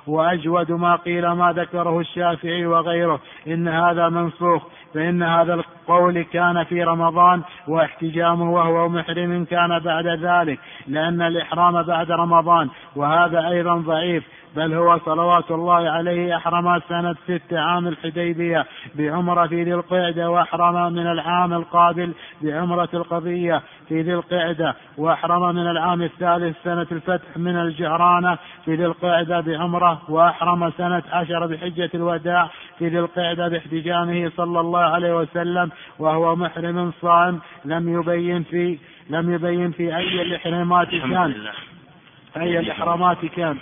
وأجود ما قيل ما ذكره الشافعي وغيره إن هذا منسوخ، فإن هذا القول كان في رمضان واحتجامه وهو محرم كان بعد ذلك، لأن الإحرام بعد رمضان، وهذا أيضا ضعيف، بل هو صلوات الله عليه أحرم سنة ست عام الحديبية بعمرة في ذي القعدة، وأحرم من العام القابل بعمرة القضية في ذي القعدة، وأحرم من العام الثالث سنة الفتح من الجعرانة في ذي القعدة بعمرة، وأحرم سنة عشر بحجة الوداع في ذي القعدة باحتجامه صلى الله عليه وسلم وهو محرم صائم، لم يبين في لم يبين في أي الإحرامات كان أي الإحرامات كان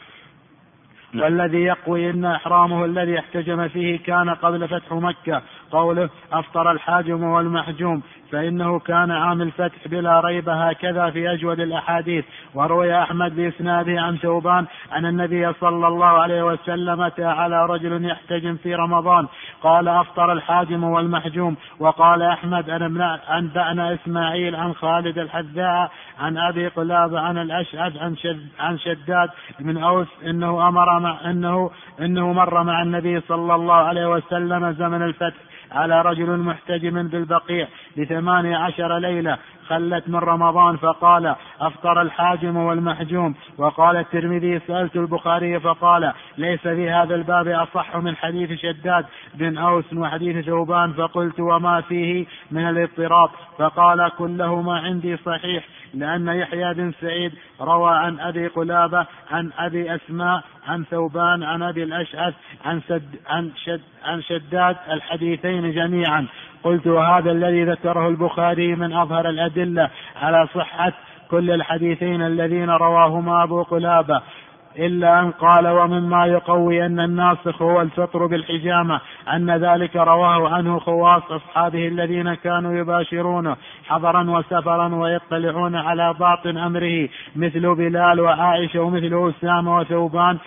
والذي يقوي أن إحرامه الذي احتجم فيه كان قبل فتح مكة. قوله أفطر الحاجم والمحجوم فإنه كان عام الفتح بلا ريب، هكذا في أجود الأحاديث. وروي أحمد بإسناده عن ثوبان أن النبي صلى الله عليه وسلم أتى على رجل يحتجم في رمضان قال أفطر الحاجم والمحجوم. وقال أحمد أنبأنا إسماعيل عن خالد الحذاء عن أبي قلابة عن الأشعث عن, شد عن شداد من أوس إنه, أمر مع إنه, إنه مر مع النبي صلى الله عليه وسلم زمن الفتح على رجل محتجم بالبقيع بثمانية عشر ليلة خلت من رمضان فقال أفطر الحاجم والمحجوم. وقال الترمذي سألت البخاري فقال ليس في هذا الباب أصح من حديث شداد بن أوس وحديث ثوبان، فقلت وما فيه من الاضطراب؟ فقال كلهما عندي صحيح، لأن يحيى بن سعيد روى عن أبي قلابة عن أبي أسماء عن ثوبان عن أبي الأشعث عن, سد عن, شد عن شداد الحديثين جميعا. قلت وهذا الذي ذكره البخاري من أظهر الأدلة على صحة كل الحديثين الذين رواهما أبو قلابة، إلا أن قال ومما يقوي أن الناسخ هو الفطر بالحجامة أن ذلك رواه عنه خواص أصحابه الذين كانوا يباشرونه حضرا وسفرا ويطلعون على باطن أمره مثل بلال وعائشة ومثل أسامة وثوبان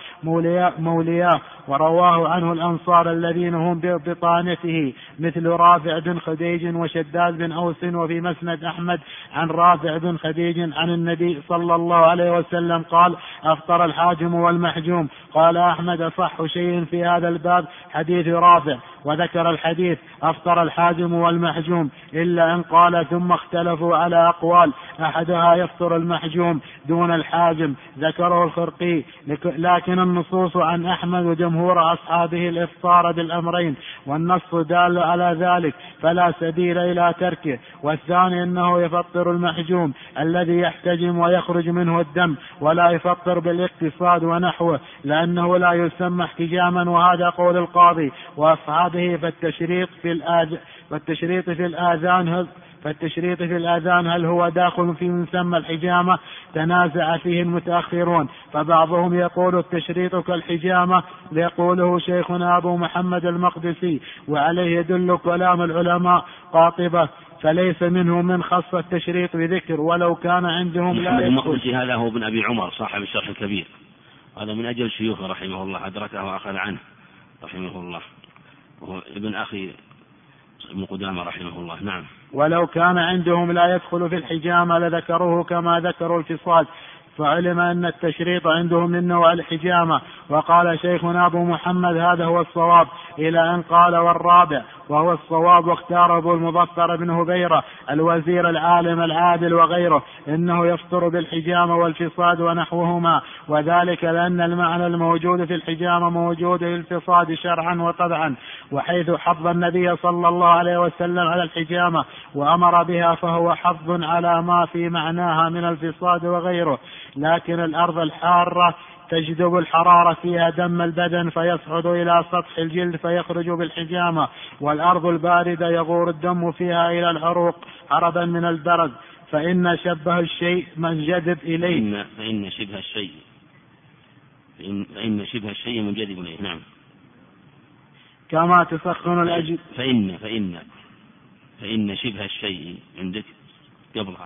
مولياه. ورواه عنه الأنصار الذين هم ببطانته مثل رافع بن خديج وشداد بن أوس. وفي مسند أحمد عن رافع بن خديج عن النبي صلى الله عليه وسلم قال أفطر الحاجم والمحجوم. قال أحمد أصح شيء في هذا الباب حديث رافع، وذكر الحديث أفطر الحاجم والمحجوم، إلا أن قال ثم اختلفوا على أقوال أحدها يفطر المحجوم دون الحاجم ذكره الخرقي، لكن النصوص عن أحمد وجمهور أصحابه الإفطار بالأمرين، والنص دال على ذلك فلا سبيل إلى تركه. والثاني أنه يفطر المحجوم الذي يحتجم ويخرج منه الدم، ولا يفطر بالاقتصاد ونحوه لأنه لا يسمى احتجاما، وهذا قول القاضي وأصحابه. فالتشريط في الآذان فالتشريط في الآذان هل فالتشريط في الآذان هل هو داخل في مسمى الحجامة؟ تنازع فيه المتأخرون، فبعضهم يقول التشريط كالحجامة يقوله شيخنا أبو محمد المقدسي، وعليه يدل كلام العلماء قاطبة، فليس منه من خص التشريط بذكر ولو كان عندهم لا يدخل. المقدسي هذا هو ابن أبي عمر صاحب الشرح الكبير، هذا من أجل شيوخه رحمه الله أدركه وأخذ عنه رحمه الله، وهو ابن أخي ابن قدامة رحمه الله. نعم. ولو كان عندهم لا يدخل في الحجامة لذكروه كما ذكروا الفصال، فعلم أن التشريط عندهم من نوع الحجامة. وقال شيخنا أبو محمد هذا هو الصواب، إلى أن قال والرابع وهو الصواب، واختار أبو المظفر بن هبيرة الوزير العالم العادل وغيره إنه يفطر بالحجامة والفصاد ونحوهما، وذلك لأن المعنى الموجود في الحجامة موجود في الفصاد شرعا وطبعا، وحيث حض النبي صلى الله عليه وسلم على الحجامة وأمر بها فهو حض على ما في معناها من الفصاد وغيره. لكن الأرض الحارة تجذب الحرارة فيها دم البدن فيصعد إلى سطح الجلد فيخرج بالحجامة، والأرض الباردة يغور الدم فيها إلى العروق هربا من البرد، فإن شبه الشيء منجذب إليه فإن شبه الشيء فإن, فإن شبه الشيء منجذب إليه. نعم. كما تسخن الأجل فإن فإن فإن شبه الشيء عندك قبلها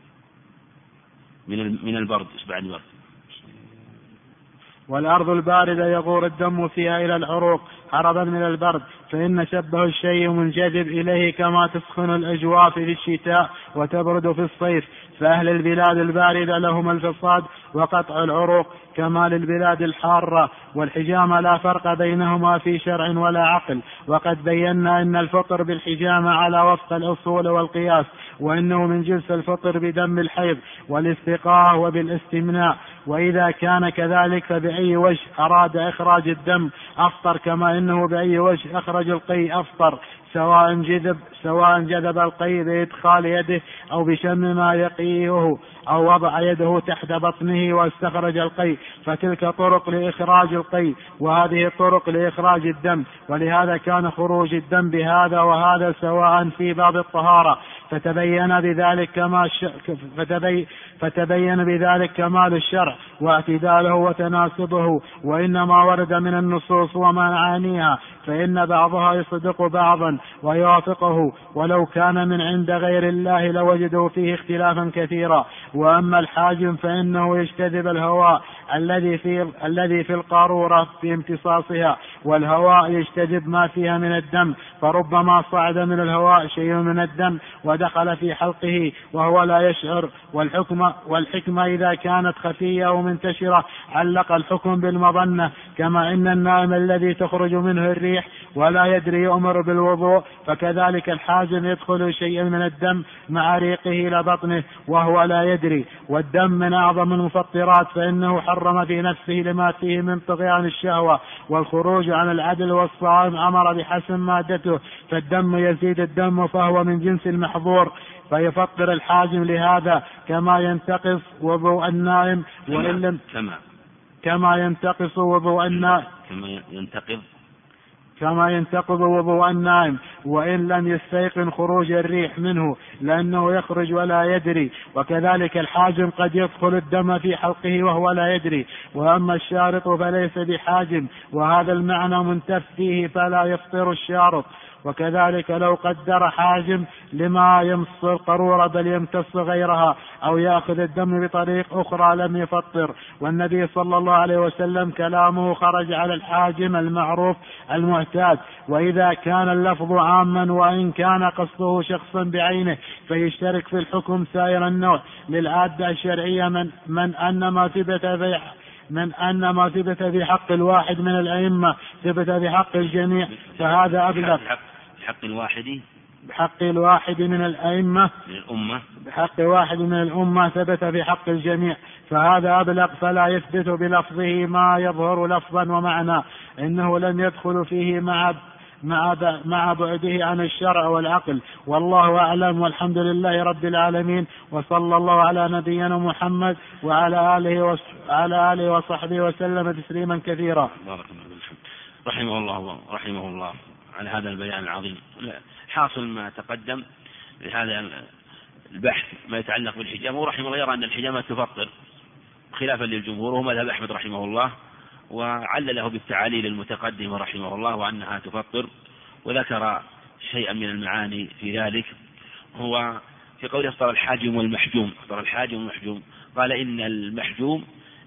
من من البرد بعد البرد. والأرض الباردة يغور الدم فيها إلى العروق هربا من البرد، فإن شبه الشيء منجذب إليه كما تسخن الأجواف في الشتاء وتبرد في الصيف. فأهل البلاد الباردة لهم الفصاد وقطع العروق كما للبلاد الحارة، والحجامة لا فرق بينهما في شرع ولا عقل. وقد بينا أن الفطر بالحجامة على وفق الأصول والقياس، وإنه من جنس الفطر بدم الحيض والاستقاء وبالاستمناء. وإذا كان كذلك فبأي وجه أراد إخراج الدم أفطر، كما إنه بأي وجه أخرج القي أفطر، سواء جذب سواء جذب القي بإدخال يده أو بشم ما يقيه أو وضع يده تحت بطنه واستخرج القي، فتلك طرق لإخراج القي، وهذه طرق لإخراج الدم. ولهذا كان خروج الدم بهذا وهذا سواء في باب الطهارة، فتبين بذلك كما فتبي فتبين بذلك كمال الشرع واعتداله وتناسبه. وإنما ورد من النصوص ومعانيها فإن بعضها يصدق بعضا ويوافقه، ولو كان من عند غير الله لوجدوا فيه اختلافا كثيرا. وأما الحاجم فإنه يجتذب الهواء الذي في الذي في القارورة في امتصاصها، والهواء يجتذب ما فيها من الدم، فربما صعد من الهواء شيء من الدم ودخل في حلقه وهو لا يشعر. والحكمة, والحكمة إذا كانت خفية ومنتشرة علق الحكم بالمظنة، كما إن النائم الذي تخرج منه الريح ولا يدري يؤمر بالوضوء، فكذلك الحاجم يدخل شيء من الدم مع ريقه إلى بطنه وهو لا يدري. والدم من أعظم المفطرات، فإنه حرم في نفسه لما فيه من طغيان الشهوة والخروج عن العدل، والصائم أمر بحسن مادته، فالدم يزيد الدم فهو من جنس المحظور، فيفطر الحاجم لهذا كما ينتقص وضوء النائم وإن لم كما كما ينتقص وضوء النائم كما ينتقض كما ينتقض وضوء النائم وإن لم يستيقن خروج الريح منه، لأنه يخرج ولا يدري. وكذلك الحاجم قد يدخل الدم في حلقه وهو لا يدري. وأما الشارط فليس بحاجم، وهذا المعنى منتف فيه، فلا يفطر الشارط. وكذلك لو قدر حاجم لما يمص القارورة بل يمتص غيرها أو يأخذ الدم بطريق أخرى لم يفطر. والنبي صلى الله عليه وسلم كلامه خرج على الحاجم المعروف المعتاد. وإذا كان اللفظ عاما وإن كان قصده شخصا بعينه فيشترك في الحكم سائر النوع للعادة الشرعية من, من أن ما ثبت في من أن ما ثبت في حق الواحد من الأئمة ثبت في حق الجميع، فهذا أبلغ. بحق الواحد بحق الواحد من الأئمة من الأمة بحق واحد من الأمة ثبت في حق الجميع، فهذا أبلغ، فلا يثبت بلفظه ما يظهر لفظا ومعنى، إنه لم يدخل فيه مع مع مع بعده عن الشرع والعقل. والله أعلم، والحمد لله رب العالمين، وصلى الله على نبينا محمد وعلى آله وعلى آله وصحبه وسلم تسليما كثيرا. بارك الله رحمه الله رحمه الله على هذا البيان العظيم. حاصل ما تقدم لهذا البحث ما يتعلق بالحجامة، ورحمه الله يرى أن الحجامة تفطر خلافا للجمهور، وهو مذهب أحمد رحمه الله، وعلله بالتعاليل المتقدمة رحمه الله وأنها تفطر، وذكر شيئا من المعاني في ذلك. هو في قوله افطر الحاجم والمحجوم، افطر الحاجم والمحجوم، قال إن المحجوم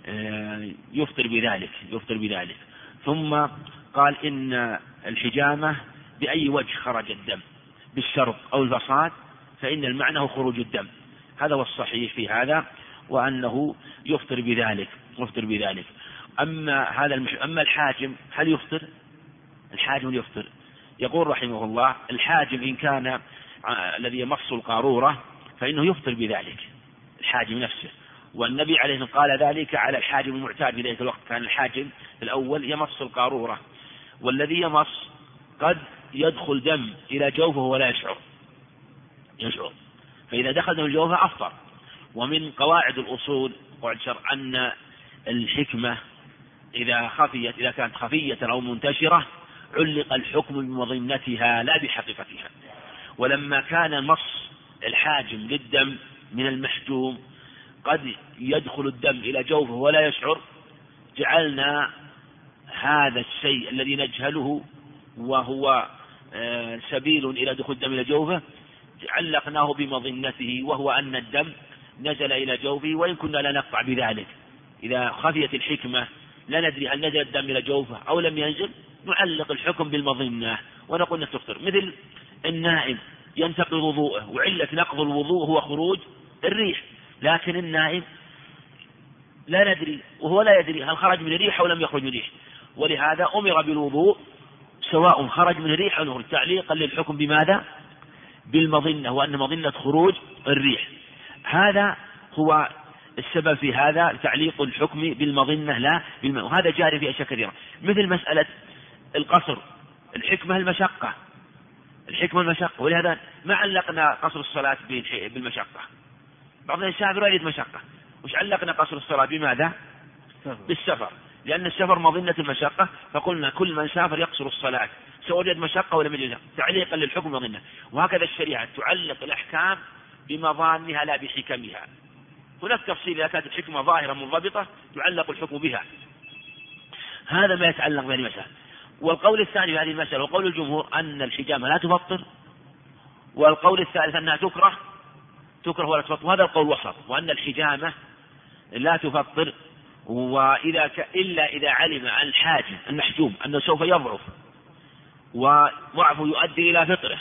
يفطر بذلك يفطر بذلك ثم قال إن الحجامة بأي وجه خرج الدم بالشرط أو الفصاد فإن المعنى هو خروج الدم. هذا هو الصحيح في هذا، وأنه يفطر بذلك يفطر بذلك أما هذا المح... أما الحاجم هل يفطر؟ الحاجم يفطر. يقول رحمه الله الحاجم إن كان الذي يمص القارورة فإنه يفطر بذلك الحاجم نفسه، والنبي عليه الصلاة والسلام قال ذلك على الحاجم المعتاد في ذلك الوقت. كان الحاجم الأول يمص القارورة، والذي يمص قد يدخل دم إلى جوفه ولا يشعر يشعر فإذا دخل دم جوفه أفطر. ومن قواعد الأصول قواعد شرع أن الحكمة إذا خفيت إذا كانت خفية أو منتشرة علق الحكم بمظنتها لا بحقيقتها. ولما كان مص الحاجم للدم من المحجوم قد يدخل الدم إلى جوفه ولا يشعر، جعلنا هذا الشيء الذي نجهله وهو سبيل إلى دخول الدم إلى جوفه علقناه بمظنته، وهو أن الدم نزل إلى جوفه، وإن كنا لا نقطع بذلك. إذا خفيت الحكمة لا ندري هل نزل الدم إلى جوفه أو لم ينزل، نعلق الحكم بالمظنة ونقول أنها تفطر. مثل النائم ينتقض وضوءه، وعلة نقض الوضوء هو خروج الريح، لكن النائم لا ندري وهو لا يدري هل خرج من الريح أو لم يخرج من الريح، ولهذا أمر بالوضوء سواء خرج من الريح أو لم، تعليقا للحكم بماذا؟ بالمظنة، وأن مظنة خروج الريح. هذا هو السبب في هذا تعليق الحكم بالمظنة لا بالم... وهذا جاري في أشياء كثيرة، مثل مسألة القصر، الحكمة المشقة، الحكمة المشقة، ولهذا ما علقنا قصر الصلاة بالمشقة. بعض الناس يريد مشقة، وش علقنا قصر الصلاة بماذا؟ بالسفر، لأن السفر مظنة المشقة، فقلنا كل من سافر يقصر الصلاة سواء وجد مشقة ولا مجد، تعليقا للحكم مظنة. وهكذا الشريعة تعلق الأحكام بمظانها لا بحكمها. هناك تفصيل، إذا كانت الحكمة ظاهرة منضبطة تعلق الحكم بها. هذا ما يتعلق بهذه المسألة. والقول الثاني في هذه المسألة وقول الجمهور أن الحجامة لا تفطر، والقول الثالث أنها تكره تكره ولا تفطر، وهذا القول وسط، وأن الحجامة لا تفطر وإذا ك... إلا إذا علم عن الحاجم المحجوم أنه سوف يضعف وضعفه يؤدي إلى فطره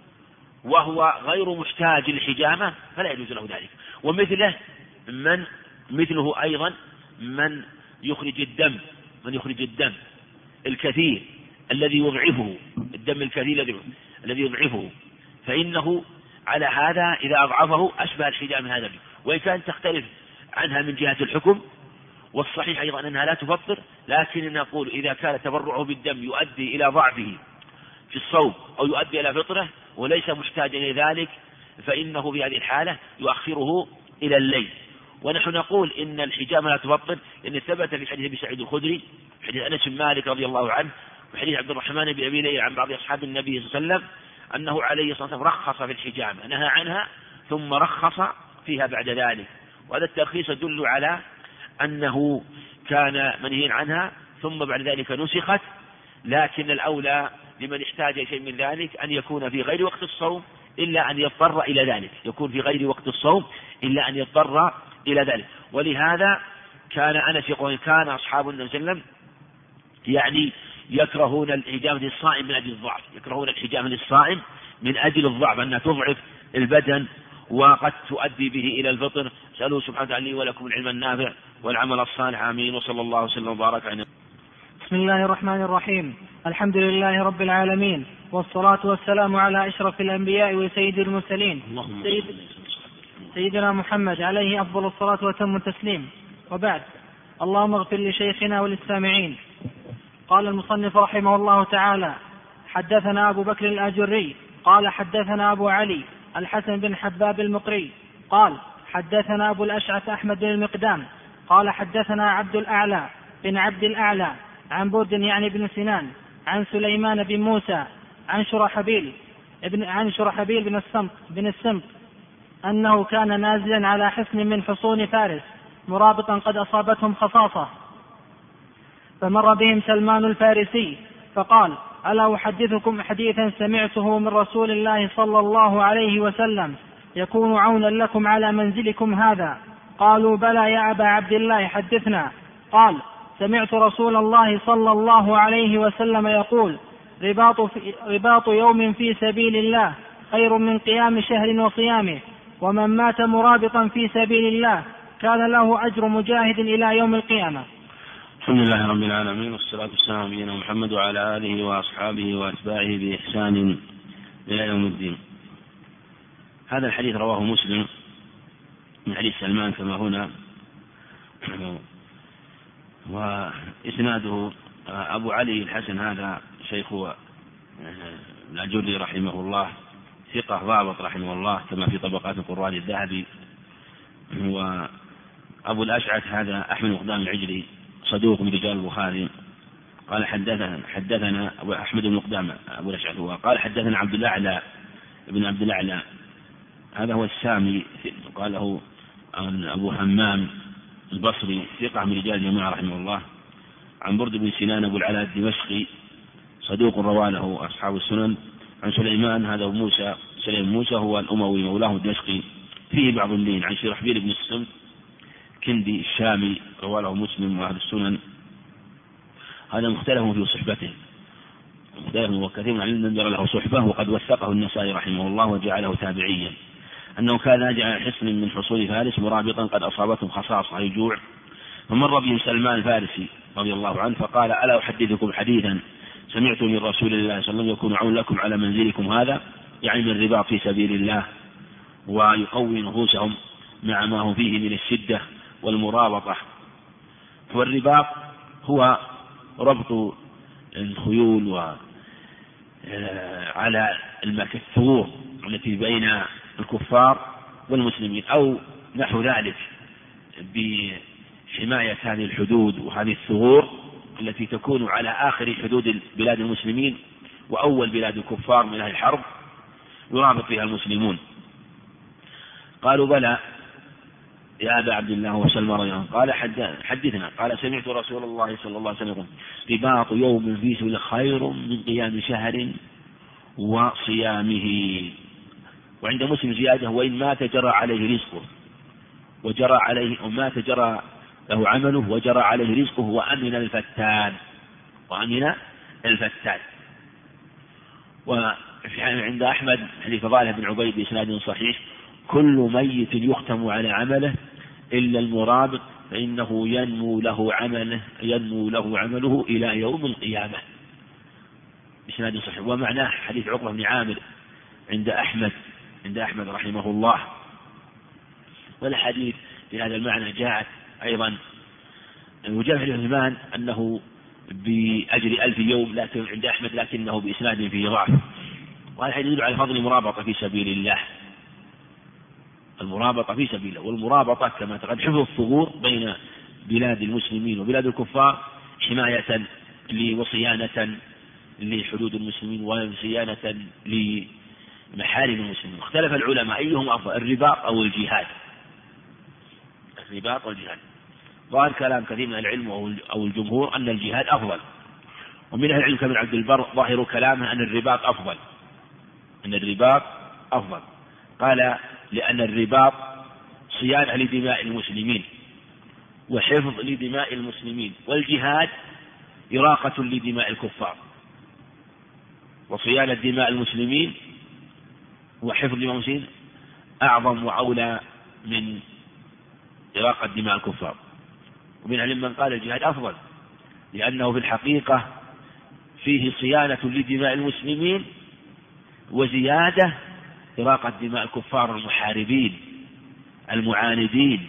وهو غير محتاج للحجامة فلا يجوز له ذلك. ومثله من مثله أيضا من يخرج الدم من يخرج الدم الكثير الذي يضعفه، الدم الكثير الذي يضعفه، فإنه على هذا إذا أضعفه أشبه الحجامة هذا، وإن كانت تختلف عنها من جهة الحكم. والصحيح أيضا أنها لا تفطر، لكن نقول إذا كان تبرعه بالدم يؤدي إلى ضعفه في الصوم أو يؤدي إلى فطره وليس محتاجا إلى ذلك فإنه في هذه الحالة يؤخره إلى الليل. ونحن نقول إن الحجامة لا تفطر لأن ثبت في حديث أبي سعيد الخدري، حديث أنس بن مالك رضي الله عنه، وحديث عبد الرحمن بن أبي ليلى عن بعض أصحاب النبي صلى الله عليه وسلم أنه عليه الصلاة والسلام رخص في الحجامة، نهى عنها ثم رخص فيها بعد ذلك. وهذا الترخيص يدل على أنه كان منهيا عنها ثم بعد ذلك نسخت، لكن الأولى لمن احتاج شيء من ذلك أن يكون في غير وقت الصوم إلا أن يضطر إلى ذلك، يكون في غير وقت الصوم إلا أن يضطر إلى ذلك. ولهذا كان أنس يقول كان أصحاب النبي صلى الله عليه وسلم يعني يكرهون الحجامة للصائم من أجل الضعف، يكرهون الحجامة للصائم من أجل الضعف أنها تضعف البدن وقد تؤدي به إلى الفطر. سألوا سبحانه وتعالى لي ولكم العلم النافع والعمل الصالح، آمين، وصلى الله وسلم وبارك على. بسم الله الرحمن الرحيم، الحمد لله رب العالمين، والصلاة والسلام على أشرف الأنبياء وسيد المرسلين سيد سيدنا محمد عليه أفضل الصلاة وتم التسليم، وبعد. اللهم اغفر لشيخنا وللسامعين. قال المصنف رحمه الله تعالى: حدثنا أبو بكر الآجري قال حدثنا أبو علي الحسن بن حباب المقري قال حدثنا أبو الأشعث أحمد بن المقدام قال حدثنا عبد الأعلى بن عبد الأعلى عن برد يعني بن سنان عن سليمان بن موسى عن شرحبيل ابن عن شرحبيل بن السمط بن السمط أنه كان نازلا على حصن من حصون فارس مرابطا قد أصابتهم خصاصة، فمر بهم سلمان الفارسي فقال: ألا أحدثكم حديثا سمعته من رسول الله صلى الله عليه وسلم يكون عونا لكم على منزلكم هذا؟ قالوا: بلى يا أبا عبد الله، حدثنا. قال: سمعت رسول الله صلى الله عليه وسلم يقول: رباط, في رباط يوم في سبيل الله خير من قيام شهر وصيامه، ومن مات مرابطا في سبيل الله كان له أجر مجاهد إلى يوم القيامة. الحمد لله رب العالمين، والصلاة والسلام على نبينا محمد وعلى آله وأصحابه وأتباعه بإحسان إلى يوم الدين. هذا الحديث رواه مسلم من حديث سلمان كما هنا، وإسناده أبو علي الحسن هذا شيخ الأجري رحمه الله، ثقة ضابط رحمه الله كما في طبقات القراء الذهبي. وأبو الأشعث هذا أحمد مقدام العجلي صدوق من رجال البخاري. قال حدثنا حدثنا أبو أحمد بن مقدام أبو الأشعث قال حدثنا عبد الأعلى ابن عبد الأعلى هذا هو السامي، قال له أبو همام البصري ثقة من رجال الجماعة رحمه الله. عن برد بن سنان أبو العلاء الدمشقي صدوق روى له أصحاب السنن. عن سليمان هذا موسى سليم موسى هو الأموي مولاه الدمشقي فيه بعض اللين. عن شرحبيل بن السمط كندي الشامي رواه له مسلم وأهل السنن، هذا مختلف في صحبته. مختلف وكثير من العلم جرى له صحبة، وقد وثقه النسائي رحمه الله وجعله تابعيا، أنه كان راجع حصن من حصول فارس مرابطا قد أصابته خصاصة أي جوع، فمر به سلمان الفارسي رضي الله عنه فقال: ألا أحدثكم حديثا سمعت من رسول الله صلى الله عليه وسلم يكون عون لكم على منزلكم هذا، يعني من الرباط في سبيل الله، ويقوي نفوسهم مع ما هم فيه من الشدة والمرابطة. والرباط هو ربط الخيول و على الثغور التي بين الكفار والمسلمين أو نحو ذلك، بحماية هذه الحدود وهذه الثغور التي تكون على آخر حدود بلاد المسلمين وأول بلاد الكفار من أهل الحرب يرابط فيها المسلمون. قالوا: بلى يا أبا عبد الله وسلم رضي الله عنه. قال: حدثنا. قال: سمعت رسول الله صلى الله عليه وسلم يقول: رباط يوم في سبيل خير من قيام شهر وصيامه. وعند مسلم زيادة: وإن مات جرى عليه رزقه وجرى عليه ومات جرى له عمله وجرى عليه رزقه وأمن الفتان وأمن الفتان. وعند أحمد حديث فضالة بن عبيد بإسناد صحيح: كل ميت يختم على عمله إلا المرابط فإنه ينمو له عمله ينمو له عمله إلى يوم القيامة، بإسناد صحيح. ومعناه حديث عقبة بن عامر عند أحمد عند أحمد رحمه الله. والحديث في هذا المعنى جاءت أيضا وجاء في العثمان أنه بأجر ألف يوم لكن عند أحمد لكنه بإسناد فيه ضعف. وهذا يدل على فضل المرابطة في سبيل الله، المرابطة في سبيل الله. والمرابطة كما تقدم حفظ الثغور بين بلاد المسلمين وبلاد الكفار حماية وصيانة لحدود المسلمين وصيانة لمحارم المسلمين. اختلف العلماء أيهم أفضل، الرباط أو الجهاد، الرباط والجهاد. ظاهر كلام كثير من العلم أو الجمهور أن الجهاد أفضل، ومن أهل العلم كابن عبد البر ظاهر كلامه أن الرباط أفضل أن الرباط أفضل. قال: لأن الرباط صيانة لدماء المسلمين وحفظ لدماء المسلمين، والجهاد إراقة لدماء الكفار، وصيانة دماء المسلمين وحفظ دماء المسلمين أعظم وأولى من إراقة دماء الكفار. ومن علم من قال الجهاد أفضل لأنه في الحقيقة فيه صيانة لدماء المسلمين وزيادة إراقة دماء الكفار المحاربين المعاندين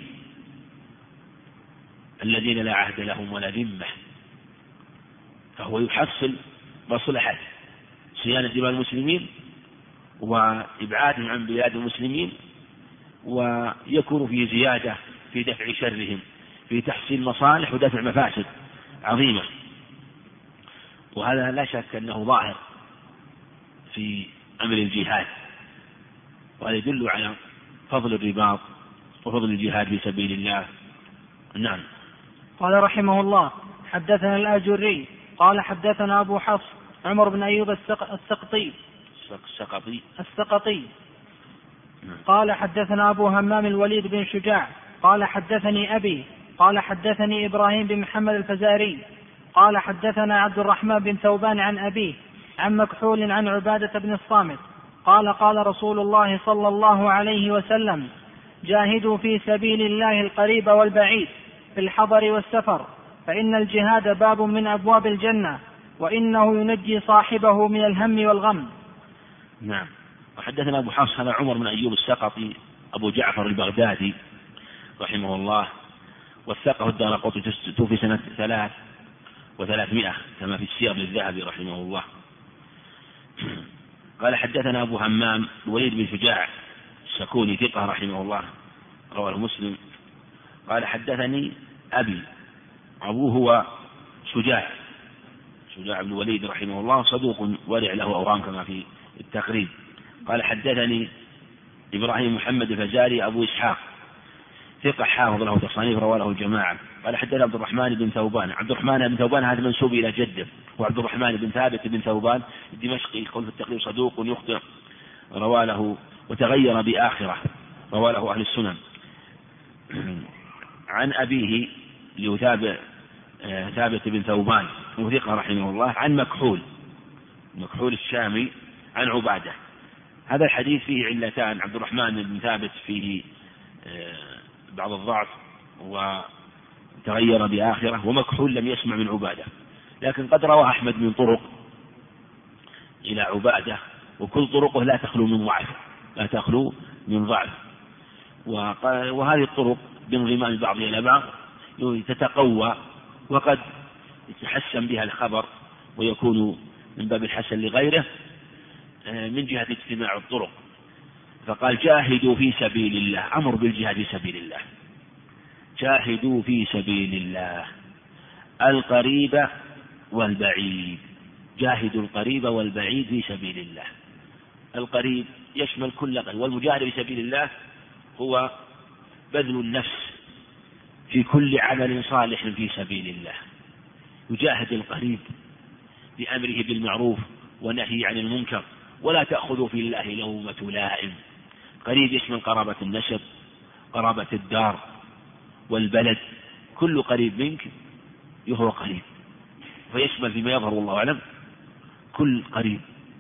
الذين لا عهد لهم ولا ذمة، فهو يحصل مصلحة صيانة دماء المسلمين وإبعادهم عن بلاد المسلمين، ويكون فيه زيادة في دفع شرهم، في تحصيل مصالح ودفع مفاسد عظيمة. وهذا لا شك أنه ظاهر في أمر الجهاد، وهذا يدل على فضل الرباط وفضل الجهاد في سبيل الله. نعم. قال رحمه الله: حدثنا الآجري قال حدثنا أبو حفص عمر بن أيوب السقطي السقطي السقطي قال حدثنا أبو همام الوليد بن شجاع قال حدثني أبي قال حدثني إبراهيم بن محمد الفزاري قال حدثنا عبد الرحمن بن ثوبان عن أبيه عن مكحول عن عبادة بن الصامت قال: قال رسول الله صلى الله عليه وسلم: جاهدوا في سبيل الله القريب والبعيد في الحضر والسفر، فإن الجهاد باب من أبواب الجنة، وإنه ينجي صاحبه من الهم والغم. نعم. وحدثنا أبو حفص هذا عمر بن أيوب السقطي أبو جعفر البغدادي رحمه الله، وثقه الدارقطني توفي سنة ثلاث وثلاثمائة كما في السير للذهبي رحمه الله. قال: حدثنا أبو همام الوليد بن شجاع السكوني ثقة رحمه الله رواه مسلم. قال: حدثني أبي، أبوه هو شجاع شجاع بن الوليد رحمه الله صدوق ورع له أوهام كما في التقريب. قال: حدثني إبراهيم محمد الفزاري أبو إسحاق ثقة حافظ له تصانيف رواه له الجماعة. قال: حدثنا عبد الرحمن بن ثوبان عبد الرحمن بن ثوبان هذا منسوب إلى جده، وعبد الرحمن بن ثابت بن ثوبان الدمشقي يقول في التقريب صدوق يخطئ رواه له وتغير بآخرة رواه له أهل السنن. عن أبيه ليثابت ثابت بن ثوبان وثقة رحمه الله عن مكحول مكحول الشامي عن عبادة. هذا الحديث فيه علتان، عبد الرحمن بن ثابت فيه بعض الضعف وتغير بآخرة، ومكحول لم يسمع من عبادة، لكن قد روى أحمد من طرق إلى عبادة، وكل طرقه لا تخلو من ضعف لا تخلو من ضعف وهذه الطرق بانضمام بعضها إلى بعض تتقوى، وقد يتحسن بها الخبر ويكون من باب الحسن لغيره من جهة اجتماع الطرق. فقال جاهدوا في سبيل الله، أمر بالجهاد في سبيل الله، جاهدوا في سبيل الله القريب والبعيد، جاهدوا القريب والبعيد في سبيل الله. القريب يشمل كل قريب، والمجاهد في سبيل الله هو بذل النفس في كل عمل صالح في سبيل الله، يجاهد القريب بأمره بالمعروف ونهي عن المنكر، ولا تأخذوا في الله لومة لائم. قريب يشمل قرابة النسب، قرابة الدار والبلد، كل قريب منك يهو قريب، فيشمل فيما يظهر والله أعلم كل قريب،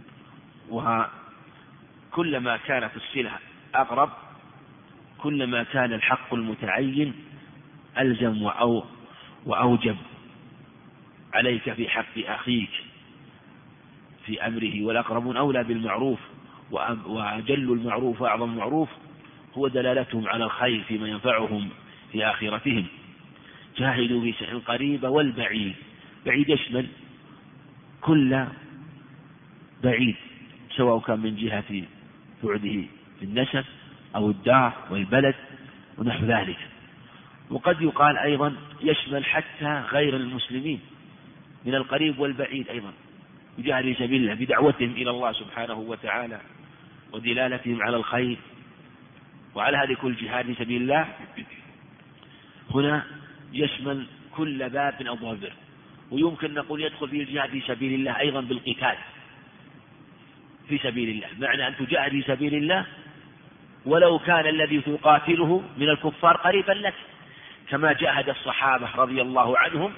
وكلما كانت الصلة أقرب كلما كان الحق المتعين ألزم وأو وأوجب عليك في حق أخيك في أمره، والأقربون أولى بالمعروف، وأجل المعروف وأعظم المعروف هو دلالتهم على الخير فيما ينفعهم في آخرتهم. جاهدوا في القريب والبعيد، بعيد يشمل كل بعيد سواء كان من جهة بعده في النسب أو الدار والبلد ونحو ذلك. وقد يقال أيضا يشمل حتى غير المسلمين من القريب والبعيد أيضا، يجاهد في سبيل الله بدعوتهم إلى الله سبحانه وتعالى ودلالتهم على الخير، وعلى هذه كل جهاد في سبيل الله هنا يشمل كل باب من أبواب البر. ويمكن نقول يدخل فيه الجهاد في سبيل الله أيضا بالقتال في سبيل الله، معنى أن تجاهد في سبيل الله ولو كان الذي تقاتله من الكفار قريبا لك، كما جاهد الصحابة رضي الله عنهم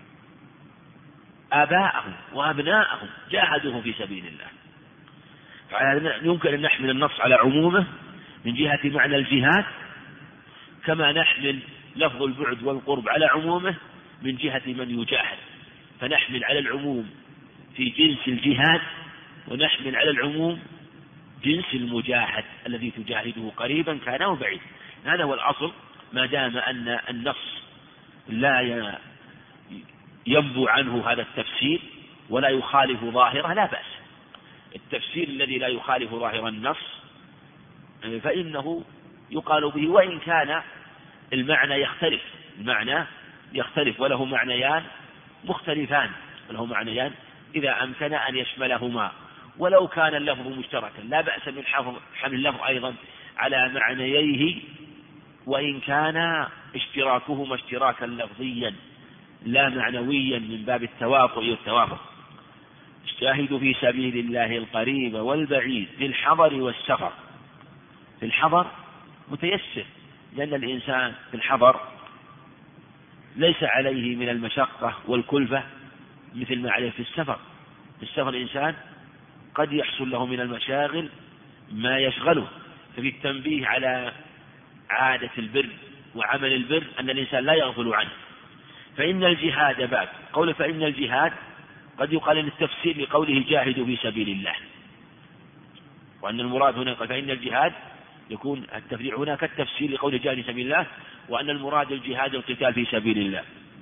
آباءهم وأبناءهم جاهدوهم في سبيل الله. يمكن أن نحمل النص على عمومه من جهة معنى الجهاد، كما نحمل لفظ البعد والقرب على عمومه من جهة من يجاهد، فنحمل على العموم في جنس الجهاد، ونحمل على العموم جنس المجاهد الذي تجاهده قريبا كان أو بعيد. هذا هو الأصل، ما دام أن النص لا ينبو عنه هذا التفسير ولا يخالف ظاهره لا بأس. التفسير الذي لا يخالف ظاهر النص فإنه يقال به، وإن كان المعنى يختلف المعنى يختلف وله معنيان مختلفان وله معنيان إذا أمكن أن يشملهما، ولو كان اللفظ مشتركا لا بأس من حمل اللفظ أيضا على معنييه، وإن كان اشتراكهما اشتراكا لفظيا لا معنويا من باب التوافق والتوافق. اجتهدوا في سبيل الله القريب والبعيد في الحضر والسفر. في الحضر متيسر، لأن الإنسان في الحضر ليس عليه من المشقة والكلفة مثل ما عليه في السفر. في السفر الإنسان قد يحصل له من المشاغل ما يشغله، ففي التنبيه على عادة البر وعمل البر أن الإنسان لا يغفل عنه. فإن الجهاد بعد قوله فإن الجهاد قد يقال أن التفسير لقوله جاهدوا في سبيل الله، وأن المراد هنا فإن الجهاد يكون التفسير هنا كالتفسير لقوله جاهدوا في سبيل الله، وأن المراد الجهاد القتال في سبيل الله.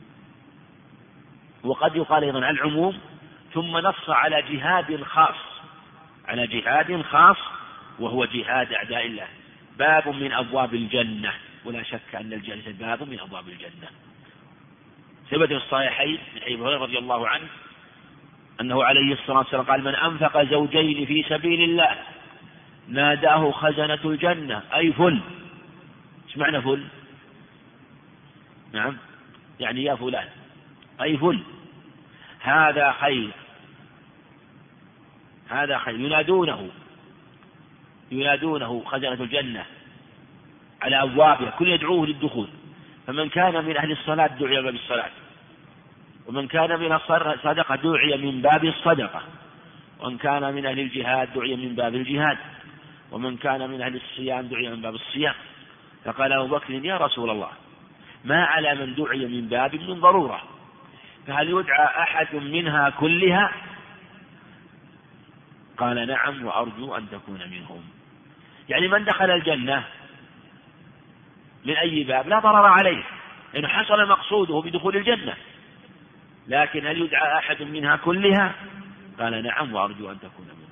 وقد يقال أيضا على العموم ثم نص على جهاد خاص على جهاد خاص وهو جهاد أعداء الله، باب من أبواب الجنة، ولا شك أن الجنة باب من أبواب الجنة. ثبت في الصحيحين من أبي هريرة رضي الله عنه أنه عليه الصلاة والسلام قال من أنفق زوجين في سبيل الله ناداه خزنة الجنة أي فل. ايش معنى فل؟ نعم يعني يا فلان أي فل، هذا خير هذا خير ينادونه ينادونه خزنة الجنة على أبوابها، كل يدعوه للدخول. فمن كان من أهل الصلاة دعي من باب الصلاة، ومن كان من الصدقة دعي من باب الصدقة، ومن كان من أهل الجهاد دعي من باب الجهاد، ومن كان من أهل الصيام دعي من باب الصيام. فقال أبو بكر يا رسول الله ما على من دعي من باب من ضرورة، فهل يدعى أحد منها كلها؟ قال نعم وأرجو أن تكون منهم. يعني من دخل الجنة من أي باب لا ضرر عليه، لأنه حصل مقصوده بدخول الجنة، لكن هل يدعى أحد منها كلها؟ قال نعم وأرجو أن تكون منهم.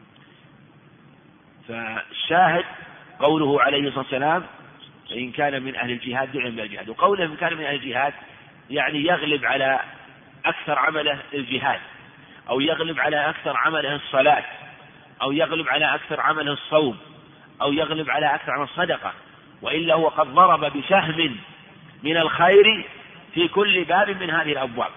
فالشاهد قوله عليه الصلاة والسلام فإن كان من أهل الجهاد دعي من الجهاد، وقوله إن كان من أهل الجهاد يعني يغلب على أكثر عمله الجهاد، أو يغلب على أكثر عمله الصلاة، أو يغلب على أكثر عمله الصوم، أو يغلب على أكثر عمل الصدقة، وإلا هو قد ضرب بسهم من الخير في كل باب من هذه الأبواب،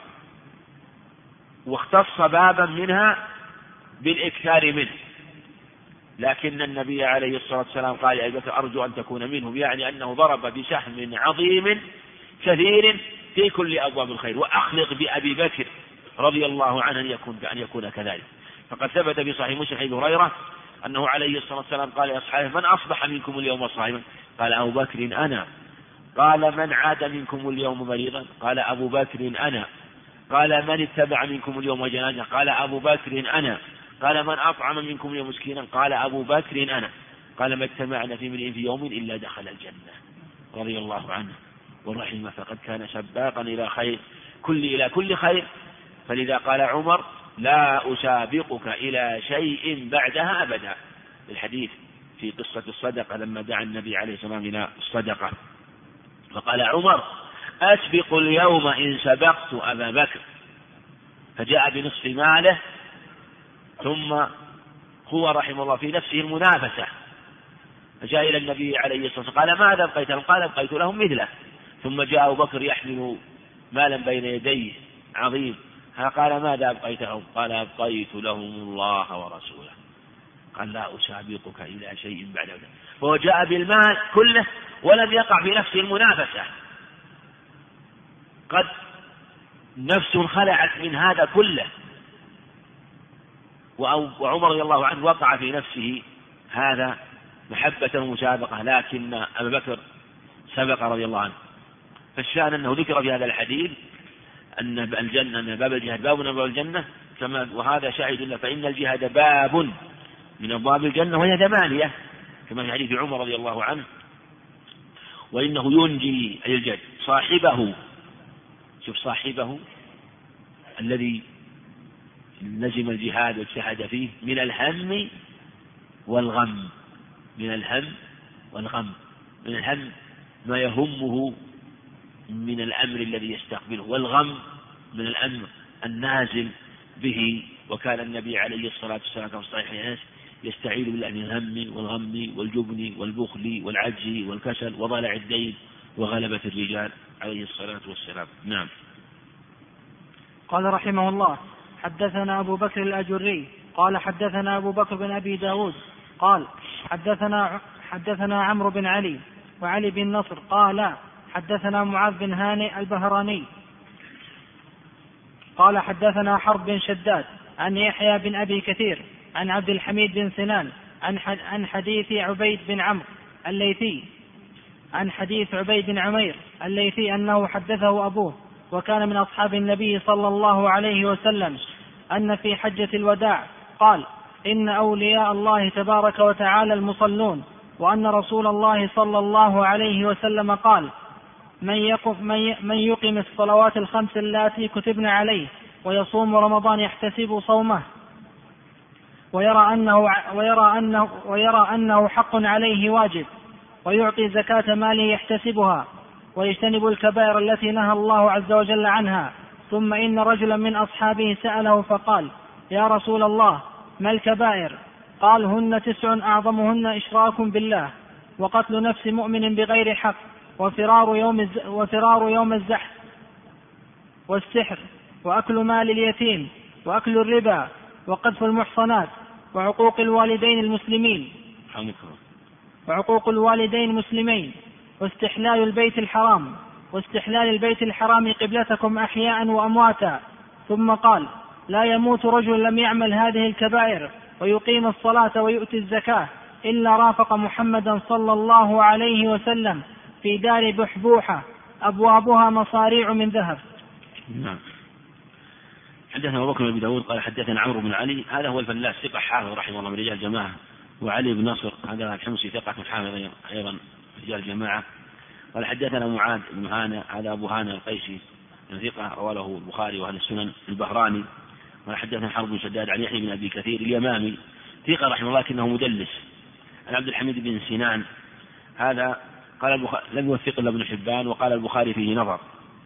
واختص بابا منها بالإكثار منه. لكن النبي عليه الصلاة والسلام قال يا أبي بكر أرجو أن تكون منهم، يعني أنه ضرب بسهم عظيم كثير في كل أبواب الخير. وأخلق بأبي بكر رضي الله عنه أن يكون أن يكون كذلك. فقد ثبت في صحيح مسلم حديث هريرة أنه عليه الصلاة والسلام قال لأصحابه من أصبح منكم اليوم صائما؟ قال أبو بكر أنا. قال من عاد منكم اليوم مريضا؟ قال أبو بكر أنا. قال من اتبع منكم اليوم جنازة؟ قال أبو بكر أنا. قال من أطعم منكم اليوم مسكينا؟ قال أبو بكر أنا. قال ما اجتمعنا في امرئ في يوم إلا دخل الجنة رضي الله عنه ورحمه، فقد كان سباقا إلى خير كل إلى كل خير. فلذا قال عمر لا أسابقك إلى شيء بعدها أبدا، الحديث في قصة الصدقة لما دعا النبي عليه الصلاة والسلام إلى الصدقة، فقال عمر أسبق اليوم إن سبقت أبا بكر، فجاء بنصف ماله، ثم هو رحمه الله في نفسه المنافسة، فجاء إلى النبي عليه الصلاة والسلام قال ماذا أبقيت لهم؟ قال أبقيت لهم مثله. ثم جاء أبو بكر يحمل مالا بين يديه عظيم، قال ماذا أبقيت لهم؟ قال أبقيت لهم الله ورسوله. قال لا أسابقك إلى شيء بعد ذلك. فهو جاء بالمال كله ولم يقع في نفسه المنافسة، قد نفسه خلعت من هذا كله. وعمر رضي الله عنه وقع في نفسه هذا محبة ومسابقة، لكن أبا بكر سبق رضي الله عنه. فالشأن أنه ذكر في هذا الحديث أن الجنة أن باب الجهاد باب من أبواب الجنة، كما وهذا شاهد له، فإن الجهاد باب من أبواب الجنة وهي ثمانية كما في حديث عمر رضي الله عنه. وإنه ينجي أي الجهاد صاحبه، شوف صاحبه الذي لزم الجهاد واجتهد فيه من الهم والغم، من الهم والغم، من الهم ما يهمه من الأمر الذي يستقبله، والغم من الأمر النازل به. وكان النبي عليه الصلاة والسلام في صحيح يستعيذ بالله من الهم والغم والجبن والبخل والعجز والكسل وضلع الدين وغلبة الرجال عليه الصلاة والسلام. نعم. قال رحمه الله حدثنا أبو بكر الأجري قال حدثنا أبو بكر بن أبي داود قال حدثنا حدثنا عمرو بن علي وعلي بن نصر قال حدثنا معاذ بن هانئ البهراني قال حدثنا حرب بن شداد عن يحيى بن أبي كثير عن عبد الحميد بن سنان عن حديث عبيد بن عمرو الليثي عن حديث عبيد بن عمير الليثي أنه حدثه أبوه وكان من أصحاب النبي صلى الله عليه وسلم أن في حجة الوداع قال إن أولياء الله تبارك وتعالى المصلون، وأن رسول الله صلى الله عليه وسلم قال من يقف من يقم الصلوات الخمس اللاتي كتبن عليه ويصوم رمضان يحتسب صومه ويرى أنه, ويرى أنه, ويرى أنه حق عليه واجب، ويعطي زكاة ماله يحتسبها، ويجتنب الكبائر التي نهى الله عز وجل عنها. ثم إن رجلا من أصحابه سأله فقال يا رسول الله ما الكبائر؟ قال هن تسع أعظمهن إشراك بالله وقتل نفس مؤمن بغير حق وفرار يوم, وفرار يوم الزحف والسحر وأكل مال اليتيم وأكل الربا وقذف المحصنات وعقوق الوالدين المسلمين وعقوق الوالدين المسلمين واستحلال البيت الحرام واستحلال البيت الحرام قبلتكم أحياء وأمواتا. ثم قال لا يموت رجل لم يعمل هذه الكبائر ويقيم الصلاة ويؤتي الزكاة إلا رافق محمدا صلى الله عليه وسلم في دار بحبوحة أبوابها مصاريع من ذهب. نعم. حدثنا أبو بكر بن داود قال حدثنا عمرو بن علي هذا هو الفلاس ثقة حافظ رحمه الله من رجال الجماعة، وعلي بن نصر هذا الحمصي ثقة حافظ أيضا رجال الجماعة. قال حدثنا معاذ بن هانة هذا أبو هانة القيسي ثقة رواه البخاري وأهل السنن البهراني. قال حدثنا حرب بن شداد عن يحيى بن أبي كثير اليمامي ثقة رحمه الله لكنه مدلس. عن عبد الحميد بن سنان هذا قال البخاري لم يوثق إلا ابن حبان وقال البخاري فيه نظر.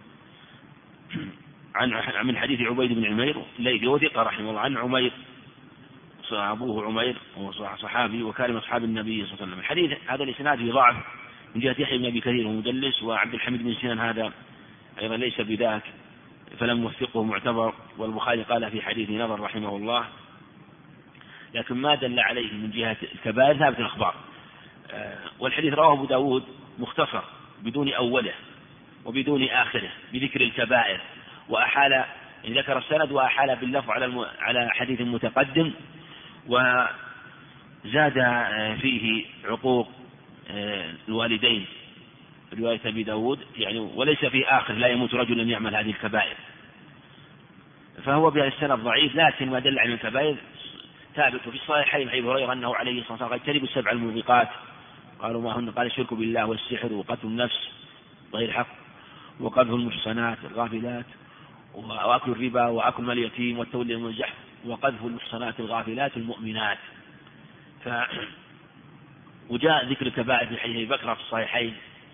عن من حديث عبيد بن عمير الليثي وثقة رحمه الله عن عمير أبوه عمير صحابي وكان من أصحاب النبي صلى الله عليه وسلم. الحديث هذا الإسناد فيه ضعف من جهة يحيى بن أبي كثير ومدلس، وعبد الحميد بن سنان هذا أيضا ليس بذاك فلم يوثقه معتبر، والبخاري قال في حديث نظر رحمه الله، لكن ما دل عليه من جهة الكبائر ثابت الأخبار. والحديث رواه أبو داود مختصر بدون أوله وبدون آخره بذكر الكبائر، وأحال ذكر السند وأحال باللفظ على على حديث متقدم، وزاد فيه عقوق الوالدين رواية أبي داود يعني، وليس في آخر لا يموت رجل لم يعمل هذه الكبائر، فهو بهذا السند ضعيف، لكن ما دل على الكبائر ثابت. وفي الصحيحين عن أبي هريرة أنه عليه الصلاة والسلام قال اجتنبوا السبع الموبقات، قالوا ما هن؟ قال الشرك بالله والسحر وقتل النفس غير حق وقذف المحصنات الغافلات وأكل الربا وأكل مال اليتيم والتولي من الجحف وقذف المحصنات الغافلات المؤمنات. ف وجاء ذكر الكبائر في حديث أبي بكر في الصحيحين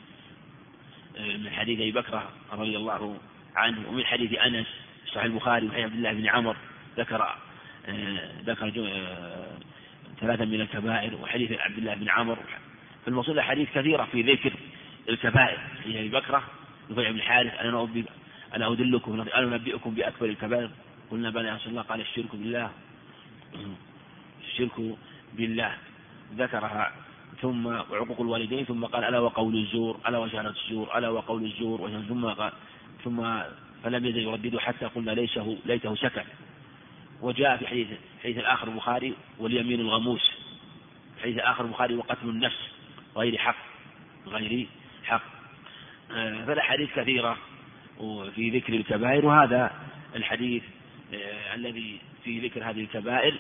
من حديث أبي بكر رضي الله عنه، ومن حديث أنس صحيح البخاري وحديث عبد الله بن عمر ذكر ذكر ثلاثة من الكبائر، وحديث عبد الله بن عمر. فالموصول حديث كثيرة في ذكر الكبائر. في أبي بكر نفيع بن الحارث أنا أنا أدلكم أنا أنبئكم بأكبر الكبائر، قلنا بلى يا رسول الله، قال الشرك بالله الشرك بالله ذكرها، ثم وعقوق الوالدين، ثم قال ألا وقول الزور ألا وشهادة الزور ألا وقول الزور، ثم قال ثم فلم يزل يردده حتى قلنا ليسه ليته سكت. وجاء في حديث حديث الآخر البخاري واليمين الغموس، حديث الآخر البخاري وقتل النفس غير حق غير حق. فالأحاديث كثيرة في ذكر الكبائر، وهذا الحديث الذي في ذكر هذه الكبائر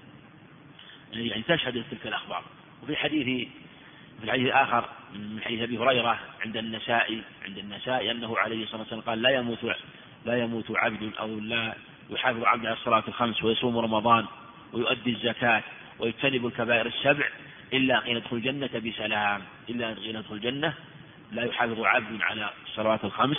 يعني تشهد تلك الأخبار. وفي حديث في الحديث الآخر من حديث أبي هريرة عند النسائي عند النسائي أنه عليه الصلاة والسلام قال لا يموت لا يموت عبد أو لا يحافظ عبد على الصلاة الخمس ويصوم رمضان ويؤدي الزكاة ويجتنب الكبائر السبع إلا أن يدخل الجنة بسلام، إلا أن يدخل الجنة لا يحافظ عبد على الصلوات الخمس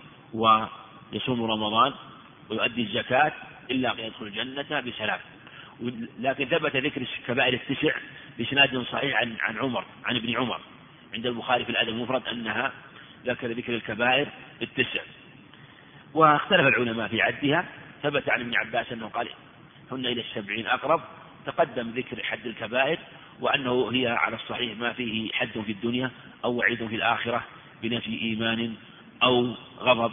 ويصوم رمضان ويؤدي الزكاة إلا أن يدخل الجنة بسلام. لكن ثبت ذكر الكبائر التسع بإسناد صحيح عن عن عمر عن ابن عمر عند البخاري في الأدب المفرد أنها ذكر ذكر الكبائر التسع. واختلف العلماء في عدها، ثبت عن ابن عباس أنه قال هن إلى السبعين أقرب، تقدم ذكر حد الكبائر وأنه هي على الصحيح ما فيه حد في الدنيا أو وعيد في الآخرة بنفي إيمان أو غضب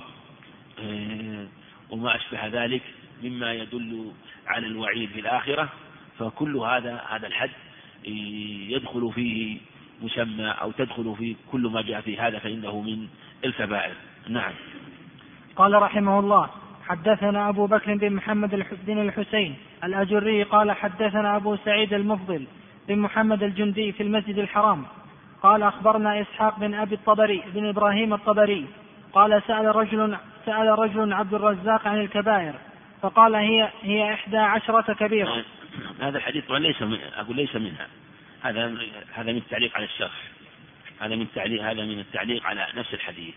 وما أشبه ذلك مما يدل على الوعيد في الآخرة، فكل هذا هذا الحد يدخل فيه مسمى أو تدخل فيه كل ما جاء في هذا فإنه من الكبائر. نعم. قال رحمه الله حدثنا أبو بكر بن محمد بن الحسين الأجري قال حدثنا أبو سعيد المفضل بن محمد الجندي في المسجد الحرام قال أخبرنا إسحاق بن أبي الطبري بن إبراهيم الطبري قال سأل رجل سأل رجل عبد الرزاق عن الكبائر فقال هي هي إحدى عشرة كبيرة. هذا الحديث ليس من أقول ليس منها، هذا هذا من التعليق على الشرح، هذا من تعليق هذا من التعليق على نفس الحديث.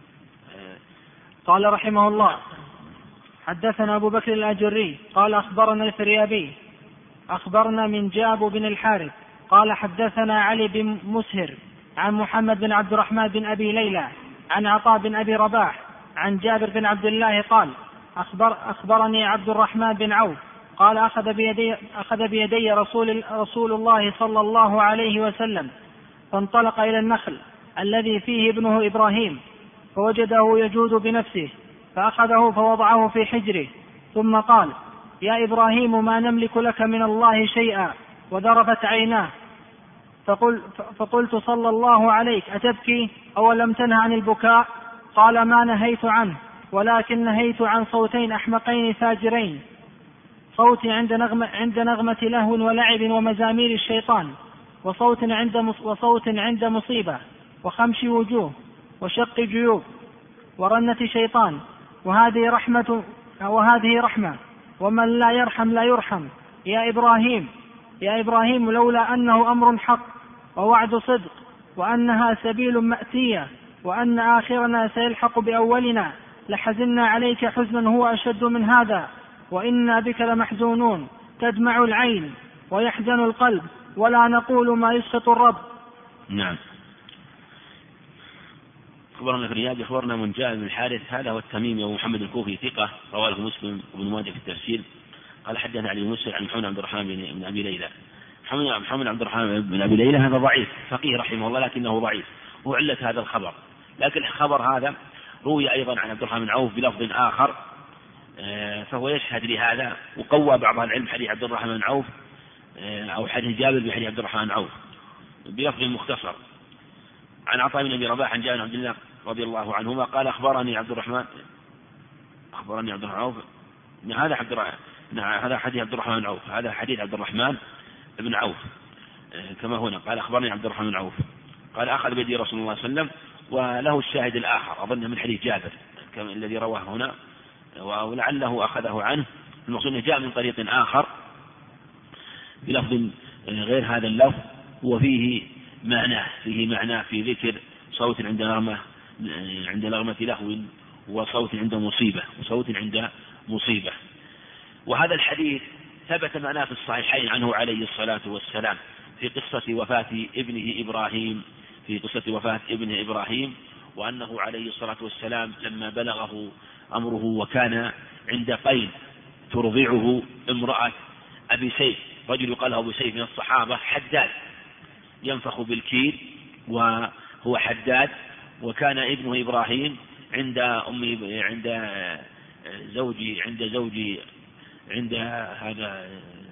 قال رحمه الله حدثنا أبو بكر الأجري قال أخبرنا الفريابي أخبرنا من جاب بن الحارث قال حدثنا علي بن مسهر عن محمد بن عبد الرحمن بن أبي ليلى عن عطاء بن أبي رباح عن جابر بن عبد الله قال أخبر أخبرني عبد الرحمن بن عوف قال أخذ بيدي, أخذ بيدي رسول, رسول الله صلى الله عليه وسلم فانطلق إلى النخل الذي فيه ابنه إبراهيم فوجده يجود بنفسه فأخذه فوضعه في حجره ثم قال يا إبراهيم ما نملك لك من الله شيئا، وذرفت عيناه. فقل فقلت صلى الله عليك أتبكي أولم تنه عن البكاء؟ قال ما نهيت عنه، ولكن نهيت عن صوتين أحمقين فاجرين، صوت عند نغمة, عند نغمة لهو ولعب ومزامير الشيطان، وصوت عند, وصوت عند مصيبة، وخمش وجوه، وشق جيوب، ورنة شيطان. وهذه رحمة وهذه رحمة، ومن لا يرحم لا يرحم. يا إبراهيم يا إبراهيم لولا أنه أمر حق ووعد صدق، وأنها سبيل مأتية، وأن آخرنا سيلحق بأولنا، لحزنا عليك حزنا هو أشد من هذا، وإنا بك لمحزونون. تدمع العين ويحزن القلب، ولا نقول ما يسخط الرب. نعم. أخبرنا في الرياض أخبرنا من جاء بن الحارث، هذا هو التميمي ومحمد الكوفي ثقة، رواه مسلم وابن ماجه في التفسير. قال حدثنا علي بن مسلم عن محمد عبد الرحمن بن أبي ليلى. محمد عبد الرحمن بن أبي ليلى هذا ضعيف، فقيه رحمه الله لكنه ضعيف، وعلة هذا الخبر. لكن الخبر هذا روي أيضا عن عبد الرحمن بن عوف بلفظ آخر، فهو يشهد لهذا، وقوى بعض العلم حديث عبد الرحمن بن عوف أو حديث جابر بحديث عبد الرحمن بن عوف بلفظ مختصر عن عطاء بن أبي رباح عن جابر بن عبد الله رضي الله عنهما قال أخبرني عبد الرحمن أخبرني عبد الرحمن عوف. هذا عبد هذا حديث عبد الرحمن بن عوف، هذا حديث عبد الرحمن بن عوف كما هنا قال أخبرني عبد الرحمن بن عوف قال أخذ بيدي رسول الله صلى الله عليه وسلم، وله الشاهد الآخر أظن من حديث جابر الذي رواه هنا، ولعله أخذه عنه. المقصود أنه جاء من طريق آخر بلفظ غير هذا اللفظ، وفيه معناه فيه معناه في ذكر صوت عند نغمة عند نغمة لهو، وصوت عند مصيبة وصوت عند مصيبة. وهذا الحديث ثبت معناه في الصحيحين عنه عليه الصلاة والسلام في قصة وفاة ابنه إبراهيم في قصة وفاة ابنه إبراهيم وأنه عليه الصلاة والسلام لما بلغه أمره وكان عند قيل ترضعه امرأة أبي سيف، رجل يقال له أبو سيف من الصحابة، حداد ينفخ بالكيل وهو حداد، وكان ابنه إبراهيم عند أمي عند زوجي عند زوجي عند هذا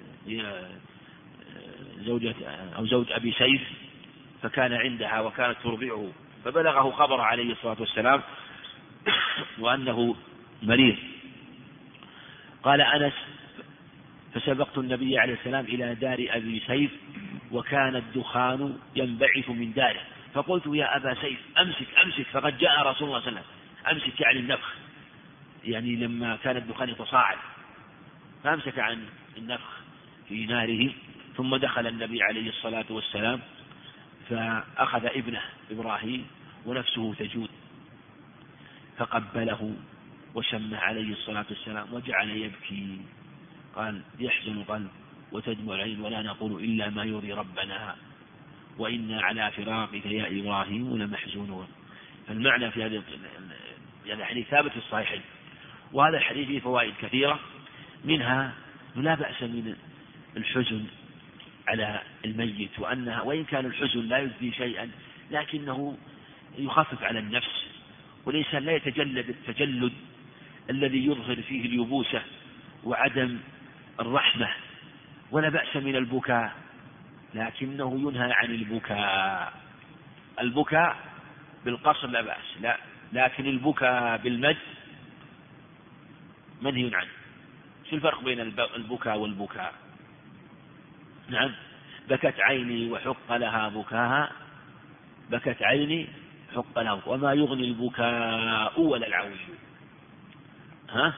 زوجة أو زوج أبي سيف، فكان عندها وكانت ترضعه، فبلغه خبر عليه الصلاة والسلام وأنه مريض. قال أنس فسبقت النبي عليه السلام إلى دار أبي سيف وكان الدخان ينبعث من داره، فقلت يا أبا سيف أمسك أمسك، فقد جاء رسول الله صلى الله عليه وسلم. أمسك يعني النفخ، يعني لما كان الدخان يتصاعد فأمسك عن النفخ في ناره، ثم دخل النبي عليه الصلاة والسلام فأخذ ابنه إبراهيم ونفسه تجود فقبله وشم عليه الصلاة والسلام وجعل يبكي، قال يحزن القلب وتدمع العين ولا نقول إلا ما يرضي ربنا وإنا على فراقك يا إبراهيم لمحزونون. فالمعنى في هذا يعني الحديث ثابت في الصحيحين، وهذا الحديث فيه فوائد كثيرة، منها لا بأس من الحزن على الميت، وأنها وإن كان الحزن لا يجدي شيئا لكنه يخفف على النفس، والإنسان لا يتجلد التجلد الذي يظهر فيه اليبوسة وعدم الرحمة، ولا بأس من البكاء لكنه ينهى عن البكاء. البكاء بالقصر لا بأس، لا، لكن البكاء بالمد منهي عنه. شو الفرق بين البكاء والبكاء؟ نعم، بكت عيني وحق لها بكاها، بكت عيني حق لها، وما يغني البكاء ولا العويل. ها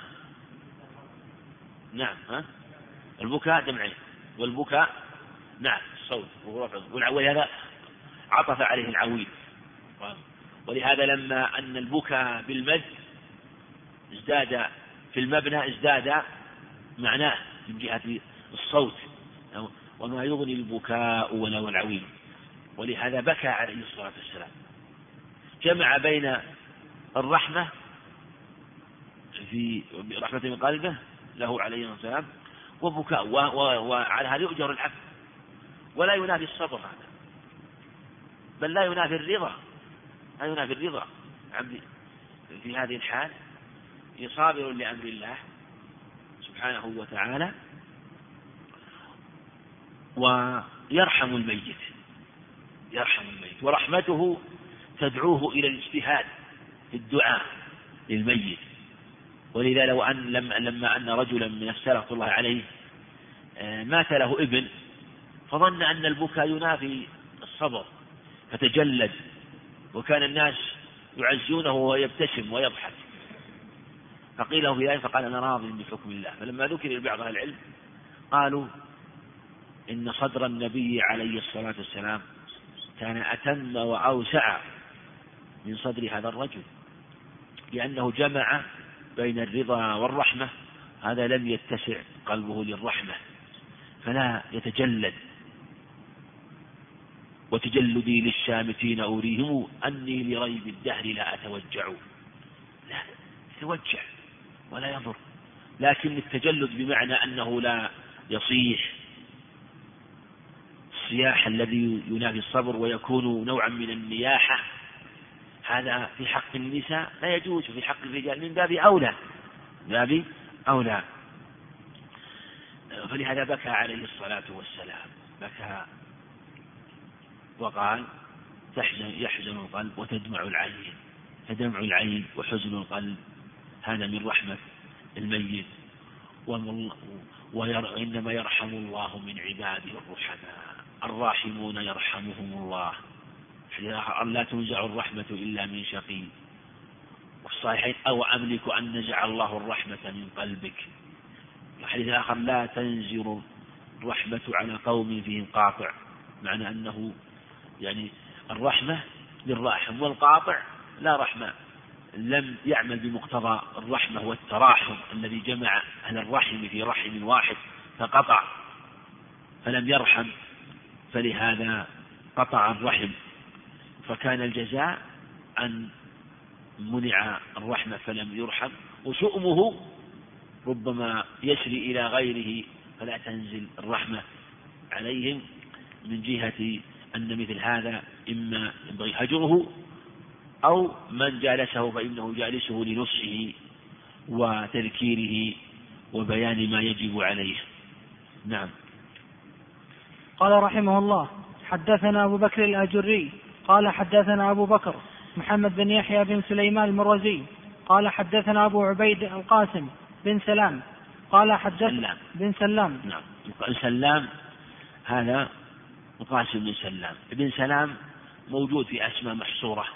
نعم، ها البكاء دمع، والبكاء نعم الصوت والعويل هذا عطف عليه العويل. ولهذا لما أن البكاء بالمد ازداد في المبنى ازداد معناه من جهة الصوت، وما يغني البكاء ولا العويل، ولهذا بكى عليه الصلاة والسلام، جمع بين الرحمة في رحمة من قلبه له عليه السلام وبكاء، وعلى هذا يؤجر العبد ولا ينافي الصبر هذا، بل لا ينافي الرضا، لا ينافي الرضا. عبد في هذه الحال صابر لأمر الله سبحانه وتعالى ويرحم الميت، يرحم الميت، ورحمته تدعوه إلى الاجتهاد في الدعاء للميت. ولذا لو أن لما, لما أن رجلا من السلف الله عليه مات له ابن فظن أن البكاء ينافي الصبر فتجلد، وكان الناس يعزونه ويبتسم ويضحك، فقيل له في ذلك فقال أنا راض بحكم الله. فلما ذكر لبعض أهل العلم قالوا إن صدر النبي عليه الصلاة والسلام كان أتم وأوسع من صدر هذا الرجل، لأنه جمع بين الرضا والرحمة، هذا لم يتسع قلبه للرحمة فلا يتجلد. وتجلدي للشامتين أوريهم أني لريب الدهر لا أتوجع، لا يتوجع ولا يضر، لكن التجلد بمعنى أنه لا يصيح الصياح الذي ينافي الصبر ويكون نوعا من النياحة، هذا في حق النساء لا يجوز، في حق الرجال من باب أولى، باب أولى. فلهذا بكى عليه الصلاة والسلام، بكى وقال تحزن يحزن القلب وتدمع العين، فدمع العين وحزن القلب هذا من رحمة الميت. وإنما يرحم الله من عباده الرحماء، الراحمون يرحمهم الله، لا تنزع الرحمة إلا من شقي. والصحيحين أو أملك أن نزع الله الرحمة من قلبك. الحديث الآخر لا تنزل الرحمة على قوم فيهم قاطع، معنى أنه يعني الرحمة للراحم والقاطع لا رحمة، لم يعمل بمقتضى الرحمة والتراحم الذي جمع أهل الرحم في رحم واحد فقطع فلم يرحم، فلهذا قطع الرحم، فكان الجزاء أن منع الرحمة فلم يرحم. وشؤمه ربما يسري إلى غيره فلا تنزل الرحمة عليهم، من جهة أن مثل هذا إما ينبغي هجره أو من جالسه فإنه جالسه لنصحه وتذكيره وبيان ما يجب عليه. نعم. قال رحمه الله حدثنا أبو بكر الآجري قال حدثنا أبو بكر محمد بن يحيى بن سليمان المروزي قال حدثنا أبو عبيد القاسم بن سلام قال حدثنا بن سلام. نعم. سلام هذا القاسم بن سلام. ابن سلام موجود في أسماء محصورة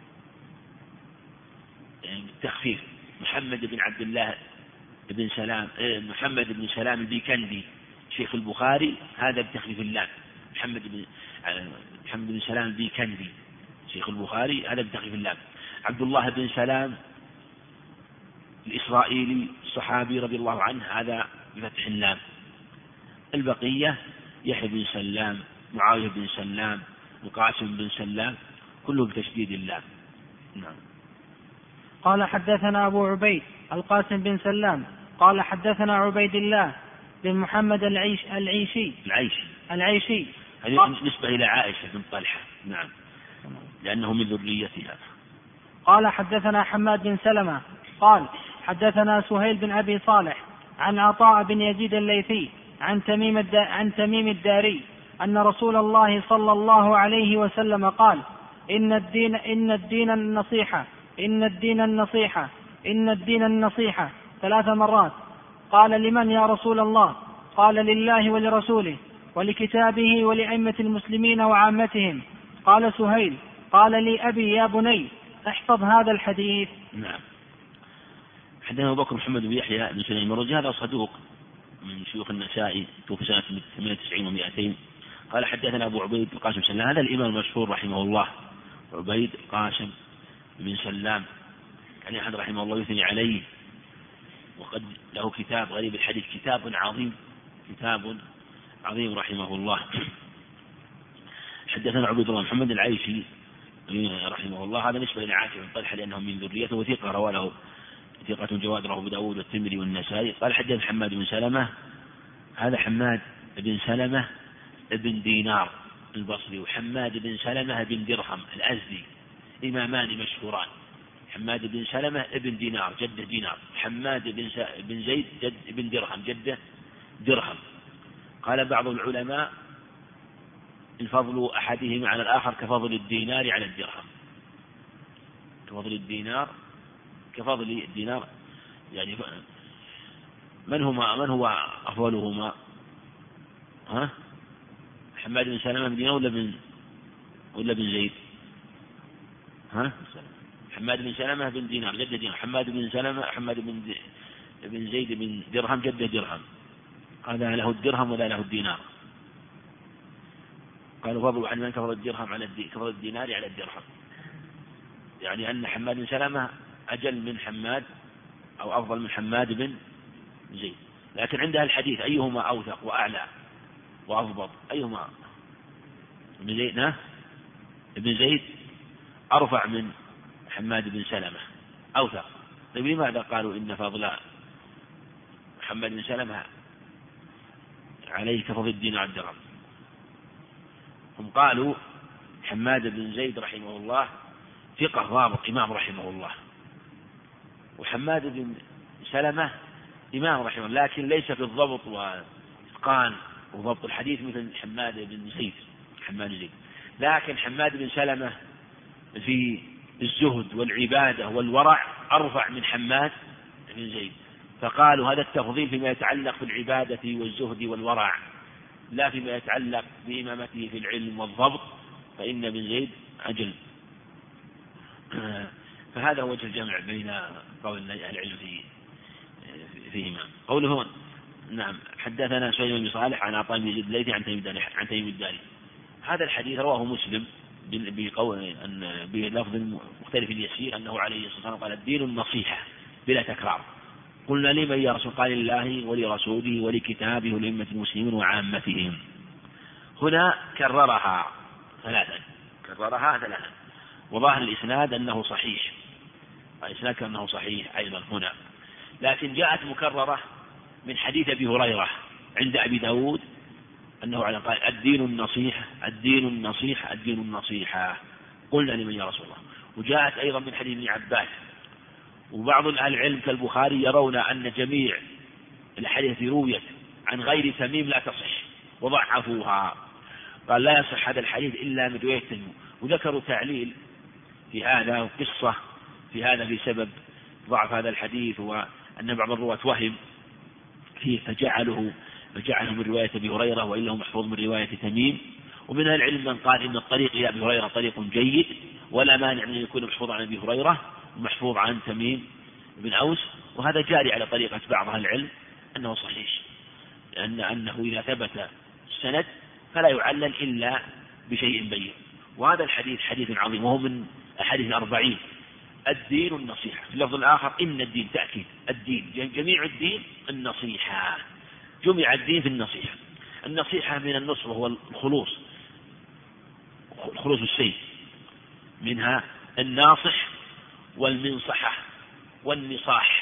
بالتخفيف، محمد بن عبد الله بن سلام، محمد بن سلام البيكندي شيخ البخاري، هذا بتخفيف اللام، محمد بن محمد بن سلام البيكندي شيخ البخاري، هذا بتخفيف اللام. عبد الله بن سلام الإسرائيلي الصحابي رضي الله عنه، هذا بفتح اللام. البقية يحيى بن سلام، معاوية بن سلام، القاسم بن سلام، كله بتشديد اللام. نعم. قال حدثنا أبو عبيد القاسم بن سلام قال حدثنا عبيد الله بن محمد العيش العيشي العيشي العيشي هذه نسبة إلى عائشة بن طلحة. نعم، لأنه من ذريتها. قال حدثنا حماد بن سلمة قال حدثنا سهيل بن أبي صالح عن عطاء بن يزيد الليثي عن تميم عن تميم الداري أن رسول الله صلى الله عليه وسلم قال إن الدين إن الدين النصيحة إن الدين النصيحة إن الدين النصيحة ثلاث مرات. قال لمن يا رسول الله؟ قال لله ولرسوله ولكتابه ولأئمة المسلمين وعامتهم. قال سهيل قال لي أبي يا بني احفظ هذا الحديث. نعم. حدثنا أبو بكر محمد بن يحيى بن سليمان المروزي، هذا صدوق من شيوخ النسائي، توفي سنة ثمانية وتسعين ومائتين. قال حدثنا أبو عبيد القاسم سلام، هذا الإمام المشهور رحمه الله، عبيد القاسم بن سلام، يعني أحد رحمه الله يثني عليه، وقد له كتاب غريب الحديث، كتاب عظيم كتاب عظيم رحمه الله. حدثنا عبيد الله محمد العيشي رحمه الله، هذا نسبة إلى عاصم بن طلحة لأنه من ذريته وثقة، رواه له ثقة جواد رواه أبو داود والترمذي والنسائي. قال حدثنا حماد بن سلمة، هذا حماد بن سلمة بن دينار البصري، وحماد بن سلمة بن درهم الأزدي، إمامان مشهوران، حماد بن سلمة ابن دينار جده دينار، حماد بن, بن زيد جد ابن درهم جده درهم. قال بعض العلماء الفضل أحدهما على الآخر كفضل الدينار على الدرهم، كفضل الدينار كفضل الدينار، يعني من هما من هو أفضلهما؟ ها؟ حماد بن سلمة بن دينار ولا بن ولا بن زيد؟ ها؟ حماد بن سلمة بن دينار جد دينار، حماد بن سلمة حماد بن بن زيد بن درهم جد درهم، هذا له الدرهم ولا له الدينار. قالوا فضل عن من كفر الدرهم على كفر الدينار على الدرهم، يعني أن حماد بن سلمة أجل من حماد أو أفضل من حماد بن زيد. لكن عندها الحديث أيهما أوثق وأعلى وأضبط؟ أيهما؟ ابن زيد نه؟ ابن زيد أرفع من حماد بن سلمة أوثق. طيب لماذا قالوا إن فضل محمد بن سلمة عليه كفضل الدينار على الدرهم؟ هم قالوا حماد بن زيد رحمه الله ثقة ضابط إمام رحمه الله، وحماد بن سلمة إمام رحمه الله لكن ليس في الضبط وإتقان وضبط الحديث مثل حماد بن زيد حماد زيد لكن حماد بن سلمة في الزهد والعبادة والورع أرفع من حماد بن زيد، فقالوا هذا التفضيل فيما يتعلق بالعبادة والزهد والورع، لا فيما يتعلق بإمامته في العلم والضبط، فإن بن زيد أجل. فهذا وجه الجمع بين قول أهل العلم في فيهما. قوله نعم حدثنا سليمان بن صالح عن عطاء بن زيد الليثي عن تميم الداري. هذا الحديث رواه مسلم بقول بلفظ مختلف يسير أنه عليه الصلاة والسلام قال الدين النصيحة بلا تكرار. قلنا لمن يا رسول؟ قال لله ولرسوله ولكتابه ولأئمة المسلمين وعامتهم. هنا كررها ثلاثا كررها ثلاثا وظاهر الإسناد أنه صحيح، الإسناد كأنه صحيح أيضا هنا، لكن جاءت مكررة من حديث أبي هريرة عند أبي داود أنه على قال الدين النصيحة الدين النصيحة الدين النصيحة. قلنا لمن يا رسول الله؟ وجاءت أيضا من حديث ابن عباس. وبعض أهل العلم كالبخاري يرون أن جميع الحديث رويت عن غير تميم لا تصح وضعفوها، قال لا يصح هذا الحديث إلا من رواية تميم، وذكروا تعليل في هذا وقصة في هذا بسبب ضعف هذا الحديث، وأن بعض الرواة وهم فيه فجعله فجعله من رواية أبي هريرة وإلا هو محفوظ من رواية تميم. ومن أهل العلم من قال إن الطريق إلى أبي هريرة طريق جيد ولا مانع من أن يكون محفوظ عن أبي هريرة ومحفوظ عن تميم بن أوس، وهذا جاري على طريقة بعض أهل العلم أنه صحيح، لأن أنه إذا ثبت السند فلا يعلل إلا بشيء بين. وهذا الحديث حديث عظيم وهو من أحاديث الأربعين. الدين النصيحة، في اللفظ الآخر إن الدين تأكيد الدين جميع الدين النصيحة، جمع الدين في النصيحة. النصيحة من النصح وهو الخلوص خلوص الشيء، منها الناصح والمنصحة والنصاح.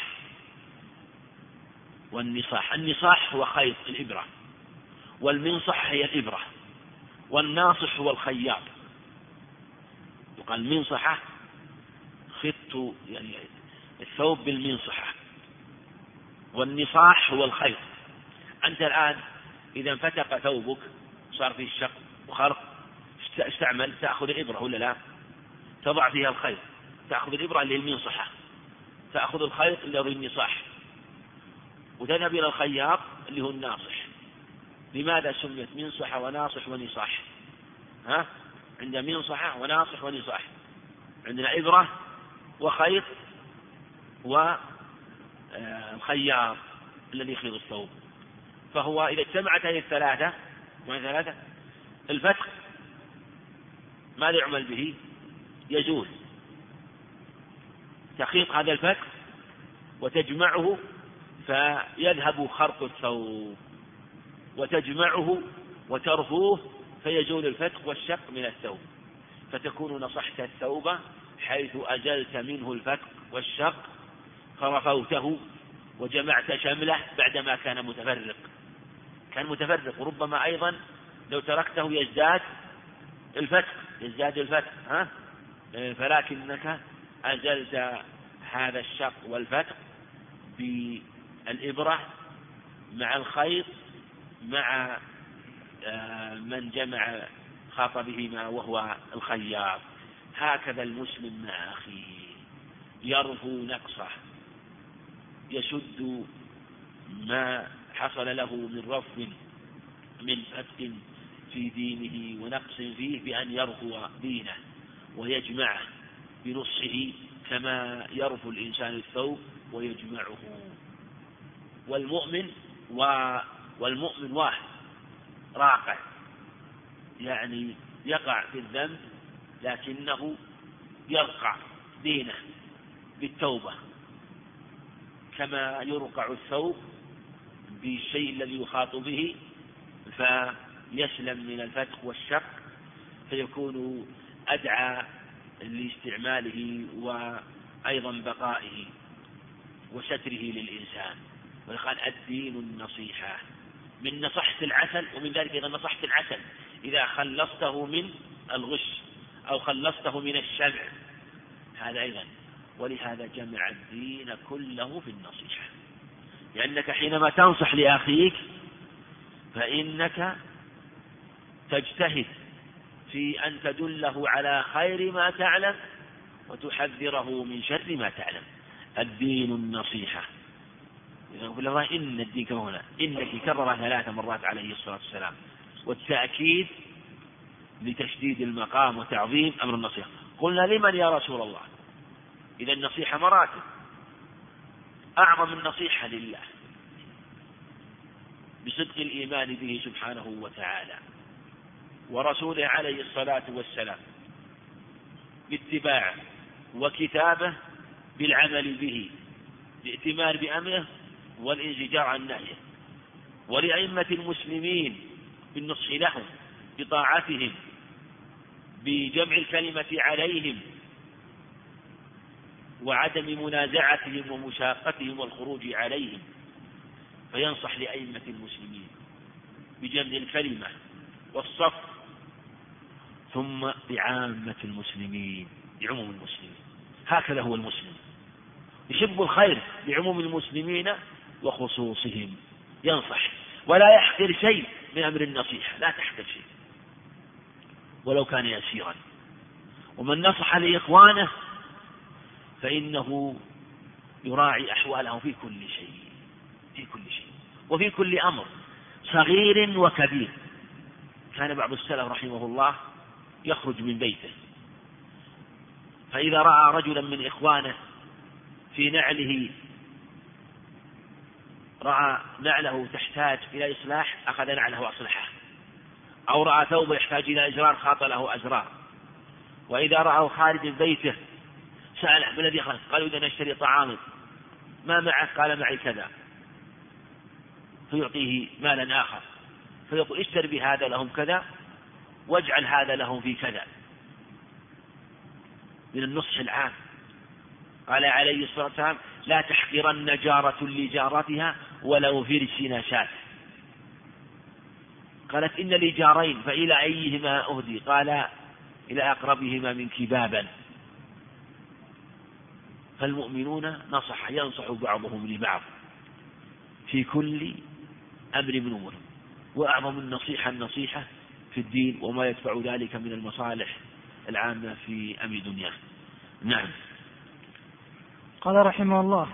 والنصاح النصاح هو خيط الإبرة، والمنصحة هي الإبرة، والناصح هو الخياط. يقال المنصحة خط يعني الثوب بالمنصحة، والنصاح هو الخيط. أنت الآن إذا انفتق ثوبك صار فيه الشق وخرق استعمل تأخذ الإبرة ولا لا؟ تضع فيها الخيط، تأخذ الإبرة اللي هي المنصحة، تأخذ الخيط اللي هو النصاح، وتذهب إلى الخياط اللي هو الناصح. لماذا سميت منصحة وناصح ونصاح؟ ها؟ عندنا منصحة وناصح ونصاح، عندنا إبرة وخيط والخياط الذي يخيط الثوب. فهو إذا اجتمعت هذه الثلاثة ثلاثة الفتق ماذا يعمل به؟ يزول، تخيط هذا الفتق وتجمعه فيذهب خرق الثوب، وتجمعه وترفوه فيزول الفتق والشق من الثوب، فتكون نصحت الثوب حيث أزلت منه الفتق والشق فرفوته وجمعت شمله بعدما كان متفرق كان متفرق وربما أيضا لو تركته يزداد الفتق يزداد الفتق ها؟ فلكنك أزلت هذا الشق والفتق بالإبرة مع الخيط مع من جمع خاط بهما وهو الخياط. هكذا المسلم مع أخيه يرفو نقصه، يشد ما حصل له من رفض من فتق في دينه ونقص فيه بأن يرفو دينه ويجمعه بنصحه كما يرفو الإنسان الثوب ويجمعه. والمؤمن و والمؤمن واحد راقع، يعني يقع في الذنب لكنه يرقع دينه بالتوبة كما يرقع الثوب بالشيء الذي يخاط به فيسلم من الفتق والشق، فيكون أدعى لاستعماله وأيضا بقائه وستره للإنسان. ويقال الدين النصيحة، من نصحت العسل، ومن ذلك إذا نصحت العسل إذا خلصته من الغش أو خلصته من الشمع هذا أيضا. ولهذا جمع الدين كله في النصيحة، لأنك حينما تنصح لأخيك فإنك تجتهد في أن تدله على خير ما تعلم وتحذره من شر ما تعلم. الدين النصيحة. إذا يقول الله إن الدين كما هنا، إنك كررها ثلاث مرات عليه الصلاة والسلام، والتأكيد لتشديد المقام وتعظيم أمر النصيحة. قلنا لمن يا رسول الله؟ إذا النصيحة مراتب، أعظم النصيحة لله بصدق الإيمان به سبحانه وتعالى ورسوله عليه الصلاة والسلام، باتباعه وكتابه، بالعمل به، الائتمار بأمره والانزجار عن نهيه. ولأئمة المسلمين بالنصح لهم بطاعتهم، بجمع الكلمة عليهم وعدم منازعتهم ومشاقتهم والخروج عليهم، فينصح لأئمة المسلمين بجمع الكلمة والصف، ثم بعامة المسلمين بعموم المسلمين. هكذا هو المسلم، يحب الخير بعموم المسلمين وخصوصهم، ينصح ولا يحقر شيء من أمر النصيحة، لا تحقر شيء ولو كان يسيرا. ومن نصح لإخوانه فإنه يراعي أحوالهم في كل شيء، في كل شيء وفي كل أمر صغير وكبير. كان بعض السلف رحمه الله يخرج من بيته، فإذا رأى رجلا من إخوانه في نعله، رأى نعله تحتاج إلى إصلاح أخذ نعله وأصلحه، أو رأى ثوبه يحتاج إلى إزرار خاط له أزرار. وإذا رأى خارج بيته سأله ما الذي خلق؟ قال إذا نشتري طعاما، ما معك؟ قال معي كذا، فيعطيه مالا آخر فيقول اشتر بهذا لهم كذا واجعل هذا لهم في كذا، من النصح العام. قال عليه الصلاة والسلام لا تحقرن جارة لجارتها ولو فرش نشاة. قالت إن لي جارين فإلى أيهما أهدي؟ قال إلى أقربهما منك بابا. فالمؤمنون نصح ينصح بعضهم لبعض في كل أمر من أمورهم، وأعظم النصيحة النصيحة في الدين وما يدفع ذلك من المصالح العامة في أمر دنياه. نعم. قال رحمه الله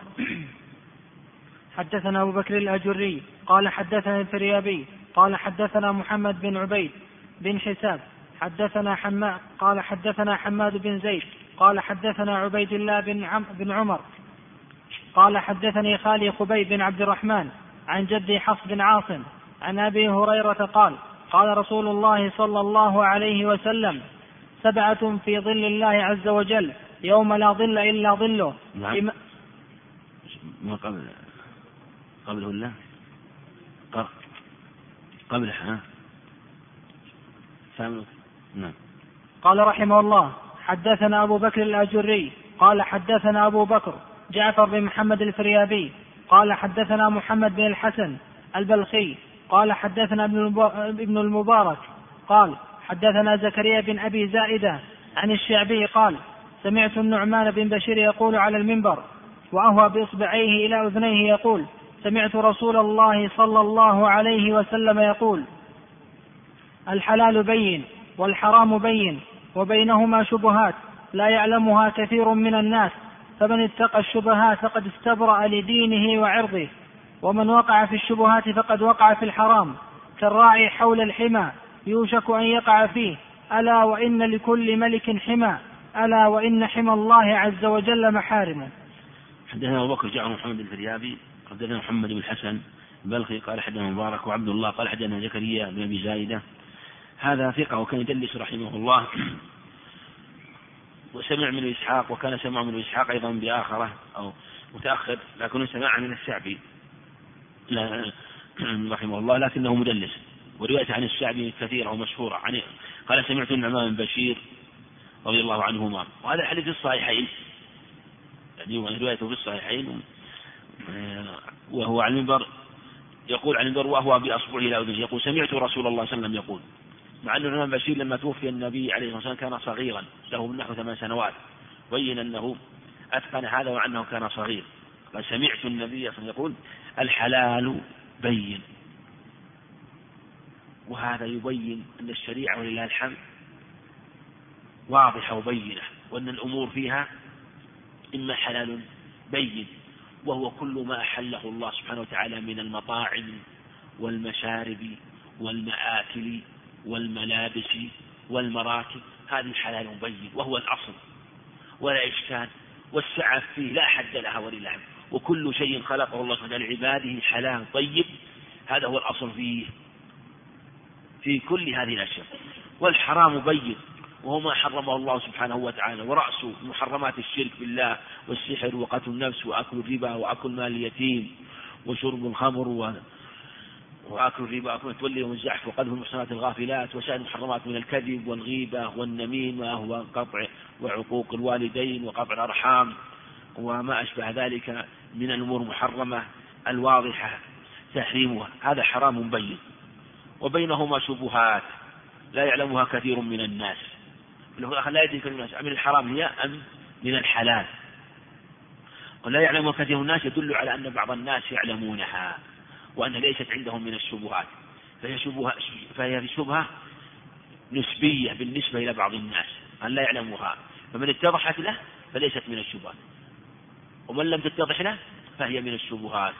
حدثنا أبو بكر الأجري قال حدثنا الفريابي قال حدثنا محمد بن عبيد بن حساب حدثنا حماد قال حدثنا حماد بن زيد قال حدثنا عبيد الله بن, عم بن عمر قال حدثني خالي خبيب بن عبد الرحمن عن جدي حفص بن عاصم عن أبي هريرة قال قال رسول الله صلى الله عليه وسلم سبعة في ظل الله عز وجل يوم لا ظل إلا ظله. نعم. ما قبل قبله الله قبلها. نعم. قال رحمه الله حدثنا أبو بكر الأجري قال حدثنا أبو بكر جعفر بن محمد الفريابي قال حدثنا محمد بن الحسن البلخي قال حدثنا ابن المبارك قال حدثنا زكريا بن أبي زائدة عن الشعبي قال سمعت النعمان بن بشير يقول على المنبر وأهوى بإصبعيه إلى أذنيه يقول: سمعت رسول الله صلى الله عليه وسلم يقول: الحلال بين والحرام بين وبينهما شبهات لا يعلمها كثير من الناس، فمن اتقى الشبهات فقد استبرأ لدينه وعرضه، ومن وقع في الشبهات فقد وقع في الحرام، كالراعي حول الحمى يوشك أن يقع فيه، ألا وإن لكل ملك حمى، ألا وإن حمى الله عز وجل محارمه. حدثنا أبو بكر جعفر محمد الفريابي حدثنا محمد بن الحسن بلخي قال حدثنا مبارك وعبد الله قال حدثنا زكريا بن أبي زايدة، هذا ثقة وكان يدلس رحمه الله، وسمع من إسحاق وكان سمع من إسحاق أيضا بآخرة أو متأخر، لكنه سمع من الشعبي لا رحمه الله لكنه مدلس، ورواية عن الشعبي كثيرة ومشهورة عن قال سمعت النعمان بن بشير رضي الله عنهما، وهذا الحديث في الصحيحين، يعني روايته في الصحيحين، وهو على المنبر يقول على المنبر وهو بأصبعه إلى أذنه يقول: سمعت رسول الله صلى الله عليه وسلم يقول، مع أن النعمان بن بشير لما توفي النبي عليه الصلاة والسلام كان صغيرا له من نحو ثمان سنوات، بين أنه أتقن هذا وأنه كان صغير، قال: سمعت النبي صلى الله عليه وسلم يقول: الحلال بين. وهذا يبين أن الشريعة ولله الحمد واضحة وبينة، وأن الأمور فيها إما حلال بين وهو كل ما أحله الله سبحانه وتعالى من المطاعم والمشارب والمآكل والملابس والمراكب، هذه حلال بين وهو الأصل ولا إشكال، والسعة فيه لا حد لها ولله الحمد، وكل شيء خلقه الله سبحانه وتعالى لعباده حلال طيب، هذا هو الأصل فيه في كل هذه الأشياء. والحرام بين وهو ما حرمه الله سبحانه وتعالى، ورأس محرمات الشرك بالله والسحر وقتل النفس وأكل الربا وأكل مال اليتيم وشرب الخمر وأكل الربا وأكل تولي والزحف وقذف المحصنات الغافلات وسائر المحرمات من الكذب والغيبة والنميمة وقطع وعقوق الوالدين وقطع الأرحام وما أشبه ذلك من الأمور المحرمة الواضحة تحريمها، هذا حرام بين، وبينهما شبهات لا يعلمها كثير من الناس، لا يدري كثير من الناس من الحرام هي أم من الحلال، ولا يعلمها كثير من الناس يدل على أن بعض الناس يعلمونها وأن ليست عندهم من الشبهات، فهي شبهة, فهي شبهة نسبية بالنسبة إلى بعض الناس أن لا يعلمها، فمن اتضحت له فليست من الشبهات، ومن لم تتضح له فهي من الشبهات.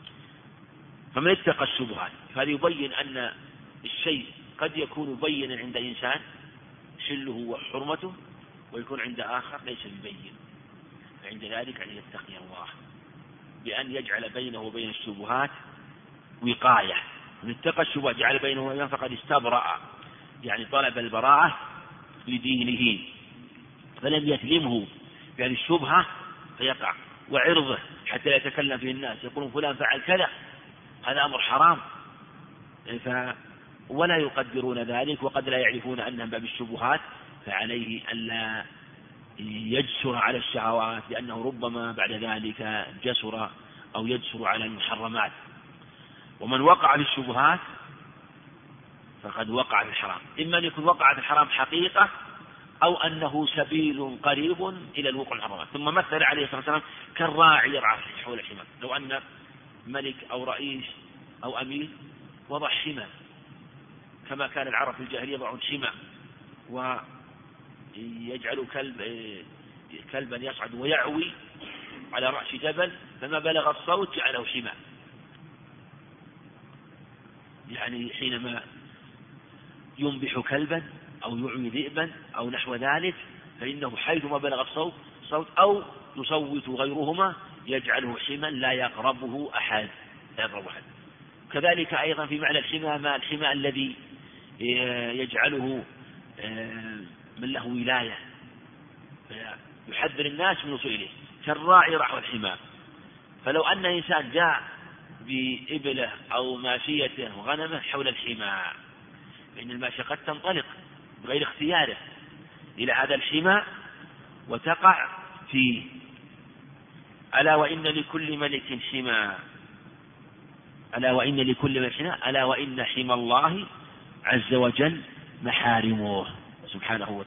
فمن اتقى الشبهات فهذا يبين أن الشيء قد يكون بينا عند إنسان شله وحرمته، ويكون عند آخر ليس ببين، فعند ذلك أن يتقي الله بأن يجعل بينه وبين الشبهات وقاية. من اتقى الشبهات جعل بينه وبين فقد استبرأ، يعني طلب البراءة لدينه، فلم يسلمه يعني الشبهة فيقع، وعرضه حتى يتكلم فيه الناس يقولون فلان فعل كذا، هذا أمر حرام، ف ولا يقدرون ذلك وقد لا يعرفون أنها باب الشبهات، فعليه ألا يجسر على الشهوات، لأنه ربما بعد ذلك جسر أو يجسر على المحرمات. ومن وقع في الشبهات فقد وقع في الحرام، إما أن يكون وقع في الحرام حقيقة أو أنه سبيل قريب إلى الوقوع الحرام. ثم مثل عليه الصلاة والسلام كالراعي يرعى حول الحمى، لو أن ملك أو رئيس أو أمير وضع حمى كما كان العرب في الجاهلية يضعون حمى ويجعل كلب كلبا يصعد ويعوي على رأس جبل، فما بلغ الصوت جعله حمى، يعني حينما ينبح كلبا أو يعوي ذئبا أو نحو ذلك فإنه حيثما بلغ الصوت صوت أو يصوت غيرهما يجعله حمى لا يقربه أحد لا يقربه أحد. كذلك أيضا في معنى الحمى ما الحمى الذي يجعله من له ولاية يحذر الناس من الوصول إليه، كالراعي رعى الحمى. فلو أن إنسان جاء بإبله أو ماشيته وغنمه حول الحمى، فإن الماشية قد تنطلق بغير اختياره إلى هذا الحمى وتقع فيه. ألا وإن لكل ملك حمى، ألا وإن لكل ملك حمى، ألا وإن حمى الله عز وجل محارمه سبحانه وتعالى.